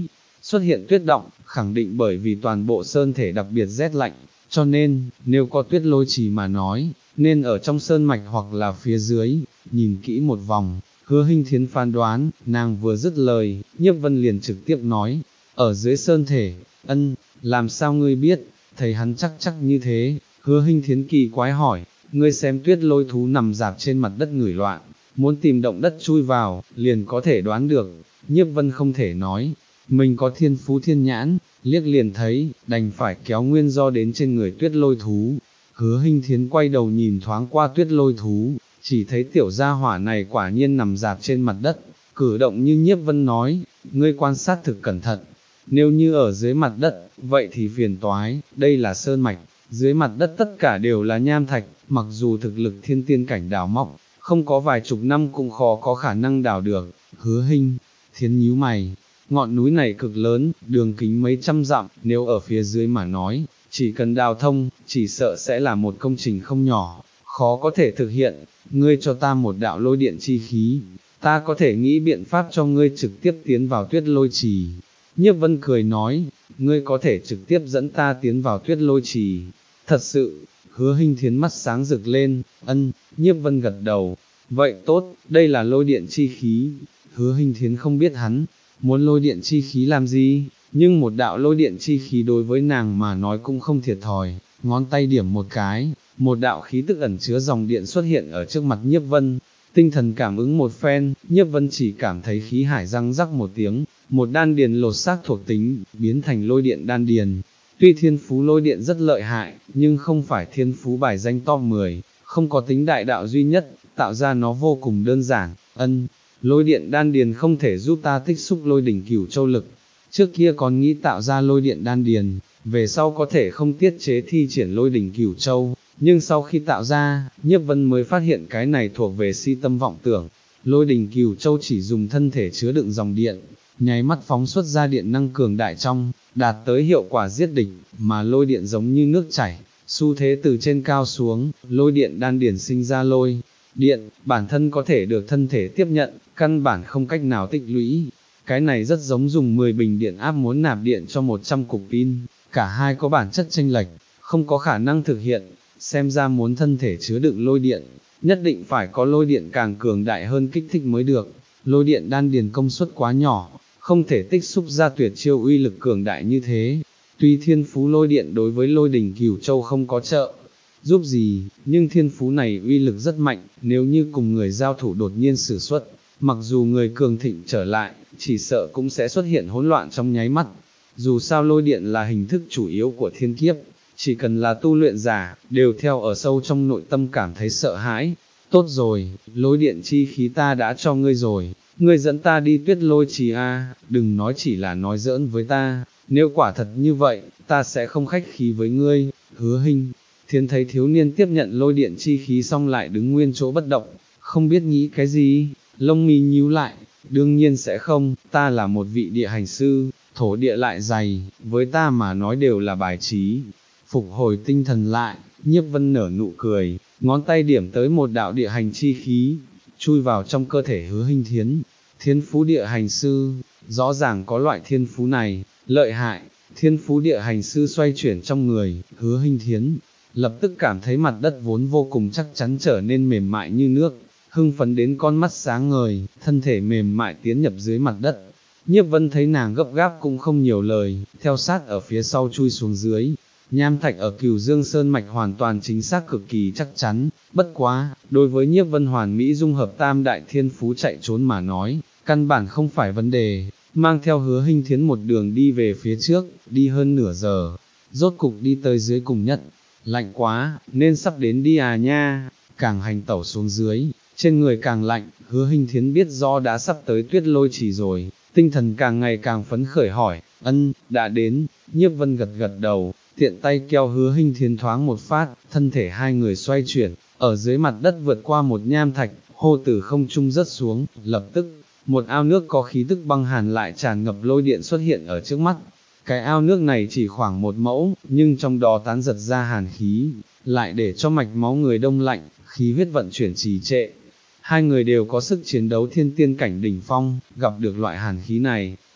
xuất hiện tuyết động, khẳng định bởi vì toàn bộ sơn thể đặc biệt rét lạnh, cho nên, nếu có tuyết lôi trì mà nói, nên ở trong sơn mạch hoặc là phía dưới, nhìn kỹ một vòng. Hứa Hinh Thiến phán đoán, nàng vừa dứt lời, Nhiếp Vân liền trực tiếp nói, ở dưới sơn thể, ân, làm sao ngươi biết, thấy hắn chắc chắc như thế. Hứa Hinh Thiến kỳ quái hỏi, ngươi xem tuyết lôi thú nằm dạp trên mặt đất ngửi loạn, muốn tìm động đất chui vào, liền có thể đoán được. Nhiếp Vân không thể nói, mình có thiên phú thiên nhãn, liếc liền thấy, đành phải kéo nguyên do đến trên người tuyết lôi thú. Hứa Hinh Thiến quay đầu nhìn thoáng qua tuyết lôi thú, chỉ thấy tiểu gia hỏa này quả nhiên nằm dạp trên mặt đất, cử động như Nhiếp Vân nói, ngươi quan sát thực cẩn thận, nếu như ở dưới mặt đất, vậy thì phiền toái, đây là sơn mạch, dưới mặt đất tất cả đều là nham thạch, mặc dù thực lực thiên tiên cảnh đào móc, không có vài chục năm cũng khó có khả năng đào được. Hứa Hinh Thiến nhíu mày, ngọn núi này cực lớn, đường kính mấy trăm dặm, nếu ở phía dưới mà nói, chỉ cần đào thông, chỉ sợ sẽ là một công trình không nhỏ, khó có thể thực hiện. Ngươi cho ta một đạo lôi điện chi khí, ta có thể nghĩ biện pháp cho ngươi trực tiếp tiến vào tuyết lôi trì. Nhiếp Vân cười nói, ngươi có thể trực tiếp dẫn ta tiến vào tuyết lôi trì. Thật sự, Hứa Hinh Thiến mắt sáng rực lên, ân, Nhiếp Vân gật đầu, vậy tốt, đây là lôi điện chi khí. Hứa Hinh Thiến không biết hắn muốn lôi điện chi khí làm gì, nhưng một đạo lôi điện chi khí đối với nàng mà nói cũng không thiệt thòi, ngón tay điểm một cái, một đạo khí tức ẩn chứa dòng điện xuất hiện ở trước mặt Nhiếp Vân. Tinh thần cảm ứng một phen, Nhiếp Vân chỉ cảm thấy khí hải răng rắc một tiếng, một đan điền lột xác thuộc tính, biến thành lôi điện đan điền. Tuy thiên phú lôi điện rất lợi hại, nhưng không phải thiên phú bài danh top mười, không có tính đại đạo duy nhất, tạo ra nó vô cùng đơn giản. Ân, lôi điện đan điền không thể giúp ta tích xúc lôi đỉnh cửu châu lực. Trước kia còn nghĩ tạo ra lôi điện đan điền, về sau có thể không tiết chế thi triển lôi đỉnh cửu châu, nhưng sau khi tạo ra, Nhiếp Vân mới phát hiện cái này thuộc về si tâm vọng tưởng. Lôi đỉnh cửu châu chỉ dùng thân thể chứa đựng dòng điện, nháy mắt phóng xuất ra điện năng cường đại trong, đạt tới hiệu quả giết địch, mà lôi điện giống như nước chảy, xu thế từ trên cao xuống, lôi điện đan điển sinh ra lôi điện, bản thân có thể được thân thể tiếp nhận, căn bản không cách nào tích lũy. Cái này rất giống dùng mười bình điện áp muốn nạp điện cho một trăm cục pin, cả hai có bản chất chênh lệch, không có khả năng thực hiện. Xem ra muốn thân thể chứa đựng lôi điện, nhất định phải có lôi điện càng cường đại hơn kích thích mới được. Lôi điện đan điền công suất quá nhỏ, không thể tích xúc ra tuyệt chiêu uy lực cường đại như thế. Tuy thiên phú lôi điện đối với lôi đỉnh cửu châu không có trợ giúp gì, nhưng thiên phú này uy lực rất mạnh, nếu như cùng người giao thủ đột nhiên sử xuất, mặc dù người cường thịnh trở lại, chỉ sợ cũng sẽ xuất hiện hỗn loạn trong nháy mắt. Dù sao lôi điện là hình thức chủ yếu của thiên kiếp, chỉ cần là tu luyện giả, đều theo ở sâu trong nội tâm cảm thấy sợ hãi. Tốt rồi, lôi điện chi khí ta đã cho ngươi rồi, ngươi dẫn ta đi tuyết lôi trì a, đừng nói chỉ là nói giỡn với ta, nếu quả thật như vậy, ta sẽ không khách khí với ngươi. Hứa Hinh Thiến thấy thiếu niên tiếp nhận lôi điện chi khí xong lại đứng nguyên chỗ bất động, không biết nghĩ cái gì, lông mi nhíu lại, đương nhiên sẽ không, ta là một vị địa hành sư, thổ địa lại dày, với ta mà nói đều là bài trí. Phục hồi tinh thần lại, Nhiếp Vân nở nụ cười, ngón tay điểm tới một đạo địa hành chi khí, chui vào trong cơ thể Hứa Hinh Thiến. Thiên phú địa hành sư, rõ ràng có loại thiên phú này, lợi hại. Thiên phú địa hành sư xoay chuyển trong người, Hứa Hinh Thiến lập tức cảm thấy mặt đất vốn vô cùng chắc chắn trở nên mềm mại như nước, hưng phấn đến con mắt sáng ngời, thân thể mềm mại tiến nhập dưới mặt đất. Nhiếp Vân thấy nàng gấp gáp cũng không nhiều lời, theo sát ở phía sau chui xuống dưới. Nham thạch ở Cửu Dương Sơn mạch hoàn toàn chính xác cực kỳ chắc chắn, bất quá, đối với Nhiếp Vân hoàn mỹ dung hợp tam đại thiên phú chạy trốn mà nói, căn bản không phải vấn đề. Mang theo Hứa Hinh Thiến một đường đi về phía trước, đi hơn nửa giờ, rốt cục đi tới dưới cùng nhất. Lạnh quá, nên sắp đến đi à nha. Càng hành tẩu xuống dưới, trên người càng lạnh, Hứa Hinh Thiến biết do đã sắp tới tuyết lôi trì rồi, tinh thần càng ngày càng phấn khởi hỏi, ân, đã đến. Nhiếp Vân gật gật đầu, tiện tay kéo Hứa Hinh Thiến thoáng một phát, thân thể hai người xoay chuyển, ở dưới mặt đất vượt qua một nham thạch, hô từ không trung rớt xuống, lập tức, một ao nước có khí tức băng hàn lại tràn ngập lôi điện xuất hiện ở trước mắt. Cái ao nước này chỉ khoảng một mẫu, nhưng trong đó tán giật ra hàn khí, lại để cho mạch máu người đông lạnh, khí huyết vận chuyển trì trệ. Hai người đều có sức chiến đấu thiên tiên cảnh đỉnh phong, gặp được loại hàn khí này, cũng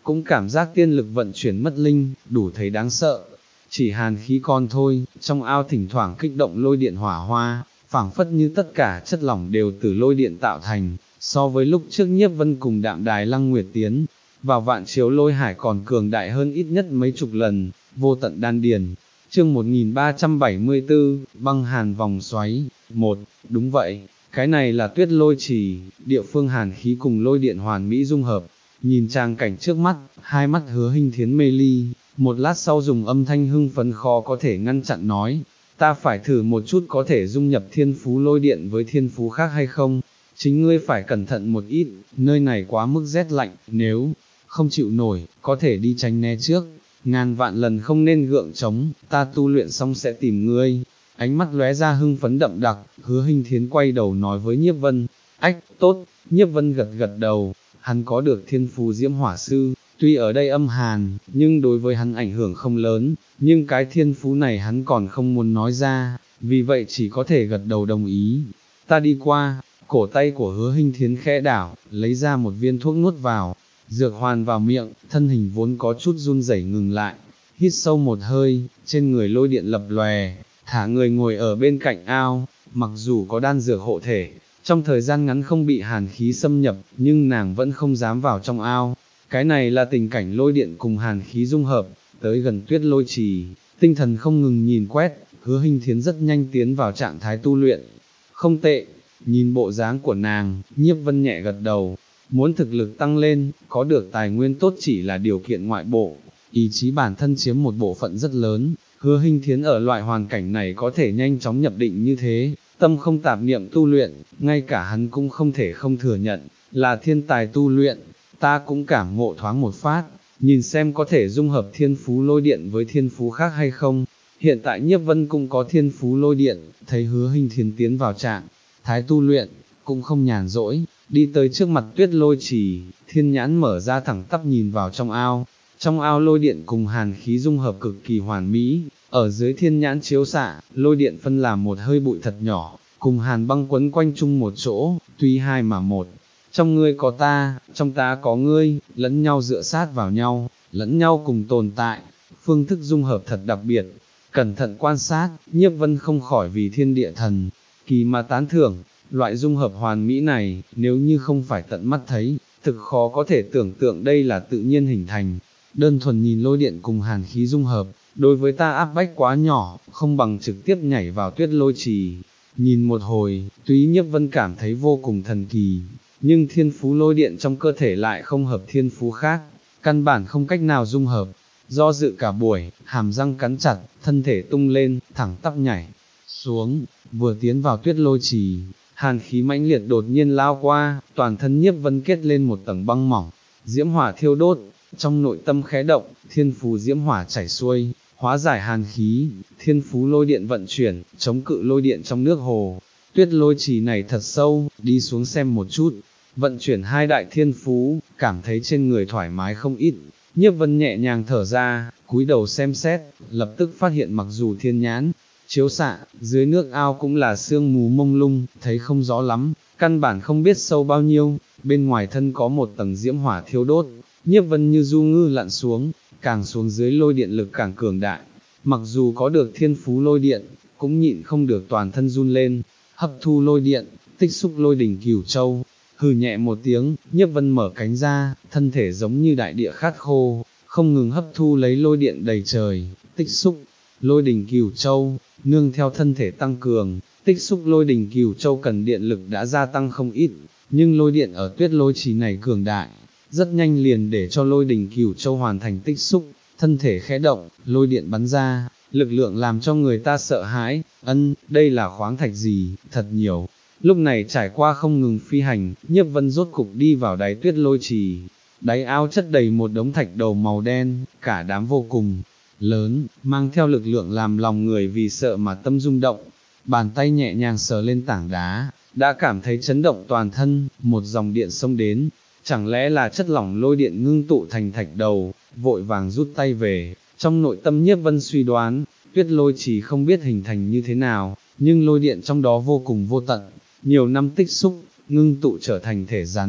cũng cảm giác tiên lực vận chuyển mất linh, đủ thấy đáng sợ. Chỉ hàn khí con thôi, trong ao thỉnh thoảng kích động lôi điện hỏa hoa, phảng phất như tất cả chất lỏng đều từ lôi điện tạo thành, so với lúc trước Nhiếp Vân cùng Đạm Đài Lăng Nguyệt tiến vào vạn chiếu lôi hải còn cường đại hơn ít nhất mấy chục lần, vô tận đan điền. Chương một nghìn ba trăm bảy mươi tư, băng hàn vòng xoáy. Một, đúng vậy, cái này là Tuyết Lôi Trì, địa phương hàn khí cùng lôi điện hoàn mỹ dung hợp. Nhìn tràng cảnh trước mắt, hai mắt Hứa Hinh Thiến mê ly, một lát sau dùng âm thanh hưng phấn khó có thể ngăn chặn nói, ta phải thử một chút có thể dung nhập thiên phú lôi điện với thiên phú khác hay không, chính ngươi phải cẩn thận một ít, nơi này quá mức rét lạnh, nếu không chịu nổi, có thể đi tránh né trước, ngàn vạn lần không nên gượng chống, ta tu luyện xong sẽ tìm ngươi. Ánh mắt lóe ra hưng phấn đậm đặc, Hứa Hinh Thiến quay đầu nói với Nhiếp Vân, ách, tốt, Nhiếp Vân gật gật đầu, hắn có được thiên phú diễm hỏa sư, tuy ở đây âm hàn, nhưng đối với hắn ảnh hưởng không lớn, nhưng cái thiên phú này hắn còn không muốn nói ra, vì vậy chỉ có thể gật đầu đồng ý. Ta đi qua, cổ tay của Hứa Hinh Thiến khẽ đảo, lấy ra một viên thuốc nuốt vào, dược hoàn vào miệng, thân hình vốn có chút run rẩy ngừng lại, hít sâu một hơi, trên người lôi điện lập lòe, thả người ngồi ở bên cạnh ao, mặc dù có đan dược hộ thể, trong thời gian ngắn không bị hàn khí xâm nhập, nhưng nàng vẫn không dám vào trong ao. Cái này là tình cảnh lôi điện cùng hàn khí dung hợp, tới gần Tuyết Lôi Trì, tinh thần không ngừng nhìn quét, Hứa Hinh Thiến rất nhanh tiến vào trạng thái tu luyện. Không tệ, nhìn bộ dáng của nàng, Nhiếp Vân nhẹ gật đầu, muốn thực lực tăng lên, có được tài nguyên tốt chỉ là điều kiện ngoại bộ, ý chí bản thân chiếm một bộ phận rất lớn, Hứa Hinh Thiến ở loại hoàn cảnh này có thể nhanh chóng nhập định như thế, tâm không tạp niệm tu luyện, ngay cả hắn cũng không thể không thừa nhận, là thiên tài tu luyện. Ta cũng cảm ngộ thoáng một phát, nhìn xem có thể dung hợp thiên phú lôi điện với thiên phú khác hay không. Hiện tại Nhiếp Vân cũng có thiên phú lôi điện, thấy Hứa Hinh Thiến tiến vào trạng thái tu luyện, cũng không nhàn rỗi, đi tới trước mặt Tuyết Lôi Trì, thiên nhãn mở ra thẳng tắp nhìn vào trong ao. Trong ao lôi điện cùng hàn khí dung hợp cực kỳ hoàn mỹ, ở dưới thiên nhãn chiếu xạ, lôi điện phân làm một hơi bụi thật nhỏ, cùng hàn băng quấn quanh chung một chỗ, tuy hai mà một. Trong ngươi có ta, trong ta có ngươi, lẫn nhau dựa sát vào nhau, lẫn nhau cùng tồn tại, phương thức dung hợp thật đặc biệt. Cẩn thận quan sát, Nhiếp Vân không khỏi vì thiên địa thần kỳ mà tán thưởng, loại dung hợp hoàn mỹ này, nếu như không phải tận mắt thấy, thực khó có thể tưởng tượng đây là tự nhiên hình thành. Đơn thuần nhìn lôi điện cùng hàn khí dung hợp, đối với ta áp bách quá nhỏ, không bằng trực tiếp nhảy vào Tuyết Lôi Trì. Nhìn một hồi, tuy Nhiếp Vân cảm thấy vô cùng thần kỳ, nhưng thiên phú lôi điện trong cơ thể lại không hợp thiên phú khác, căn bản không cách nào dung hợp. Do dự cả buổi, hàm răng cắn chặt, thân thể tung lên, thẳng tắp nhảy xuống, vừa tiến vào Tuyết Lôi Trì, hàn khí mãnh liệt đột nhiên lao qua, toàn thân Nhiếp Vân kết lên một tầng băng mỏng, diễm hỏa thiêu đốt, trong nội tâm khẽ động, thiên phú diễm hỏa chảy xuôi, hóa giải hàn khí, thiên phú lôi điện vận chuyển, chống cự lôi điện trong nước hồ. Tuyết Lôi Trì này thật sâu, đi xuống xem một chút, vận chuyển hai đại thiên phú, cảm thấy trên người thoải mái không ít. Nhiếp Vân nhẹ nhàng thở ra, cúi đầu xem xét, lập tức phát hiện mặc dù thiên nhãn chiếu xạ, dưới nước ao cũng là sương mù mông lung, thấy không rõ lắm, căn bản không biết sâu bao nhiêu, bên ngoài thân có một tầng diễm hỏa thiêu đốt. Nhiếp Vân như du ngư lặn xuống, càng xuống dưới lôi điện lực càng cường đại, mặc dù có được thiên phú lôi điện, cũng nhịn không được toàn thân run lên, hấp thu lôi điện, tích xúc lôi đỉnh Cửu Châu. Hừ nhẹ một tiếng, Nhiếp Vân mở cánh ra, thân thể giống như đại địa khát khô, không ngừng hấp thu lấy lôi điện đầy trời, tích xúc lôi đỉnh Cửu Châu, nương theo thân thể tăng cường, tích xúc lôi đỉnh Cửu Châu cần điện lực đã gia tăng không ít, nhưng lôi điện ở Tuyết Lôi Trì này cường đại, rất nhanh liền để cho lôi đỉnh Cửu Châu hoàn thành tích xúc, thân thể khẽ động, lôi điện bắn ra, lực lượng làm cho người ta sợ hãi. Ân, đây là khoáng thạch gì, thật nhiều. Lúc này trải qua không ngừng phi hành, Nhiếp Vân rốt cục đi vào đáy Tuyết Lôi Trì. Đáy ao chất đầy một đống thạch đầu màu đen, cả đám vô cùng lớn, mang theo lực lượng làm lòng người vì sợ mà tâm rung động. Bàn tay nhẹ nhàng sờ lên tảng đá, đã cảm thấy chấn động toàn thân, một dòng điện xông đến. Chẳng lẽ là chất lỏng lôi điện ngưng tụ thành thạch đầu, vội vàng rút tay về. Trong nội tâm Nhiếp Vân suy đoán, Tuyết Lôi Trì không biết hình thành như thế nào, nhưng lôi điện trong đó vô cùng vô tận, nhiều năm tích xúc, ngưng tụ trở thành thể rắn.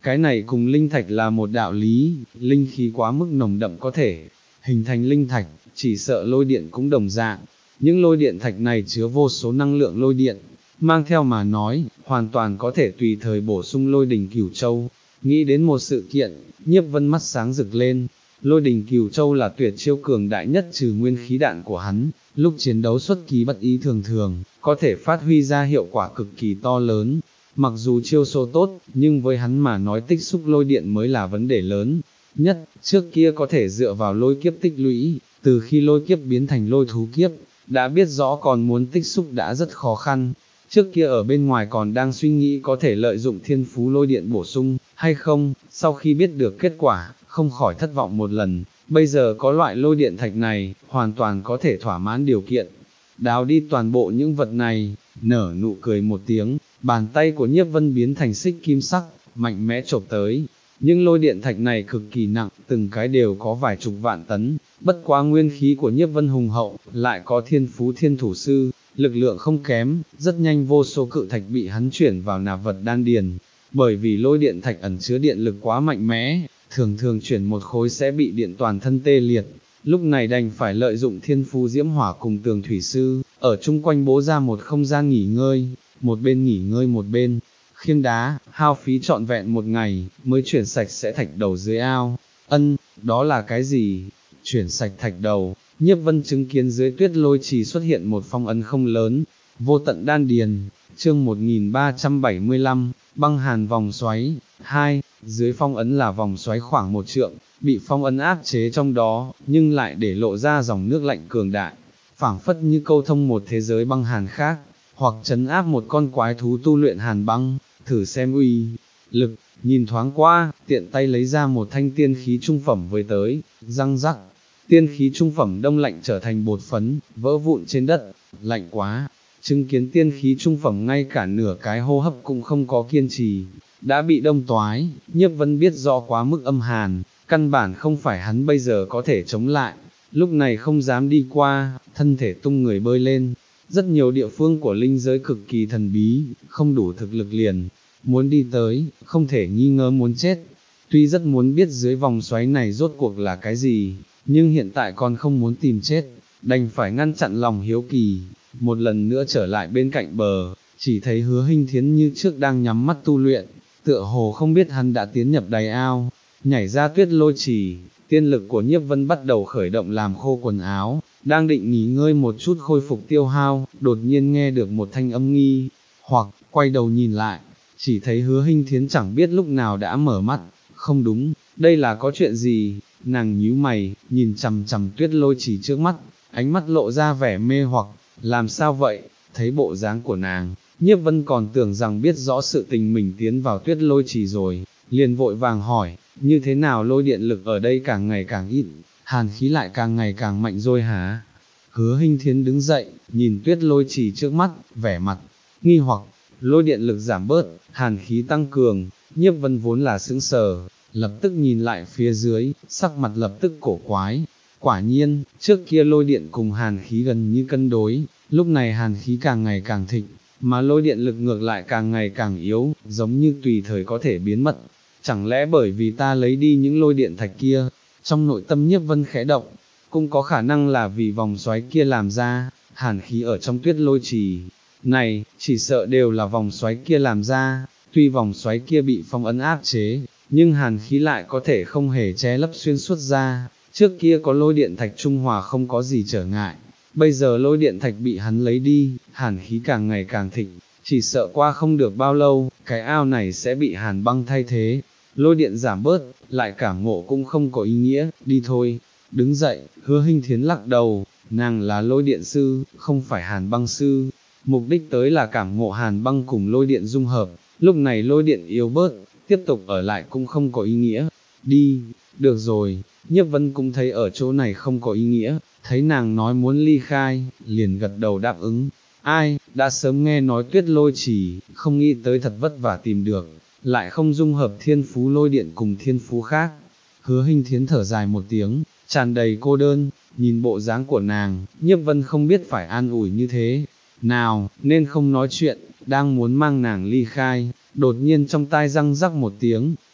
Cái này cùng linh thạch là một đạo lý, linh khí quá mức nồng đậm có thể hình thành linh thạch, chỉ sợ lôi điện cũng đồng dạng. Những lôi điện thạch này chứa vô số năng lượng lôi điện, mang theo mà nói, hoàn toàn có thể tùy thời bổ sung lôi đỉnh cửu châu. Nghĩ đến một sự kiện, Nhiếp Vân mắt sáng rực lên, lôi đỉnh cửu châu là tuyệt chiêu cường đại nhất trừ nguyên khí đạn của hắn, lúc chiến đấu xuất kỳ bất ý thường thường, có thể phát huy ra hiệu quả cực kỳ to lớn. Mặc dù chiêu số tốt, nhưng với hắn mà nói tích xúc lôi điện mới là vấn đề lớn nhất, trước kia có thể dựa vào lôi kiếp tích lũy, từ khi lôi kiếp biến thành lôi thú kiếp, đã biết rõ còn muốn tích xúc đã rất khó khăn. Trước kia ở bên ngoài còn đang suy nghĩ có thể lợi dụng thiên phú lôi điện bổ sung, hay không, sau khi biết được kết quả, không khỏi thất vọng một lần, bây giờ có loại lôi điện thạch này, hoàn toàn có thể thỏa mãn điều kiện. Đào đi toàn bộ những vật này, nở nụ cười một tiếng, bàn tay của Nhiếp Vân biến thành xích kim sắc, mạnh mẽ chộp tới. Những lôi điện thạch này cực kỳ nặng, từng cái đều có vài chục vạn tấn, bất quá nguyên khí của Nhiếp Vân hùng hậu, lại có thiên phú thiên thủ sư, lực lượng không kém, rất nhanh vô số cự thạch bị hắn chuyển vào nạp vật đan điền. Bởi vì lôi điện thạch ẩn chứa điện lực quá mạnh mẽ, thường thường chuyển một khối sẽ bị điện toàn thân tê liệt, lúc này đành phải lợi dụng thiên phú diễm hỏa cùng tường thủy sư, ở chung quanh bố ra một không gian nghỉ ngơi, một bên nghỉ ngơi một bên khiêng đá, hao phí trọn vẹn một ngày, mới chuyển sạch sẽ thạch đầu dưới ao. Ân, đó là cái gì? Chuyển sạch thạch đầu, Nhiếp Vân chứng kiến dưới tuyết lôi trì xuất hiện một phong ấn không lớn, vô tận đan điền, chương một nghìn ba trăm bảy mươi lăm, băng hàn vòng xoáy, hai, dưới phong ấn là vòng xoáy khoảng một trượng, bị phong ấn áp chế trong đó, nhưng lại để lộ ra dòng nước lạnh cường đại, phảng phất như câu thông một thế giới băng hàn khác, hoặc trấn áp một con quái thú tu luyện hàn băng, thử xem uy lực. Nhìn thoáng qua, tiện tay lấy ra một thanh tiên khí trung phẩm với tới, răng rắc, tiên khí trung phẩm đông lạnh trở thành bột phấn, vỡ vụn trên đất, lạnh quá. Chứng kiến tiên khí trung phẩm ngay cả nửa cái hô hấp cũng không có kiên trì, đã bị đông toái. Nhiếp Vân biết rõ quá mức âm hàn, căn bản không phải hắn bây giờ có thể chống lại, lúc này không dám đi qua, thân thể tung người bơi lên. Rất nhiều địa phương của linh giới cực kỳ thần bí, không đủ thực lực liền, muốn đi tới, không thể nghi ngờ muốn chết. Tuy rất muốn biết dưới vòng xoáy này rốt cuộc là cái gì, nhưng hiện tại còn không muốn tìm chết, đành phải ngăn chặn lòng hiếu kỳ. Một lần nữa trở lại bên cạnh bờ, chỉ thấy Hứa Hinh Thiến như trước đang nhắm mắt tu luyện, tựa hồ không biết hắn đã tiến nhập đáy ao, nhảy ra tuyết lôi trì. Tiên lực của Nhiếp Vân bắt đầu khởi động làm khô quần áo, đang định nghỉ ngơi một chút khôi phục tiêu hao, đột nhiên nghe được một thanh âm nghi, hoặc, quay đầu nhìn lại, chỉ thấy Hứa Hinh Thiến chẳng biết lúc nào đã mở mắt, không đúng, đây là có chuyện gì, nàng nhíu mày, nhìn chằm chằm tuyết lôi trì trước mắt, ánh mắt lộ ra vẻ mê hoặc, làm sao vậy, thấy bộ dáng của nàng, Nhiếp Vân còn tưởng rằng biết rõ sự tình mình tiến vào tuyết lôi trì rồi, liền vội vàng hỏi, như thế nào lôi điện lực ở đây càng ngày càng ít, hàn khí lại càng ngày càng mạnh rồi hả? Hứa Hinh Thiến đứng dậy, nhìn tuyết lôi trì trước mắt, vẻ mặt nghi hoặc, lôi điện lực giảm bớt, hàn khí tăng cường. Nhiếp Vân vốn là sững sờ, lập tức nhìn lại phía dưới, sắc mặt lập tức cổ quái. Quả nhiên, trước kia lôi điện cùng hàn khí gần như cân đối, lúc này hàn khí càng ngày càng thịnh, mà lôi điện lực ngược lại càng ngày càng yếu, giống như tùy thời có thể biến mất. Chẳng lẽ bởi vì ta lấy đi những lôi điện thạch kia? Trong nội tâm Nhiếp Vân khẽ động, cũng có khả năng là vì vòng xoáy kia làm ra, hàn khí ở trong tuyết lôi trì này, chỉ sợ đều là vòng xoáy kia làm ra. Tuy vòng xoáy kia bị phong ấn áp chế, nhưng hàn khí lại có thể không hề che lấp xuyên suốt ra. Trước kia có lôi điện thạch trung hòa không có gì trở ngại, bây giờ lôi điện thạch bị hắn lấy đi, hàn khí càng ngày càng thịnh, chỉ sợ qua không được bao lâu, cái ao này sẽ bị hàn băng thay thế. Lôi điện giảm bớt, lại cảm ngộ cũng không có ý nghĩa, đi thôi. Đứng dậy, Hứa Hinh Thiến lắc đầu, nàng là lôi điện sư, không phải hàn băng sư, mục đích tới là cảm ngộ hàn băng cùng lôi điện dung hợp, lúc này lôi điện yếu bớt, tiếp tục ở lại cũng không có ý nghĩa. Đi, được rồi. Nhiếp Vân cũng thấy ở chỗ này không có ý nghĩa, thấy nàng nói muốn ly khai, liền gật đầu đáp ứng. Ai, đã sớm nghe nói tuyết lôi trì, không nghĩ tới thật vất vả tìm được, lại không dung hợp thiên phú lôi điện cùng thiên phú khác. Hứa Hinh Thiến thở dài một tiếng, tràn đầy cô đơn, nhìn bộ dáng của nàng, Nhiếp Vân không biết phải an ủi như thế nào, nên không nói chuyện, đang muốn mang nàng ly khai, đột nhiên trong tai răng rắc một tiếng,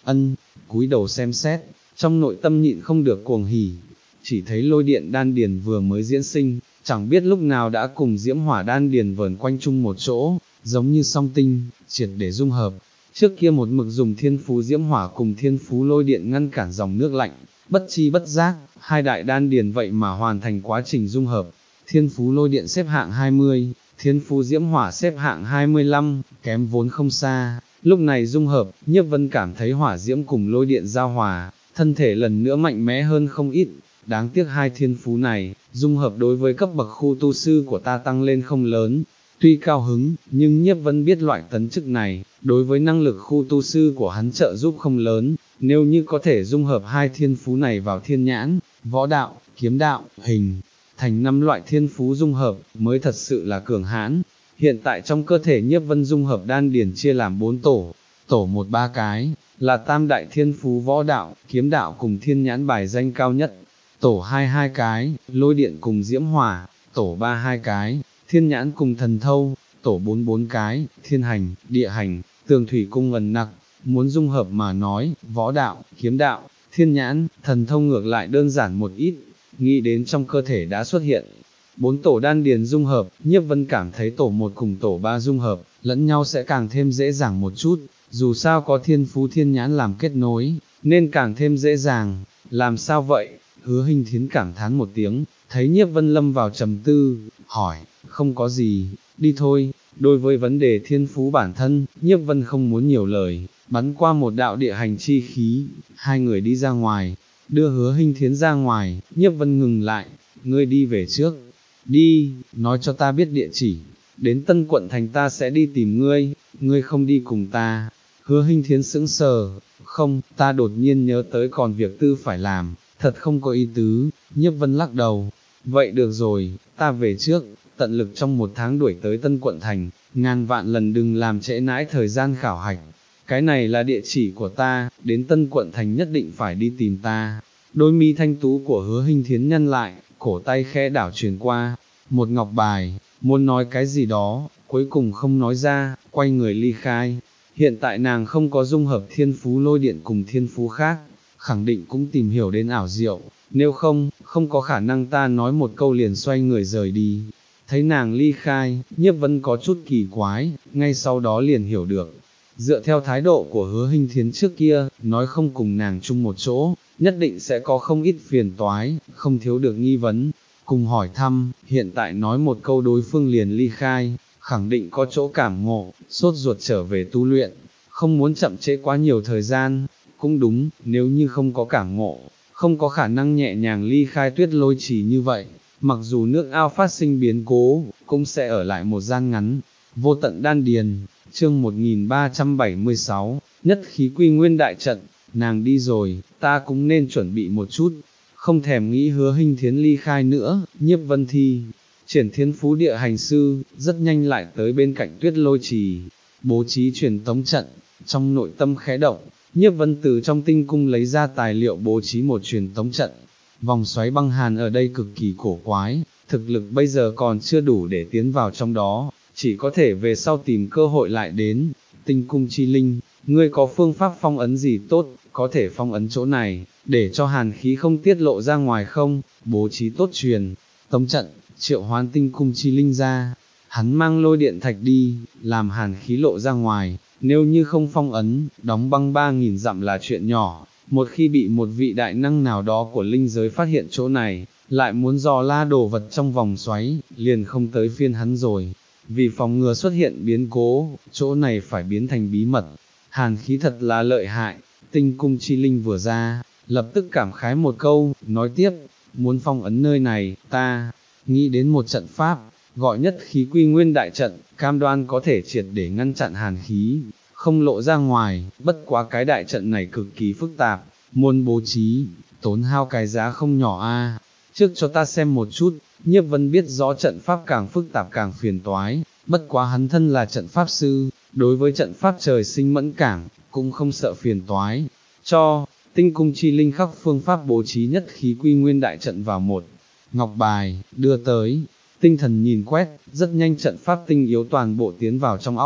ân, cúi đầu xem xét, trong nội tâm nhịn không được cuồng hỉ, chỉ thấy lôi điện đan điền vừa mới diễn sinh, chẳng biết lúc nào đã cùng diễm hỏa đan điền vờn quanh chung một chỗ, giống như song tinh, triệt để dung hợp. Trước kia một mực dùng thiên phú diễm hỏa cùng thiên phú lôi điện ngăn cản dòng nước lạnh, bất chi bất giác, hai đại đan điền vậy mà hoàn thành quá trình dung hợp. Thiên phú lôi điện xếp hạng hai mươi, thiên phú diễm hỏa xếp hạng hai mươi lăm, kém vốn không xa. Lúc này dung hợp, Nhiếp Vân cảm thấy hỏa diễm cùng lôi điện giao hòa, thân thể lần nữa mạnh mẽ hơn không ít. Đáng tiếc hai thiên phú này, dung hợp đối với cấp bậc khu tu sư của ta tăng lên không lớn. Tuy cao hứng, nhưng Nhiếp Vân biết loại tấn chức này, đối với năng lực khu tu sư của hắn trợ giúp không lớn. Nếu như có thể dung hợp hai thiên phú này vào thiên nhãn, võ đạo, kiếm đạo, hình, thành năm loại thiên phú dung hợp, mới thật sự là cường hãn. Hiện tại trong cơ thể Nhiếp Vân dung hợp đan điền chia làm bốn tổ, tổ một ba cái, là tam đại thiên phú võ đạo, kiếm đạo cùng thiên nhãn bài danh cao nhất, tổ hai hai cái, lôi điện cùng diễm hỏa, tổ ba hai cái, thiên nhãn cùng thần thâu, tổ bốn bốn cái, thiên hành, địa hành, tường thủy cung ẩn nặc. Muốn dung hợp mà nói, võ đạo, kiếm đạo, thiên nhãn, thần thông ngược lại đơn giản một ít, nghĩ đến trong cơ thể đã xuất hiện. Bốn tổ đan điền dung hợp, Nhiếp Vân cảm thấy tổ một cùng tổ ba dung hợp, lẫn nhau sẽ càng thêm dễ dàng một chút, dù sao có thiên phú thiên nhãn làm kết nối, nên càng thêm dễ dàng. Làm sao vậy? Hứa Hình Thiến cảm thán một tiếng, thấy Nhiếp Vân lâm vào trầm tư, hỏi, không có gì, đi thôi. Đối với vấn đề thiên phú bản thân, Nhiếp Vân không muốn nhiều lời, bắn qua một đạo địa hành chi khí, hai người đi ra ngoài, đưa Hứa Hình Thiến ra ngoài. Nhiếp Vân ngừng lại, ngươi đi về trước, đi, nói cho ta biết địa chỉ, đến Tân Quận Thành ta sẽ đi tìm ngươi, ngươi không đi cùng ta. Hứa Hình Thiến sững sờ, không, ta đột nhiên nhớ tới còn việc tư phải làm, thật không có ý tứ. Nhiếp Vân lắc đầu, vậy được rồi, ta về trước, tận lực trong một tháng đuổi tới Tân Quận Thành, ngàn vạn lần đừng làm trễ nãi thời gian khảo hạch. Cái này là địa chỉ của ta, đến Tân Quận Thành nhất định phải đi tìm ta. Đôi mi thanh tú của Hứa Hình Thiến nhăn lại, cổ tay khẽ đảo truyền qua, một ngọc bài, muốn nói cái gì đó, cuối cùng không nói ra, quay người ly khai. Hiện tại nàng không có dung hợp thiên phú lôi điện cùng thiên phú khác, khẳng định cũng tìm hiểu đến ảo diệu, nếu không, không có khả năng ta nói một câu liền xoay người rời đi. Thấy nàng ly khai, Nhiếp Vân có chút kỳ quái, ngay sau đó liền hiểu được. Dựa theo thái độ của Hứa Hình Thiến trước kia, nói không cùng nàng chung một chỗ, nhất định sẽ có không ít phiền toái, không thiếu được nghi vấn, cùng hỏi thăm. Hiện tại nói một câu đối phương liền ly khai, khẳng định có chỗ cảm ngộ, sốt ruột trở về tu luyện, không muốn chậm trễ quá nhiều thời gian. Cũng đúng, nếu như không có cảm ngộ, không có khả năng nhẹ nhàng ly khai Tuyết Lôi Trì như vậy, mặc dù nước ao phát sinh biến cố, cũng sẽ ở lại một gian ngắn. Vô tận đan điền, chương một nghìn ba trăm bảy mươi sáu, nhất khí quy nguyên đại trận. Nàng đi rồi, ta cũng nên chuẩn bị một chút, không thèm nghĩ Hứa Hình Thiến ly khai nữa. Nhiếp Vân thi triển thiên phú địa hành sư, rất nhanh lại tới bên cạnh Tuyết Lôi Trì, bố trí truyền tống trận. Trong nội tâm khẽ động, Nhiếp Vân từ trong tinh cung lấy ra tài liệu bố trí một truyền tống trận. Vòng xoáy băng hàn ở đây cực kỳ cổ quái, thực lực bây giờ còn chưa đủ để tiến vào trong đó, chỉ có thể về sau tìm cơ hội lại đến. Tinh cung chi linh, ngươi có phương pháp phong ấn gì tốt, có thể phong ấn chỗ này, để cho hàn khí không tiết lộ ra ngoài không? Bố trí tốt truyền tống trận, triệu hoán tinh cung chi linh ra, hắn mang lôi điện thạch đi, làm hàn khí lộ ra ngoài. Nếu như không phong ấn, đóng băng ba nghìn dặm là chuyện nhỏ, một khi bị một vị đại năng nào đó của linh giới phát hiện chỗ này, lại muốn dò la đồ vật trong vòng xoáy, liền không tới phiên hắn rồi. Vì phòng ngừa xuất hiện biến cố, chỗ này phải biến thành bí mật. Hàn khí thật là lợi hại. Tinh cung chi linh vừa ra, lập tức cảm khái một câu, nói tiếp, muốn phong ấn nơi này, ta nghĩ đến một trận pháp, gọi nhất khí quy nguyên đại trận, cam đoan có thể triệt để ngăn chặn hàn khí, không lộ ra ngoài. Bất quá cái đại trận này cực kỳ phức tạp, muốn bố trí, tốn hao cái giá không nhỏ a. Trước cho ta xem một chút. Nhiếp Vân biết rõ trận pháp càng phức tạp càng phiền toái, bất quá hắn thân là trận pháp sư, đối với trận pháp trời sinh mẫn cảm, cũng không sợ phiền toái. Cho tinh cung chi linh khắc phương pháp bố trí nhất khí quy nguyên đại trận vào một ngọc bài, đưa tới. Tinh thần nhìn quét, rất nhanh trận pháp tinh yếu toàn bộ tiến vào trong óc.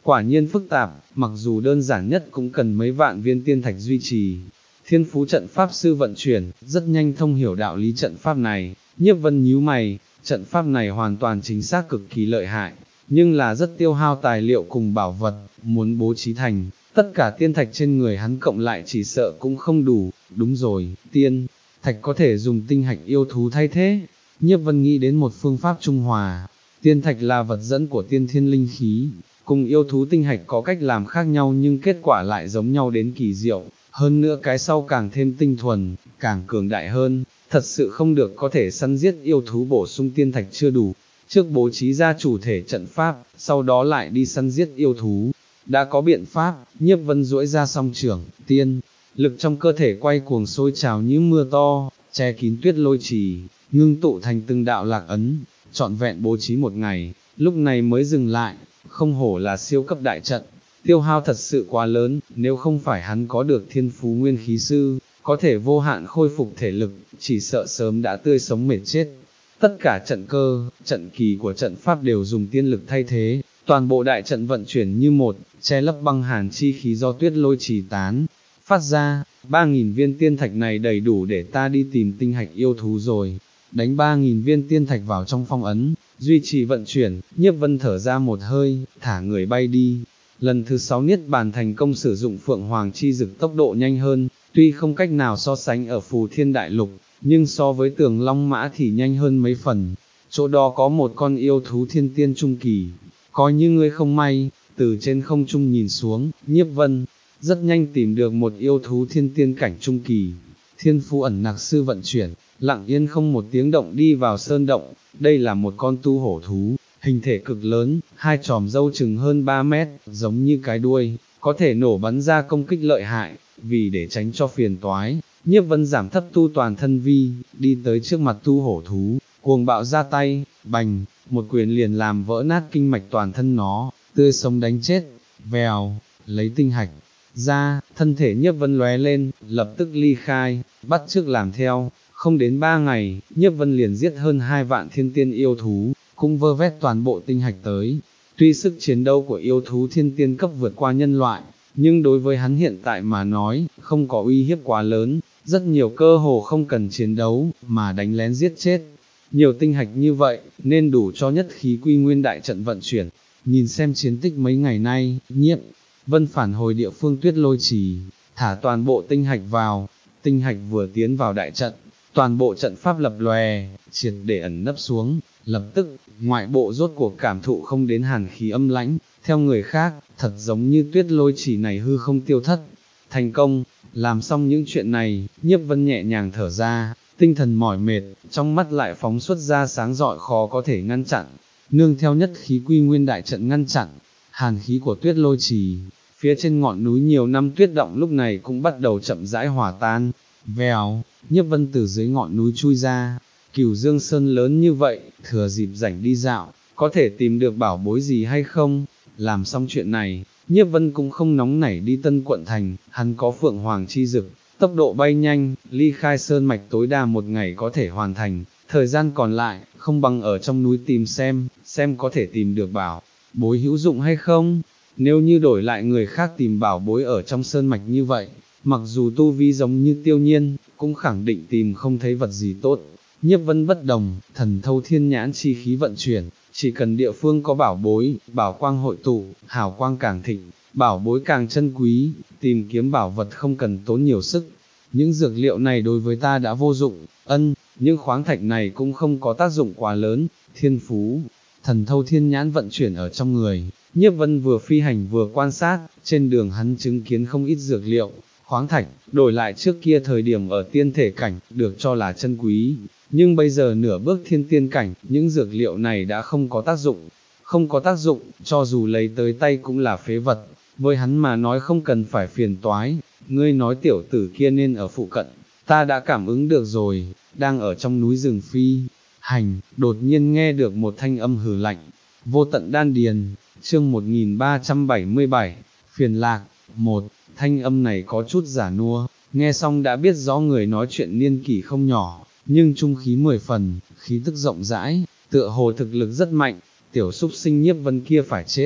Quả nhiên phức tạp, mặc dù đơn giản nhất cũng cần mấy vạn viên tiên thạch duy trì. Thiên phú trận pháp sư vận chuyển, rất nhanh thông hiểu đạo lý trận pháp này, Nhiếp Vân nhíu mày, trận pháp này hoàn toàn chính xác cực kỳ lợi hại, nhưng là rất tiêu hao tài liệu cùng bảo vật, muốn bố trí thành, tất cả tiên thạch trên người hắn cộng lại chỉ sợ cũng không đủ. Đúng rồi, tiên thạch có thể dùng tinh hạch yêu thú thay thế. Nhiếp Vân nghĩ đến một phương pháp trung hòa, tiên thạch là vật dẫn của tiên thiên linh khí, cùng yêu thú tinh hạch có cách làm khác nhau nhưng kết quả lại giống nhau đến kỳ diệu, hơn nữa cái sau càng thêm tinh thuần, càng cường đại hơn, thật sự không được có thể săn giết yêu thú bổ sung tiên thạch chưa đủ, trước bố trí ra chủ thể trận pháp, sau đó lại đi săn giết yêu thú. Đã có biện pháp, Nhiếp Vân duỗi ra song trưởng, tiên lực trong cơ thể quay cuồng sôi trào như mưa to, che kín tuyết lôi trì, ngưng tụ thành từng đạo lạc ấn, trọn vẹn bố trí một ngày, lúc này mới dừng lại. Không hổ là siêu cấp đại trận, tiêu hao thật sự quá lớn, nếu không phải hắn có được thiên phú nguyên khí sư, có thể vô hạn khôi phục thể lực, chỉ sợ sớm đã tươi sống mệt chết. Tất cả trận cơ, trận kỳ của trận pháp đều dùng tiên lực thay thế, toàn bộ đại trận vận chuyển như một, che lấp băng hàn chi khí do tuyết lôi trì tán phát ra. Ba nghìn viên tiên thạch này đầy đủ để ta đi tìm tinh hạch yêu thú rồi. Đánh ba nghìn viên tiên thạch vào trong phong ấn, duy trì vận chuyển. Nhiếp Vân thở ra một hơi, thả người bay đi. Lần thứ sáu niết bàn thành công, sử dụng phượng hoàng chi dực tốc độ nhanh hơn, tuy không cách nào so sánh ở phù thiên đại lục, nhưng so với tường long mã thì nhanh hơn mấy phần. Chỗ đó có một con yêu thú thiên tiên trung kỳ, coi như ngươi không may. Từ trên không trung nhìn xuống, Nhiếp Vân rất nhanh tìm được một yêu thú thiên tiên cảnh trung kỳ. Thiên phú ẩn nặc sư vận chuyển, lặng yên không một tiếng động đi vào sơn động. Đây là một con tu hổ thú, hình thể cực lớn, hai chòm râu chừng hơn ba mét, giống như cái đuôi, có thể nổ bắn ra công kích lợi hại. Vì để tránh cho phiền toái, Nhiếp Vân giảm thấp tu toàn thân vi, đi tới trước mặt tu hổ thú, cuồng bạo ra tay, bành, một quyền liền làm vỡ nát kinh mạch toàn thân nó, tươi sống đánh chết. Vèo, lấy tinh hạch ra, thân thể Nhiếp Vân lóe lên, lập tức ly khai, bắt chước làm theo. Không đến ba ngày, Nhiếp Vân liền giết hơn hai vạn thiên tiên yêu thú, cũng vơ vét toàn bộ tinh hạch tới. Tuy sức chiến đấu của yêu thú thiên tiên cấp vượt qua nhân loại, nhưng đối với hắn hiện tại mà nói, không có uy hiếp quá lớn, rất nhiều cơ hồ không cần chiến đấu, mà đánh lén giết chết. Nhiều tinh hạch như vậy, nên đủ cho nhất khí quy nguyên đại trận vận chuyển. Nhìn xem chiến tích mấy ngày nay, Nhiếp Vân phản hồi địa phương tuyết lôi trì, thả toàn bộ tinh hạch vào. Tinh hạch vừa tiến vào đại trận, toàn bộ trận pháp lập lòe, triệt để ẩn nấp xuống. Lập tức, ngoại bộ rốt cuộc cảm thụ không đến hàn khí âm lãnh. Theo người khác, thật giống như tuyết lôi trì này hư không tiêu thất. Thành công, làm xong những chuyện này, Nhiếp Vân nhẹ nhàng thở ra, tinh thần mỏi mệt, trong mắt lại phóng xuất ra sáng rọi khó có thể ngăn chặn. Nương theo nhất khí quy nguyên đại trận ngăn chặn hàn khí của tuyết lôi trì, phía trên ngọn núi nhiều năm tuyết động lúc này cũng bắt đầu chậm rãi hòa tan. Vèo, Nhiếp Vân từ dưới ngọn núi chui ra. Cửu Dương Sơn lớn như vậy, thừa dịp rảnh đi dạo, có thể tìm được bảo bối gì hay không? Làm xong chuyện này, Nhiếp Vân cũng không nóng nảy đi Tân Quận Thành, hắn có phượng hoàng chi dực, tốc độ bay nhanh, ly khai sơn mạch tối đa một ngày có thể hoàn thành. Thời gian còn lại, không bằng ở trong núi tìm xem, xem có thể tìm được bảo bối hữu dụng hay không. Nếu như đổi lại người khác tìm bảo bối ở trong sơn mạch như vậy, mặc dù tu vi giống như Tiêu Nhiên, cũng khẳng định tìm không thấy vật gì tốt. Nhiếp Vân bất đồng, thần thâu thiên nhãn chi khí vận chuyển, chỉ cần địa phương có bảo bối, bảo quang hội tụ, hào quang càng thịnh, bảo bối càng chân quý, tìm kiếm bảo vật không cần tốn nhiều sức. Những dược liệu này đối với ta đã vô dụng, ân, những khoáng thạch này cũng không có tác dụng quá lớn. Thiên phú, thần thâu thiên nhãn vận chuyển ở trong người, Nhiếp Vân vừa phi hành vừa quan sát, trên đường hắn chứng kiến không ít dược liệu, khoáng thạch, đổi lại trước kia thời điểm ở tiên thể cảnh, được cho là chân quý, nhưng bây giờ nửa bước thiên tiên cảnh, những dược liệu này đã không có tác dụng. Không có tác dụng, cho dù lấy tới tay cũng là phế vật, với hắn mà nói không cần phải phiền toái. Ngươi nói tiểu tử kia nên ở phụ cận, ta đã cảm ứng được rồi. Đang ở trong núi rừng phi hành, đột nhiên nghe được một thanh âm hừ lạnh, vô tận đan điền. Chương một nghìn ba trăm bảy mươi bảy, phiền lạc. Một, thanh âm này có chút giả nua, nghe xong đã biết rõ người nói chuyện niên kỷ không nhỏ, nhưng trung khí mười phần, khí tức rộng rãi, tựa hồ thực lực rất mạnh. Tiểu súc sinh Nhiếp Vân kia phải chết,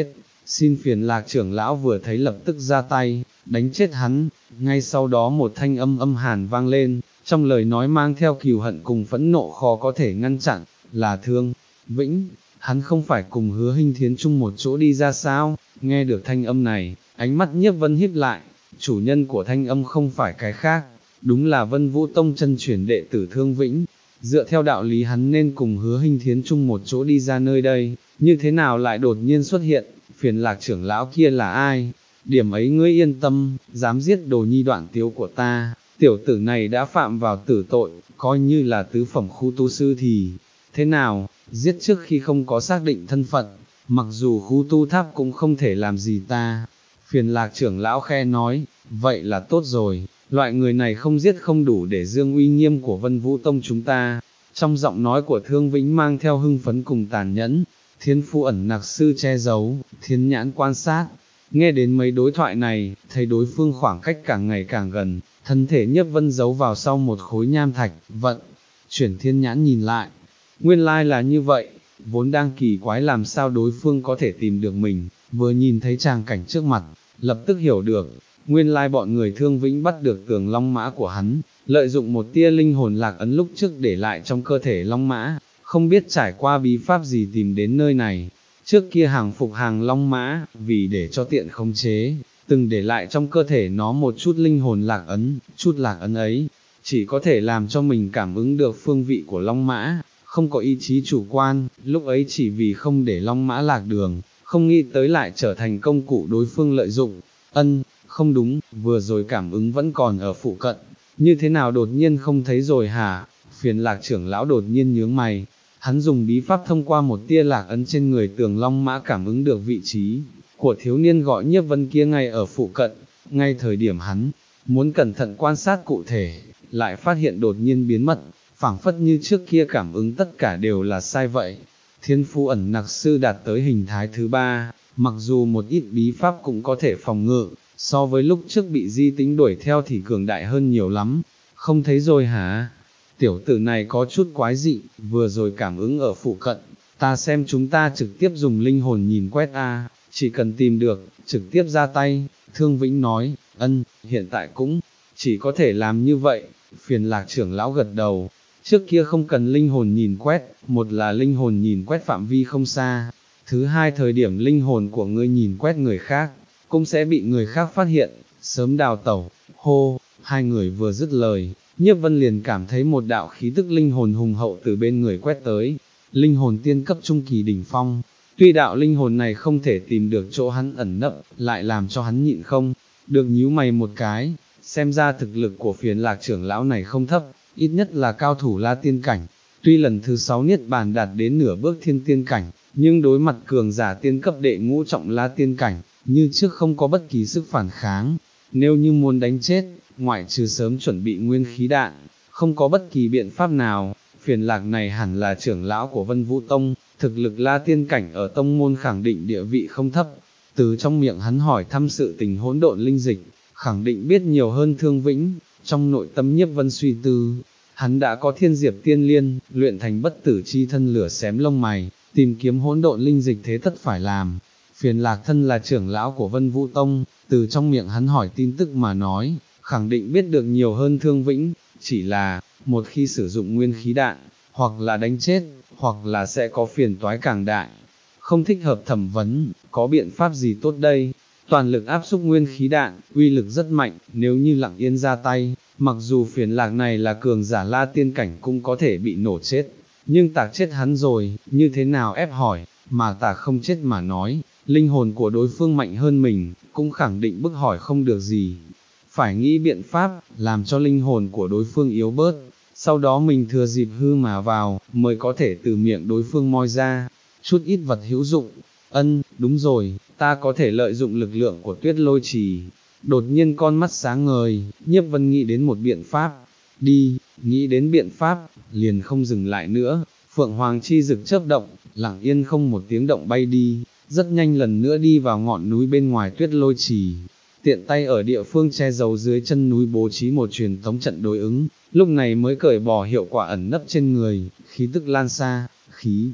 xin phiền Lạc trưởng lão vừa thấy lập tức ra tay, đánh chết hắn, ngay sau đó một thanh âm âm hàn vang lên, trong lời nói mang theo cừu hận cùng phẫn nộ khó có thể ngăn chặn, là Thương Vĩnh, hắn không phải cùng Hứa Hinh Thiến chung một chỗ đi ra sao? Nghe được thanh âm này, ánh mắt Nhiếp Vân híp lại, chủ nhân của thanh âm không phải cái khác, đúng là Vân Vũ Tông chân truyền đệ tử Thương Vĩnh. Dựa theo đạo lý hắn nên cùng Hứa Hinh Thiến chung một chỗ đi ra nơi đây, như thế nào lại đột nhiên xuất hiện, phiền Lạc trưởng lão kia là ai? Điểm ấy ngươi yên tâm, dám giết đồ nhi đoạn tiếu của ta, tiểu tử này đã phạm vào tử tội, coi như là tứ phẩm khu tu sư thì, thế nào, giết trước khi không có xác định thân phận, mặc dù khu tu tháp cũng không thể làm gì ta. Phiền Lạc trưởng lão khe nói, vậy là tốt rồi, loại người này không giết không đủ để dương uy nghiêm của Vân Vũ Tông chúng ta. Trong giọng nói của Thương Vĩnh mang theo hưng phấn cùng tàn nhẫn, thiên phu ẩn nặc sư che giấu, thiên nhãn quan sát. Nghe đến mấy đối thoại này, thấy đối phương khoảng cách càng ngày càng gần, thân thể Nhiếp Vân giấu vào sau một khối nham thạch, vận, chuyển thiên nhãn nhìn lại. Nguyên lai là như vậy, vốn đang kỳ quái làm sao đối phương có thể tìm được mình, vừa nhìn thấy tràng cảnh trước mặt, lập tức hiểu được, nguyên lai bọn người Thương Vĩnh bắt được tường long mã của hắn, lợi dụng một tia linh hồn lạc ấn lúc trước để lại trong cơ thể long mã, không biết trải qua bí pháp gì tìm đến nơi này. Trước kia hàng phục hàng long mã, vì để cho tiện khống chế, từng để lại trong cơ thể nó một chút linh hồn lạc ấn, chút lạc ấn ấy, chỉ có thể làm cho mình cảm ứng được phương vị của long mã, không có ý chí chủ quan, lúc ấy chỉ vì không để long mã lạc đường, không nghĩ tới lại trở thành công cụ đối phương lợi dụng. Ân, không đúng, vừa rồi cảm ứng vẫn còn ở phụ cận, như thế nào đột nhiên không thấy rồi hả? Phiền Lạc trưởng lão đột nhiên nhướng mày, hắn dùng bí pháp thông qua một tia lạc ấn trên người tường long mã cảm ứng được vị trí của thiếu niên gọi Nhiếp Vân kia ngay ở phụ cận, ngay thời điểm hắn muốn cẩn thận quan sát cụ thể, lại phát hiện đột nhiên biến mất, phảng phất như trước kia cảm ứng tất cả đều là sai vậy. Thiên phu ẩn nặc sư đạt tới hình thái thứ ba, mặc dù một ít bí pháp cũng có thể phòng ngự, so với lúc trước bị di tính đuổi theo thì cường đại hơn nhiều lắm. Không thấy rồi hả? Tiểu tử này có chút quái dị, vừa rồi cảm ứng ở phụ cận, ta xem chúng ta trực tiếp dùng linh hồn nhìn quét a, chỉ cần tìm được, trực tiếp ra tay. Thương Vĩnh nói, ân, hiện tại cũng chỉ có thể làm như vậy. Phiền Lạc trưởng lão gật đầu, trước kia không cần linh hồn nhìn quét, một là linh hồn nhìn quét phạm vi không xa, thứ hai thời điểm linh hồn của ngươi nhìn quét người khác, cũng sẽ bị người khác phát hiện, sớm đào tẩu. Hô, hai người vừa dứt lời, Nhiếp Vân liền cảm thấy một đạo khí tức linh hồn hùng hậu từ bên người quét tới, linh hồn tiên cấp trung kỳ đỉnh phong. Tuy đạo linh hồn này không thể tìm được chỗ hắn ẩn nấp, lại làm cho hắn nhịn không được nhíu mày một cái, xem ra thực lực của Phiền Lạc trưởng lão này không thấp, ít nhất là cao thủ La tiên cảnh. Tuy lần thứ sáu niết bàn đạt đến nửa bước thiên tiên cảnh, nhưng đối mặt cường giả tiên cấp đệ ngũ trọng La tiên cảnh, như trước không có bất kỳ sức phản kháng. Nếu như muốn đánh chết, ngoại trừ sớm chuẩn bị nguyên khí đạn, không có bất kỳ biện pháp nào. Phiền Lạc này hẳn là trưởng lão của Vân Vũ Tông, thực lực La tiên cảnh ở tông môn khẳng định địa vị không thấp. Từ trong miệng hắn hỏi thăm sự tình hỗn độn linh dịch, khẳng định biết nhiều hơn Thương Vĩnh. Trong nội tâm Nhiếp Vân suy tư, hắn đã có thiên diệp tiên liên, luyện thành bất tử chi thân lửa xém lông mày, tìm kiếm hỗn độn linh dịch thế tất phải làm. Phiền Lạc thân là trưởng lão của Vân Vũ Tông, từ trong miệng hắn hỏi tin tức mà nói, khẳng định biết được nhiều hơn Thương Vĩnh, chỉ là, một khi sử dụng nguyên khí đạn, hoặc là đánh chết, hoặc là sẽ có phiền toái càng đại. Không thích hợp thẩm vấn, có biện pháp gì tốt đây? Toàn lực áp xúc nguyên khí đạn, uy lực rất mạnh, nếu như lặng yên ra tay, mặc dù Phiền Lạc này là cường giả La tiên cảnh cũng có thể bị nổ chết, nhưng tạc chết hắn rồi, như thế nào ép hỏi, mà tạc không chết mà nói, linh hồn của đối phương mạnh hơn mình, cũng khẳng định bức hỏi không được gì. Phải nghĩ biện pháp, làm cho linh hồn của đối phương yếu bớt, sau đó mình thừa dịp hư mà vào, mới có thể từ miệng đối phương moi ra, chút ít vật hữu dụng. Ân, đúng rồi, ta có thể lợi dụng lực lượng của Tuyết Lôi Trì. Đột nhiên con mắt sáng ngời, Nhiếp Vân nghĩ đến một biện pháp. Đi, nghĩ đến biện pháp, liền không dừng lại nữa. Phượng Hoàng chi rực chớp động, lặng yên không một tiếng động bay đi, rất nhanh lần nữa đi vào ngọn núi bên ngoài Tuyết Lôi Trì. Tiện tay ở địa phương che giấu dưới chân núi bố trí một truyền tống trận đối ứng, lúc này mới cởi bỏ hiệu quả ẩn nấp trên người, khí tức lan xa, khí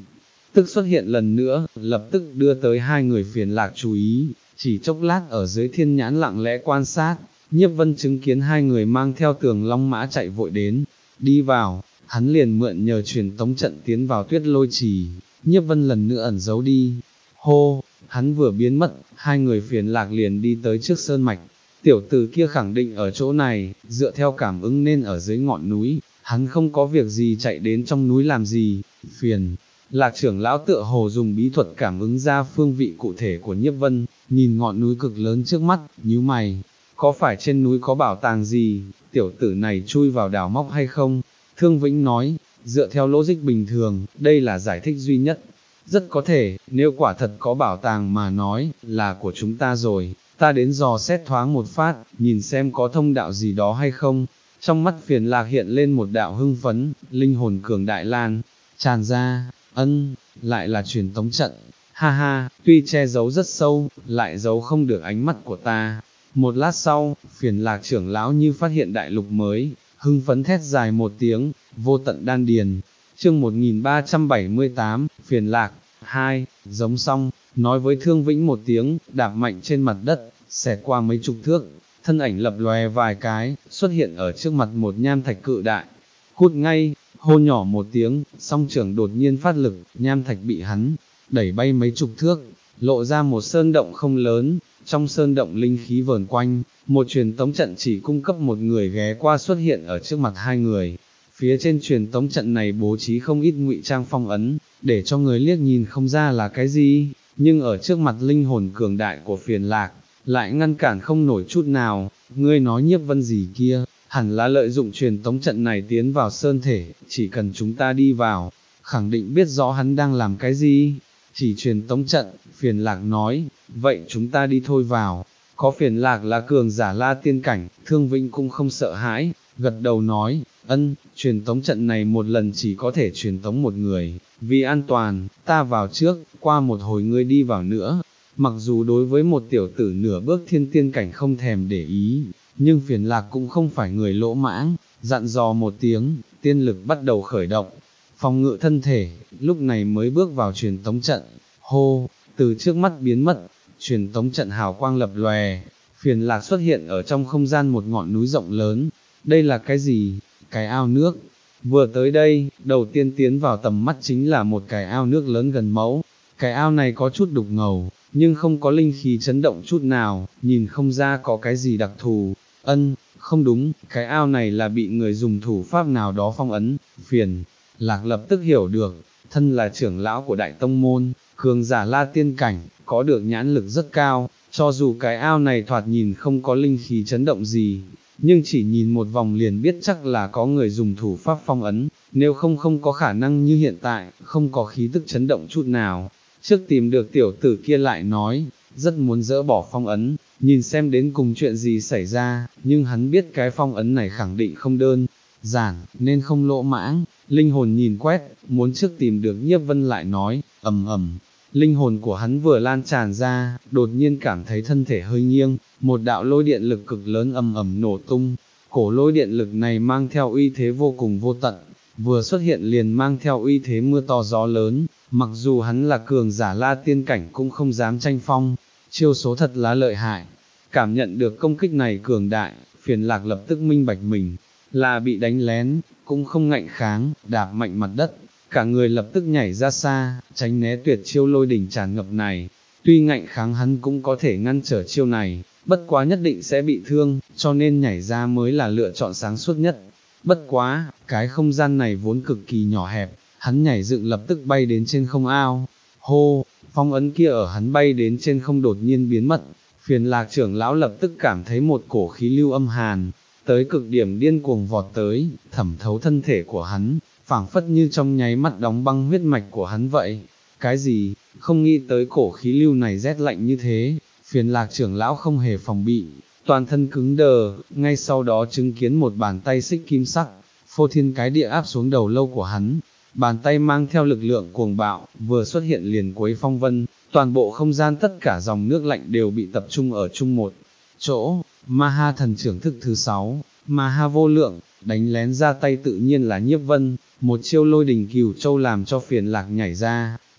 tức xuất hiện lần nữa, lập tức đưa tới hai người phiền lạc chú ý, chỉ chốc lát ở dưới thiên nhãn lặng lẽ quan sát, Nhiếp Vân chứng kiến hai người mang theo Tường Long Mã chạy vội đến, đi vào, hắn liền mượn nhờ truyền tống trận tiến vào Tuyết Lôi Trì, Nhiếp Vân lần nữa ẩn giấu đi, hô, hắn vừa biến mất, hai người phiền lạc liền đi tới trước sơn mạch, tiểu tử kia khẳng định ở chỗ này, dựa theo cảm ứng nên ở dưới ngọn núi, hắn không có việc gì chạy đến trong núi làm gì, phiền. Lạc trưởng lão tựa hồ dùng bí thuật cảm ứng ra phương vị cụ thể của Nhiếp Vân, nhìn ngọn núi cực lớn trước mắt, nhíu mày, có phải trên núi có bảo tàng gì, tiểu tử này chui vào đào móc hay không? Thương Vĩnh nói, dựa theo logic bình thường, đây là giải thích duy nhất, rất có thể, nếu quả thật có bảo tàng mà nói, là của chúng ta rồi, ta đến dò xét thoáng một phát, nhìn xem có thông đạo gì đó hay không. Trong mắt phiền lạc hiện lên một đạo hưng phấn, linh hồn cường đại lan, tràn ra, ân, lại là truyền tống trận, ha ha, tuy che giấu rất sâu, lại giấu không được ánh mắt của ta. Một lát sau, phiền lạc trưởng lão như phát hiện đại lục mới, hưng phấn thét dài một tiếng, vô tận đan điền. Chương một nghìn ba trăm bảy mươi tám, phiền lạc, hai, giống xong, nói với Thương Vĩnh một tiếng, đạp mạnh trên mặt đất, xẹt qua mấy chục thước, thân ảnh lập lòe vài cái, xuất hiện ở trước mặt một nham thạch cự đại, hút ngay, hô nhỏ một tiếng, song trưởng đột nhiên phát lực, nham thạch bị hắn đẩy bay mấy chục thước, lộ ra một sơn động không lớn, trong sơn động linh khí vờn quanh, một truyền tống trận chỉ cung cấp một người ghé qua xuất hiện ở trước mặt hai người. Phía trên truyền tống trận này bố trí không ít ngụy trang phong ấn, để cho người liếc nhìn không ra là cái gì, nhưng ở trước mặt linh hồn cường đại của phiền lạc, lại ngăn cản không nổi chút nào. Ngươi nói Nhiếp Vân gì kia, hẳn là lợi dụng truyền tống trận này tiến vào sơn thể, chỉ cần chúng ta đi vào, khẳng định biết rõ hắn đang làm cái gì. Chỉ truyền tống trận, phiền lạc nói, vậy chúng ta đi thôi vào. Có phiền lạc là cường giả La Tiên cảnh, Thương Vĩnh cũng không sợ hãi, gật đầu nói, ân, truyền tống trận này một lần chỉ có thể truyền tống một người, vì an toàn, ta vào trước, qua một hồi ngươi đi vào nữa. Mặc dù đối với một tiểu tử nửa bước thiên tiên cảnh không thèm để ý, nhưng phiền lạc cũng không phải người lỗ mãng, dặn dò một tiếng, tiên lực bắt đầu khởi động, phòng ngự thân thể, lúc này mới bước vào truyền tống trận, hô, từ trước mắt biến mất, truyền tống trận hào quang lập lòe, phiền lạc xuất hiện ở trong không gian một ngọn núi rộng lớn, đây là cái gì? Cái ao nước. Vừa tới đây, đầu tiên tiến vào tầm mắt chính là một cái ao nước lớn gần mẫu, cái ao này có chút đục ngầu, nhưng không có linh khí chấn động chút nào, nhìn không ra có cái gì đặc thù. Ân, không đúng, cái ao này là bị người dùng thủ pháp nào đó phong ấn, phiền lạc lập tức hiểu được, thân là trưởng lão của đại tông môn, cường giả La Tiên cảnh, có được nhãn lực rất cao, cho dù cái ao này thoạt nhìn không có linh khí chấn động gì, nhưng chỉ nhìn một vòng liền biết chắc là có người dùng thủ pháp phong ấn, nếu không không có khả năng như hiện tại, không có khí tức chấn động chút nào. Trước tìm được tiểu tử kia lại nói, rất muốn dỡ bỏ phong ấn, nhìn xem đến cùng chuyện gì xảy ra, nhưng hắn biết cái phong ấn này khẳng định không đơn giản, nên không lỗ mãng, linh hồn nhìn quét, muốn trước tìm được Nhiếp Vân lại nói, ầm ầm. Linh hồn của hắn vừa lan tràn ra, đột nhiên cảm thấy thân thể hơi nghiêng, một đạo lôi điện lực cực lớn ầm ầm nổ tung, cổ lôi điện lực này mang theo uy thế vô cùng vô tận, vừa xuất hiện liền mang theo uy thế mưa to gió lớn, mặc dù hắn là cường giả La Tiên cảnh cũng không dám tranh phong, chiêu số thật là lợi hại. Cảm nhận được công kích này cường đại, phiền lạc lập tức minh bạch mình, là bị đánh lén, cũng không ngạnh kháng, đạp mạnh mặt đất, cả người lập tức nhảy ra xa, tránh né tuyệt chiêu lôi đỉnh tràn ngập này. Tuy ngạnh kháng hắn cũng có thể ngăn trở chiêu này, bất quá nhất định sẽ bị thương, cho nên nhảy ra mới là lựa chọn sáng suốt nhất. Bất quá, cái không gian này vốn cực kỳ nhỏ hẹp, hắn nhảy dựng lập tức bay đến trên không ao. Hô, phong ấn kia ở hắn bay đến trên không đột nhiên biến mất, phiền lạc trưởng lão lập tức cảm thấy một cổ khí lưu âm hàn, tới cực điểm điên cuồng vọt tới, thẩm thấu thân thể của hắn, phảng phất như trong nháy mắt đóng băng huyết mạch của hắn vậy. Cái gì, không nghĩ tới cổ khí lưu này rét lạnh như thế, phiền lạc trưởng lão không hề phòng bị, toàn thân cứng đờ, ngay sau đó chứng kiến một bàn tay xích kim sắc, phô thiên cái địa áp xuống đầu lâu của hắn. Bàn tay mang theo lực lượng cuồng bạo, vừa xuất hiện liền quấy phong vân, toàn bộ không gian tất cả dòng nước lạnh đều bị tập trung ở chung một chỗ. Ma Ha thần trưởng thức thứ sáu, Ma Ha vô lượng, đánh lén ra tay tự nhiên là Nhiếp Vân, một chiêu lôi đình cửu châu làm cho phiền lạc nhảy ra,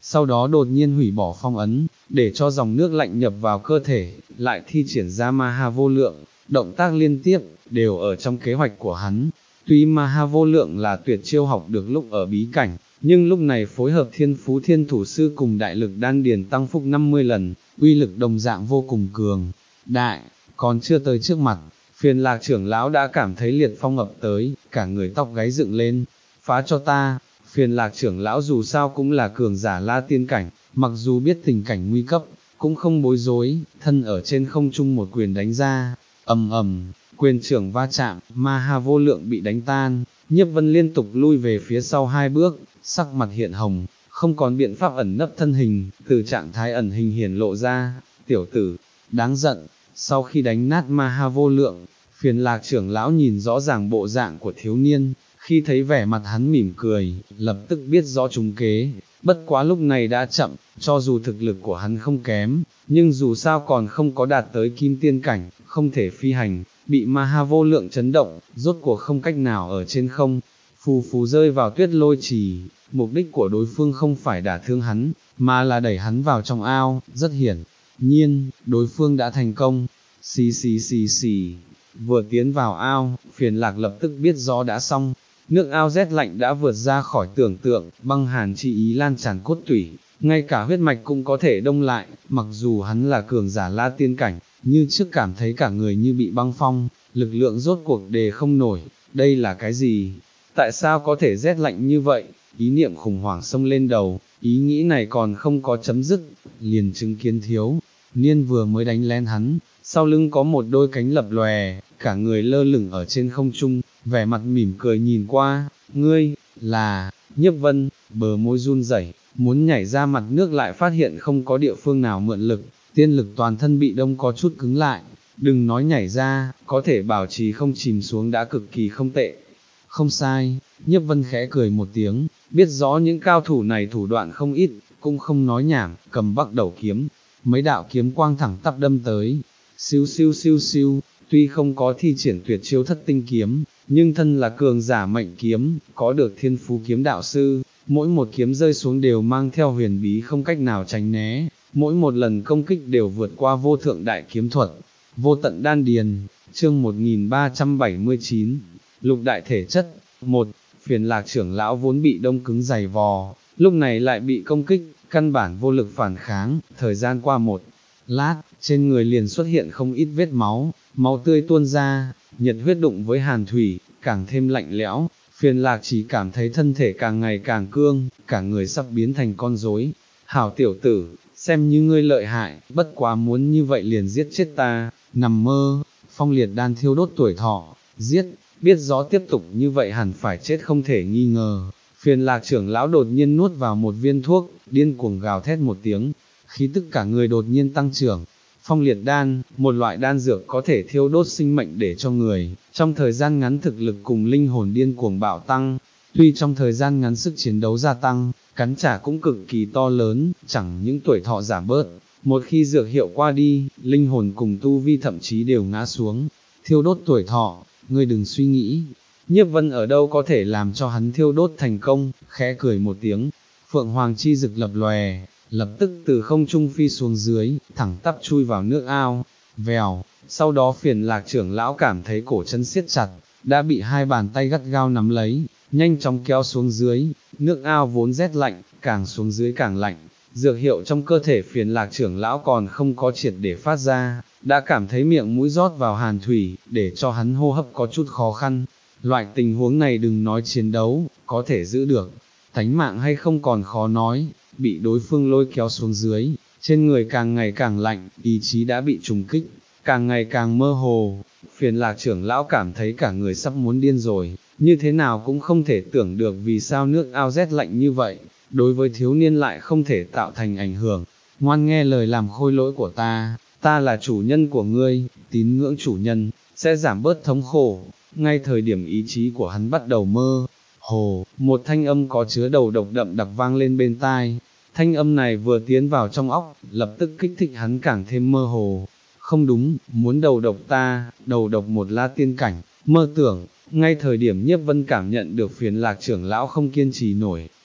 sau đó đột nhiên hủy bỏ phong ấn, để cho dòng nước lạnh nhập vào cơ thể, lại thi triển ra ma ha vô lượng, động tác liên tiếp, đều ở trong kế hoạch của hắn. Tuy ma ha vô lượng là tuyệt chiêu học được lúc ở bí cảnh, nhưng lúc này phối hợp thiên phú thiên thủ sư cùng đại lực đan điền tăng phúc năm mươi lần, uy lực đồng dạng vô cùng cường. Đại, còn chưa tới trước mặt, Phiền Lạc trưởng lão đã cảm thấy liệt phong ập tới, cả người tóc gáy dựng lên, phá cho ta. Phiền Lạc trưởng lão dù sao cũng là cường giả la tiên cảnh, mặc dù biết tình cảnh nguy cấp, cũng không bối rối, thân ở trên không trung một quyền đánh ra, ầm ầm, quyền trưởng va chạm, ma ha vô lượng bị đánh tan, Nhiếp Vân liên tục lui về phía sau hai bước, sắc mặt hiện hồng, không còn biện pháp ẩn nấp thân hình, từ trạng thái ẩn hình hiển lộ ra, tiểu tử, đáng giận. Sau khi đánh nát ma ha vô lượng, Phiền Lạc trưởng lão nhìn rõ ràng bộ dạng của thiếu niên, khi thấy vẻ mặt hắn mỉm cười, lập tức biết rõ trúng kế, bất quá lúc này đã chậm, cho dù thực lực của hắn không kém, nhưng dù sao còn không có đạt tới kim tiên cảnh, không thể phi hành, bị ma ha vô lượng chấn động, rốt cuộc không cách nào ở trên không, phù phù rơi vào tuyết lôi trì. Mục đích của đối phương không phải đả thương hắn, mà là đẩy hắn vào trong ao, rất hiển nhiên, đối phương đã thành công. Xì xì xì xì, vừa tiến vào ao, Phiền Lạc lập tức biết rõ đã xong. Nước ao rét lạnh đã vượt ra khỏi tưởng tượng, băng hàn chi ý lan tràn cốt tủy, ngay cả huyết mạch cũng có thể đông lại. Mặc dù hắn là cường giả la tiên cảnh, như trước cảm thấy cả người như bị băng phong, lực lượng rốt cuộc đề không nổi. Đây là cái gì? Tại sao có thể rét lạnh như vậy? Ý niệm khủng hoảng xông lên đầu, ý nghĩ này còn không có chấm dứt, liền chứng kiến thiếu niên vừa mới đánh lén hắn, sau lưng có một đôi cánh lập lòe, cả người lơ lửng ở trên không trung, vẻ mặt mỉm cười nhìn qua. Ngươi, là, Nhiếp Vân, bờ môi run rẩy, muốn nhảy ra mặt nước lại phát hiện không có địa phương nào mượn lực, tiên lực toàn thân bị đông có chút cứng lại, đừng nói nhảy ra, có thể bảo trì không chìm xuống đã cực kỳ không tệ. Không sai, Nhiếp Vân khẽ cười một tiếng, biết rõ những cao thủ này thủ đoạn không ít, cũng không nói nhảm, cầm Bắc Đầu kiếm, mấy đạo kiếm quang thẳng tắp đâm tới, siêu siêu siêu siêu, tuy không có thi triển tuyệt chiêu thất tinh kiếm, nhưng thân là cường giả mệnh kiếm, có được thiên phú kiếm đạo sư, mỗi một kiếm rơi xuống đều mang theo huyền bí không cách nào tránh né, mỗi một lần công kích đều vượt qua vô thượng đại kiếm thuật. Vô tận đan điền, chương một nghìn ba trăm bảy mươi chín, lục đại thể chất. Một, Phiền Lạc trưởng lão vốn bị đông cứng dày vò, lúc này lại bị công kích, căn bản vô lực phản kháng, thời gian qua một lát, trên người liền xuất hiện không ít vết máu, máu tươi tuôn ra, nhiệt huyết đụng với hàn thủy, càng thêm lạnh lẽo. Phiền Lạc chỉ cảm thấy thân thể càng ngày càng cương, cả người sắp biến thành con rối. Hảo tiểu tử, xem như ngươi lợi hại, bất quá muốn như vậy liền giết chết ta, nằm mơ. Phong liệt đan thiêu đốt tuổi thọ, giết, biết rõ tiếp tục như vậy hẳn phải chết không thể nghi ngờ. Phiền Lạc trưởng lão đột nhiên nuốt vào một viên thuốc, điên cuồng gào thét một tiếng, khí tức cả người đột nhiên tăng trưởng. Phong liệt đan, một loại đan dược có thể thiêu đốt sinh mệnh để cho người, trong thời gian ngắn thực lực cùng linh hồn điên cuồng bạo tăng, tuy trong thời gian ngắn sức chiến đấu gia tăng, cắn trả cũng cực kỳ to lớn, chẳng những tuổi thọ giảm bớt, một khi dược hiệu qua đi, linh hồn cùng tu vi thậm chí đều ngã xuống. Thiêu đốt tuổi thọ, ngươi đừng suy nghĩ, Nhiếp Vân ở đâu có thể làm cho hắn thiêu đốt thành công, khẽ cười một tiếng, phượng hoàng chi rực lập lòe, lập tức từ không trung phi xuống dưới, thẳng tắp chui vào nước ao, vèo, sau đó Phiền Lạc trưởng lão cảm thấy cổ chân siết chặt, đã bị hai bàn tay gắt gao nắm lấy, nhanh chóng kéo xuống dưới, nước ao vốn rét lạnh, càng xuống dưới càng lạnh, dược hiệu trong cơ thể Phiền Lạc trưởng lão còn không có triệt để phát ra, đã cảm thấy miệng mũi rót vào hàn thủy, để cho hắn hô hấp có chút khó khăn. Loại tình huống này đừng nói chiến đấu, có thể giữ được tánh mạng hay không còn khó nói, bị đối phương lôi kéo xuống dưới, trên người càng ngày càng lạnh, ý chí đã bị trùng kích, càng ngày càng mơ hồ. Phiền Lạc trưởng lão cảm thấy cả người sắp muốn điên rồi, như thế nào cũng không thể tưởng được vì sao nước ao rét lạnh như vậy, đối với thiếu niên lại không thể tạo thành ảnh hưởng. Ngoan nghe lời làm khôi lỗi của ta, ta là chủ nhân của ngươi, tín ngưỡng chủ nhân, sẽ giảm bớt thống khổ. Ngay thời điểm ý chí của hắn bắt đầu mơ hồ, một thanh âm có chứa đầu độc đậm đặc vang lên bên tai. Thanh âm này vừa tiến vào trong óc, lập tức kích thích hắn càng thêm mơ hồ. Không đúng, muốn đầu độc ta, đầu độc một la tiên cảnh, mơ tưởng. Ngay thời điểm Nhiếp Vân cảm nhận được Phiền Lạc trưởng lão không kiên trì nổi,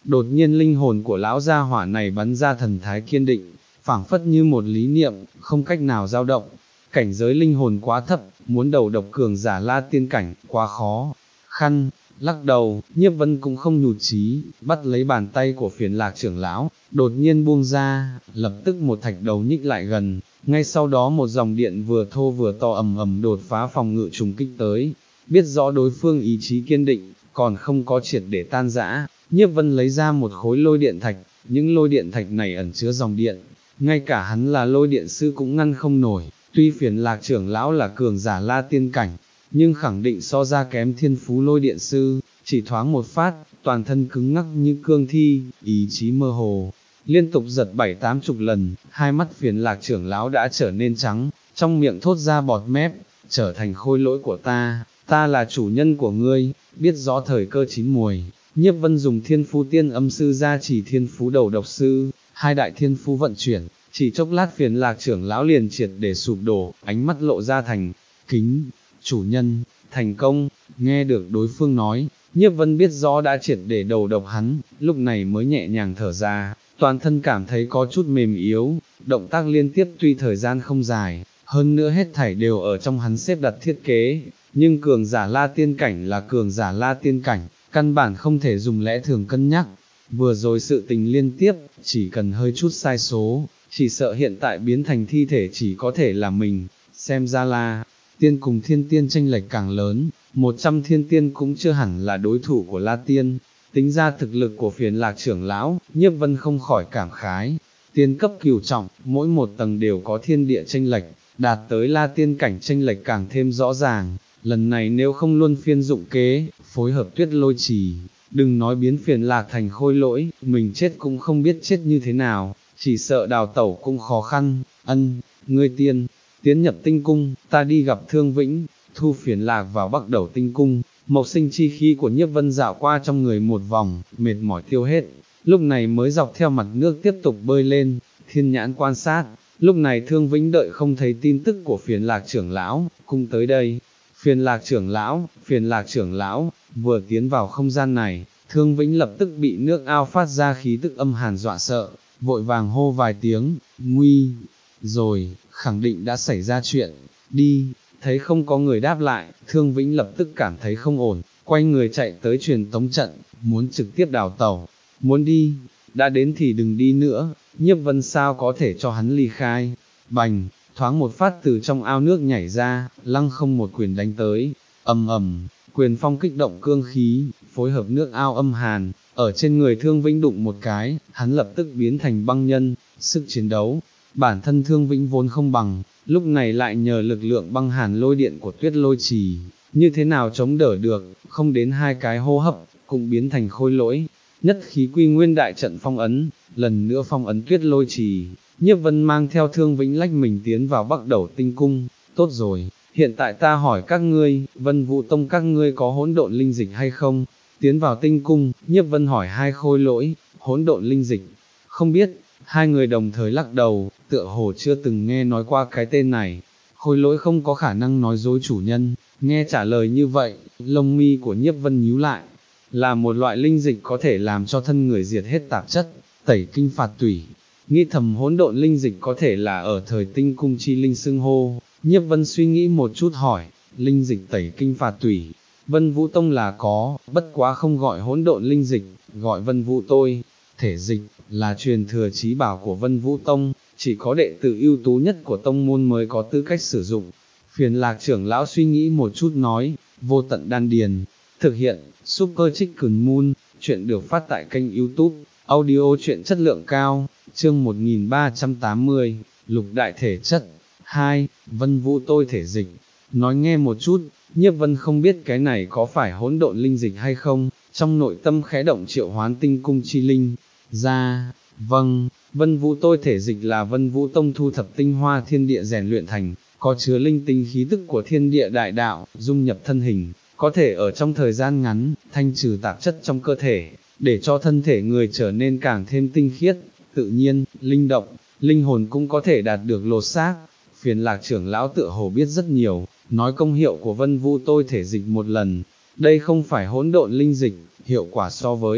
đột nhiên linh hồn của lão gia hỏa này bắn ra thần thái kiên định, phảng phất như một lý niệm, không cách nào dao động. Cảnh giới linh hồn quá thấp, muốn đầu độc cường giả La Tiên cảnh, quá khó khăn. Lắc đầu, Nhiếp Vân cũng không nhụt chí, bắt lấy bàn tay của Phiền Lạc trưởng lão, đột nhiên buông ra, lập tức một thạch đầu nhích lại gần, ngay sau đó một dòng điện vừa thô vừa to ầm ầm đột phá phòng ngự trùng kích tới. Biết rõ đối phương ý chí kiên định, còn không có triệt để tan rã, Nhiếp Vân lấy ra một khối lôi điện thạch, những lôi điện thạch này ẩn chứa dòng điện, ngay cả hắn là lôi điện sư cũng ngăn không nổi. Tuy Phiền Lạc trưởng lão là cường giả La Tiên cảnh, nhưng khẳng định so ra kém thiên phú lôi điện sư, chỉ thoáng một phát, toàn thân cứng ngắc như cương thi, ý chí mơ hồ, liên tục giật bảy tám chục lần, hai mắt Phiền Lạc trưởng lão đã trở nên trắng, trong miệng thốt ra bọt mép, trở thành khôi lỗi của ta, ta là chủ nhân của ngươi. Biết rõ thời cơ chín muồi, Nhiếp Vân dùng thiên phú tiên âm sư gia chỉ thiên phú đầu độc sư, hai đại thiên phú vận chuyển, chỉ chốc lát Phiền Lạc trưởng lão liền triệt để sụp đổ, ánh mắt lộ ra thành kính. Chủ nhân, thành công. Nghe được đối phương nói, Nhiếp Vân biết rõ đã triệt để đầu độc hắn, lúc này mới nhẹ nhàng thở ra, toàn thân cảm thấy có chút mềm yếu, động tác liên tiếp tuy thời gian không dài, hơn nữa hết thảy đều ở trong hắn xếp đặt thiết kế, nhưng cường giả La Tiên cảnh là cường giả La Tiên cảnh, căn bản không thể dùng lẽ thường cân nhắc. Vừa rồi sự tình liên tiếp, chỉ cần hơi chút sai số, chỉ sợ hiện tại biến thành thi thể chỉ có thể là mình. Xem ra La Tiên cùng Thiên Tiên chênh lệch càng lớn, một trăm Thiên Tiên cũng chưa hẳn là đối thủ của La Tiên. Tính ra thực lực của Phiền Lạc trưởng lão, Nhiếp Vân không khỏi cảm khái. Tiên cấp cửu trọng, mỗi một tầng đều có thiên địa chênh lệch, đạt tới La Tiên cảnh chênh lệch càng thêm rõ ràng. Lần này nếu không luân phiên dụng kế, phối hợp Tuyết Lôi Trì, đừng nói biến Phiền Lạc thành khôi lỗi, mình chết cũng không biết chết như thế nào, chỉ sợ đào tẩu cũng khó khăn. Ân, ngươi tiên, tiến nhập tinh cung, ta đi gặp Thương Vĩnh, thu Phiền Lạc vào Bắc Đầu tinh cung. Mộc sinh chi khí của Nhiếp Vân dạo qua trong người một vòng, mệt mỏi tiêu hết, lúc này mới dọc theo mặt nước tiếp tục bơi lên, thiên nhãn quan sát. Lúc này Thương Vĩnh đợi không thấy tin tức của Phiền Lạc trưởng lão, cung tới đây. Phiền Lạc trưởng lão, Phiền Lạc trưởng lão, vừa tiến vào không gian này, Thương Vĩnh lập tức bị nước ao phát ra khí tức âm hàn dọa sợ, vội vàng hô vài tiếng, nguy, rồi, khẳng định đã xảy ra chuyện, đi. Thấy không có người đáp lại, Thương Vĩnh lập tức cảm thấy không ổn, quay người chạy tới truyền tống trận, muốn trực tiếp đào tẩu, muốn đi, đã đến thì đừng đi nữa. Nhiếp Vân sao có thể cho hắn ly khai. Bành, thoáng một phát từ trong ao nước nhảy ra, lăng không một quyền đánh tới, ầm ầm, quyền phong kích động cương khí, phối hợp nước ao âm hàn, ở trên người Thương Vĩnh đụng một cái, hắn lập tức biến thành băng nhân. Sức chiến đấu, bản thân Thương Vĩnh vốn không bằng, lúc này lại nhờ lực lượng băng hàn lôi điện của Tuyết Lôi Trì, như thế nào chống đỡ được, không đến hai cái hô hấp, cũng biến thành khôi lỗi. Nhất khí quy nguyên đại trận phong ấn, lần nữa phong ấn Tuyết Lôi Trì. Nhiếp Vân mang theo Thương Vĩnh lách mình tiến vào Bắc Đầu tinh cung. Tốt rồi, hiện tại ta hỏi các ngươi, Vân Vũ Tông các ngươi có hỗn độn linh dịch hay không? Tiến vào tinh cung, Nhiếp Vân hỏi hai khôi lỗi, hỗn độn linh dịch, không biết. Hai người đồng thời lắc đầu, tựa hồ chưa từng nghe nói qua cái tên này. Khôi lỗi không có khả năng nói dối chủ nhân, nghe trả lời như vậy, lông mi của Nhiếp Vân nhíu lại. Là một loại linh dịch có thể làm cho thân người diệt hết tạp chất, tẩy kinh phạt tủy. Nghĩ thầm hỗn độn linh dịch có thể là ở thời tinh cung chi linh xưng hô. Nhiếp Vân suy nghĩ một chút hỏi, linh dịch tẩy kinh phạt tủy, Vân Vũ Tông là có, bất quá không gọi hỗn độn linh dịch, gọi Vân Vũ tôi. Thể dịch, là truyền thừa chí bảo của Vân Vũ Tông, chỉ có đệ tử ưu tú nhất của tông môn mới có tư cách sử dụng. Phiền Lạc trưởng lão suy nghĩ một chút nói, vô tận đan điền, thực hiện, Super Chicken Moon, chuyện được phát tại kênh YouTube, audio chuyện chất lượng cao, chương một nghìn ba trăm tám mươi, lục đại thể chất, hai, Vân Vũ tôi thể dịch. Nói nghe một chút, Nhiếp Vân không biết cái này có phải hỗn độn linh dịch hay không, trong nội tâm khẽ động triệu hoán tinh cung chi linh, ra, vâng, Vân Vũ tôi thể dịch là Vân Vũ Tông thu thập tinh hoa thiên địa rèn luyện thành, có chứa linh tinh khí tức của thiên địa đại đạo, dung nhập thân hình, có thể ở trong thời gian ngắn, thanh trừ tạp chất trong cơ thể, để cho thân thể người trở nên càng thêm tinh khiết, tự nhiên, linh động, linh hồn cũng có thể đạt được lột xác. Phiền Lạc trưởng lão tựa hồ biết rất nhiều, nói công hiệu của Vân Vũ tôi thể dịch một lần, đây không phải hỗn độn linh dịch, hiệu quả so với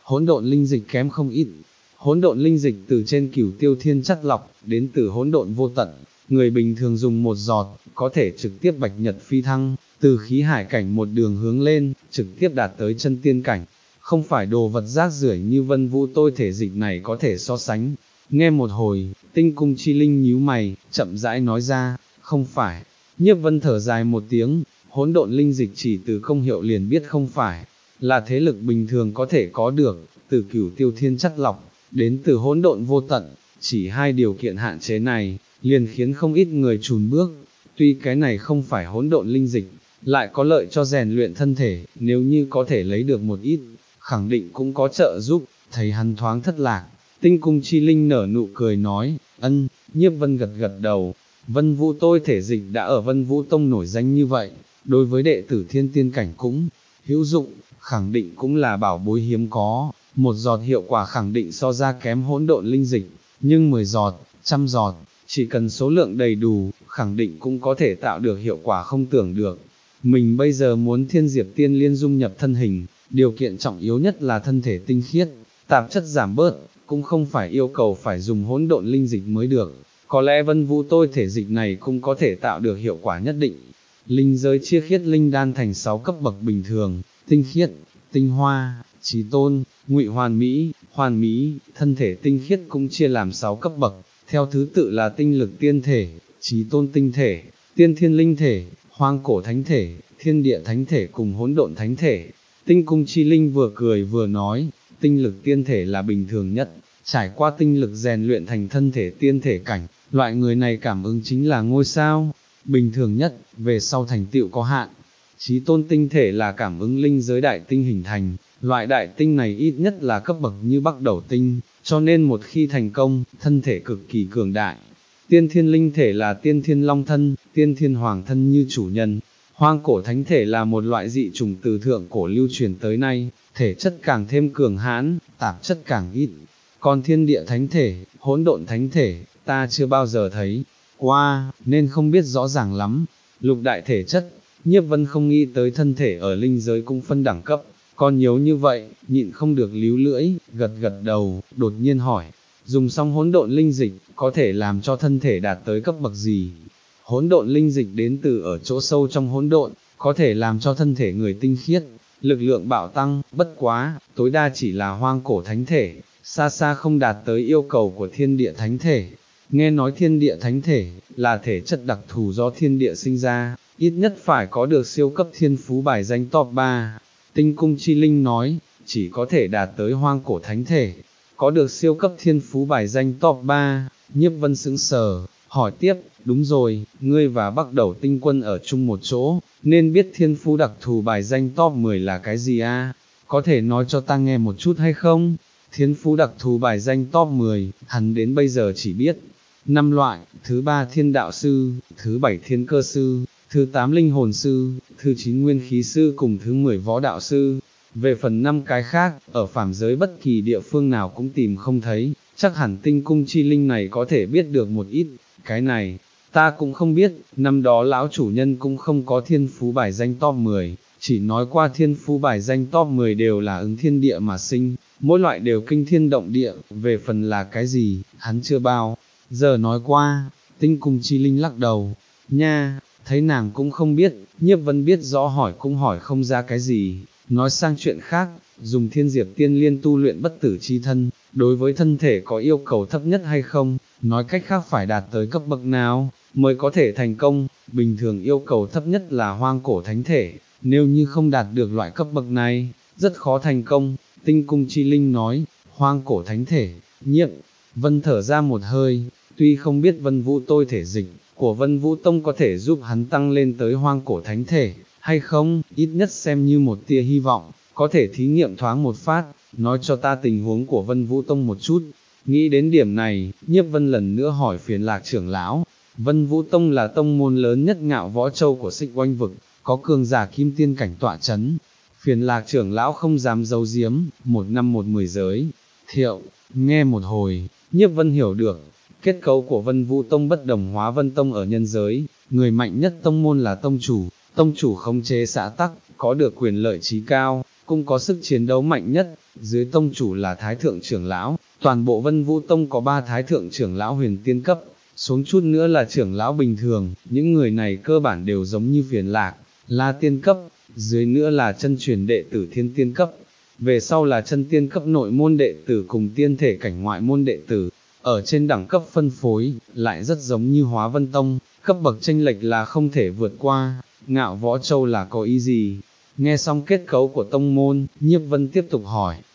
hỗn độn linh dịch kém không ít. Hỗn độn linh dịch từ trên cửu tiêu thiên chất lọc, đến từ hỗn độn vô tận, người bình thường dùng một giọt, có thể trực tiếp bạch nhật phi thăng, từ khí hải cảnh một đường hướng lên, trực tiếp đạt tới chân tiên cảnh, không phải đồ vật rác rưởi như Vân Vũ tôi thể dịch này có thể so sánh. Nghe một hồi, Tinh Cung Chi Linh nhíu mày, chậm rãi nói ra, không phải. Nhiếp Vân thở dài một tiếng, hỗn độn linh dịch chỉ từ công hiệu liền biết không phải, là thế lực bình thường có thể có được, từ cửu tiêu thiên chất lọc, đến từ hỗn độn vô tận, chỉ hai điều kiện hạn chế này, liền khiến không ít người chùn bước. Tuy cái này không phải hỗn độn linh dịch, lại có lợi cho rèn luyện thân thể, nếu như có thể lấy được một ít, khẳng định cũng có trợ giúp. Thấy hắn thoáng thất lạc, Tinh Cung Chi Linh nở nụ cười nói, ân. Nhiếp Vân gật gật đầu, Vân Vũ tôi thể dịch đã ở Vân Vũ Tông nổi danh như vậy, đối với đệ tử thiên tiên cảnh cũng hữu dụng, khẳng định cũng là bảo bối hiếm có, một giọt hiệu quả khẳng định so ra kém hỗn độn linh dịch, nhưng mười giọt, trăm giọt, chỉ cần số lượng đầy đủ, khẳng định cũng có thể tạo được hiệu quả không tưởng được. Mình bây giờ muốn thiên diệp tiên liên dung nhập thân hình, điều kiện trọng yếu nhất là thân thể tinh khiết, tạp chất giảm bớt, cũng không phải yêu cầu phải dùng hỗn độn linh dịch mới được. Có lẽ Vân Vũ tôi thể dịch này cũng có thể tạo được hiệu quả nhất định. Linh giới chia khiết linh đan thành sáu cấp bậc bình thường, tinh khiết, tinh hoa, trí tôn, ngụy hoàn mỹ, hoàn mỹ, thân thể tinh khiết cũng chia làm sáu cấp bậc, theo thứ tự là tinh lực tiên thể, trí tôn tinh thể, tiên thiên linh thể, hoang cổ thánh thể, thiên địa thánh thể cùng hỗn độn thánh thể. Tinh Cung Chi Linh vừa cười vừa nói, tinh lực tiên thể là bình thường nhất, trải qua tinh lực rèn luyện thành thân thể tiên thể cảnh, loại người này cảm ứng chính là ngôi sao, bình thường nhất, về sau thành tựu có hạn. Chí tôn tinh thể là cảm ứng linh giới đại tinh hình thành, loại đại tinh này ít nhất là cấp bậc như Bắc Đầu tinh, cho nên một khi thành công, thân thể cực kỳ cường đại. Tiên thiên linh thể là tiên thiên long thân, tiên thiên hoàng thân như chủ nhân. Hoang cổ thánh thể là một loại dị chủng từ thượng cổ lưu truyền tới nay, thể chất càng thêm cường hãn, tạp chất càng ít. Còn thiên địa thánh thể, hỗn độn thánh thể, ta chưa bao giờ thấy qua, nên không biết rõ ràng lắm. Lục đại thể chất, Nhiếp Vân không nghĩ tới thân thể ở linh giới cũng phân đẳng cấp, còn nhiều như vậy, nhịn không được líu lưỡi, gật gật đầu, đột nhiên hỏi, dùng xong hỗn độn linh dịch, có thể làm cho thân thể đạt tới cấp bậc gì? Hỗn độn linh dịch đến từ ở chỗ sâu trong hỗn độn, có thể làm cho thân thể người tinh khiết, lực lượng bạo tăng, bất quá, tối đa chỉ là hoang cổ thánh thể, xa xa không đạt tới yêu cầu của thiên địa thánh thể. Nghe nói thiên địa thánh thể, là thể chất đặc thù do thiên địa sinh ra, ít nhất phải có được siêu cấp thiên phú bài danh top ba. Tinh Cung Chi Linh nói, chỉ có thể đạt tới hoang cổ thánh thể, có được siêu cấp thiên phú bài danh top ba. Nhiếp Vân sững sờ, hỏi tiếp, đúng rồi, ngươi và Bắc Đầu Tinh Quân ở chung một chỗ, nên biết thiên phú đặc thù bài danh top mười là cái gì a? Có thể nói cho ta nghe một chút hay không? Thiên phú đặc thù bài danh top mười, hắn đến bây giờ chỉ biết năm loại, thứ ba thiên đạo sư, thứ bảy thiên cơ sư, thứ tám linh hồn sư, thứ chín nguyên khí sư cùng thứ mười võ đạo sư. Về phần năm cái khác, ở phàm giới bất kỳ địa phương nào cũng tìm không thấy, chắc hẳn Tinh Cung Chi Linh này có thể biết được một ít. Cái này, ta cũng không biết, năm đó lão chủ nhân cũng không có thiên phú bài danh top mười, chỉ nói qua thiên phú bài danh top mười đều là ứng thiên địa mà sinh, mỗi loại đều kinh thiên động địa, về phần là cái gì, hắn chưa bao giờ nói qua. Tinh Cung Chi Linh lắc đầu, nha, thấy nàng cũng không biết, Nhiếp Vân biết rõ hỏi cũng hỏi không ra cái gì. Nói sang chuyện khác, dùng thiên diệp tiên liên tu luyện bất tử chi thân, đối với thân thể có yêu cầu thấp nhất hay không, nói cách khác phải đạt tới cấp bậc nào, mới có thể thành công, bình thường yêu cầu thấp nhất là hoang cổ thánh thể, nếu như không đạt được loại cấp bậc này, rất khó thành công. Tinh Cung Chi Linh nói, hoang cổ thánh thể, Nhiếp Vân thở ra một hơi, tuy không biết Vân Vũ tôi thể dịch của Vân Vũ Tông có thể giúp hắn tăng lên tới hoang cổ thánh thể, hay không, ít nhất xem như một tia hy vọng, có thể thí nghiệm thoáng một phát, nói cho ta tình huống của Vân Vũ Tông một chút. Nghĩ đến điểm này, Nhiếp Vân lần nữa hỏi Phiền Lạc trưởng lão, Vân Vũ Tông là tông môn lớn nhất Ngạo Võ Châu của Xích Oanh vực, có cường giả kim tiên cảnh tọa chấn. Phiền Lạc trưởng lão không dám giấu giếm, một năm một mười giới thiệu, nghe một hồi, Nhiếp Vân hiểu được, kết cấu của Vân Vũ Tông bất đồng Hóa Vân Tông ở nhân giới, người mạnh nhất tông môn là tông chủ, tông chủ khống chế xã tắc, có được quyền lợi trí cao, cũng cũng có sức chiến đấu mạnh nhất, dưới tông chủ là Thái Thượng trưởng lão, toàn bộ Vân Vũ Tông có ba Thái Thượng trưởng lão huyền tiên cấp, xuống chút nữa là trưởng lão bình thường, những người này cơ bản đều giống như Phiền Lạc, La tiên cấp, dưới nữa là chân truyền đệ tử Thiên tiên cấp, về sau là chân tiên cấp nội môn đệ tử cùng tiên thể cảnh ngoại môn đệ tử, ở trên đẳng cấp phân phối, lại rất giống như Hóa Vân Tông, cấp bậc chênh lệch là không thể vượt qua. Ngạo Võ Châu là có ý gì? Nghe xong kết cấu của tông môn, Nhiếp Vân tiếp tục hỏi,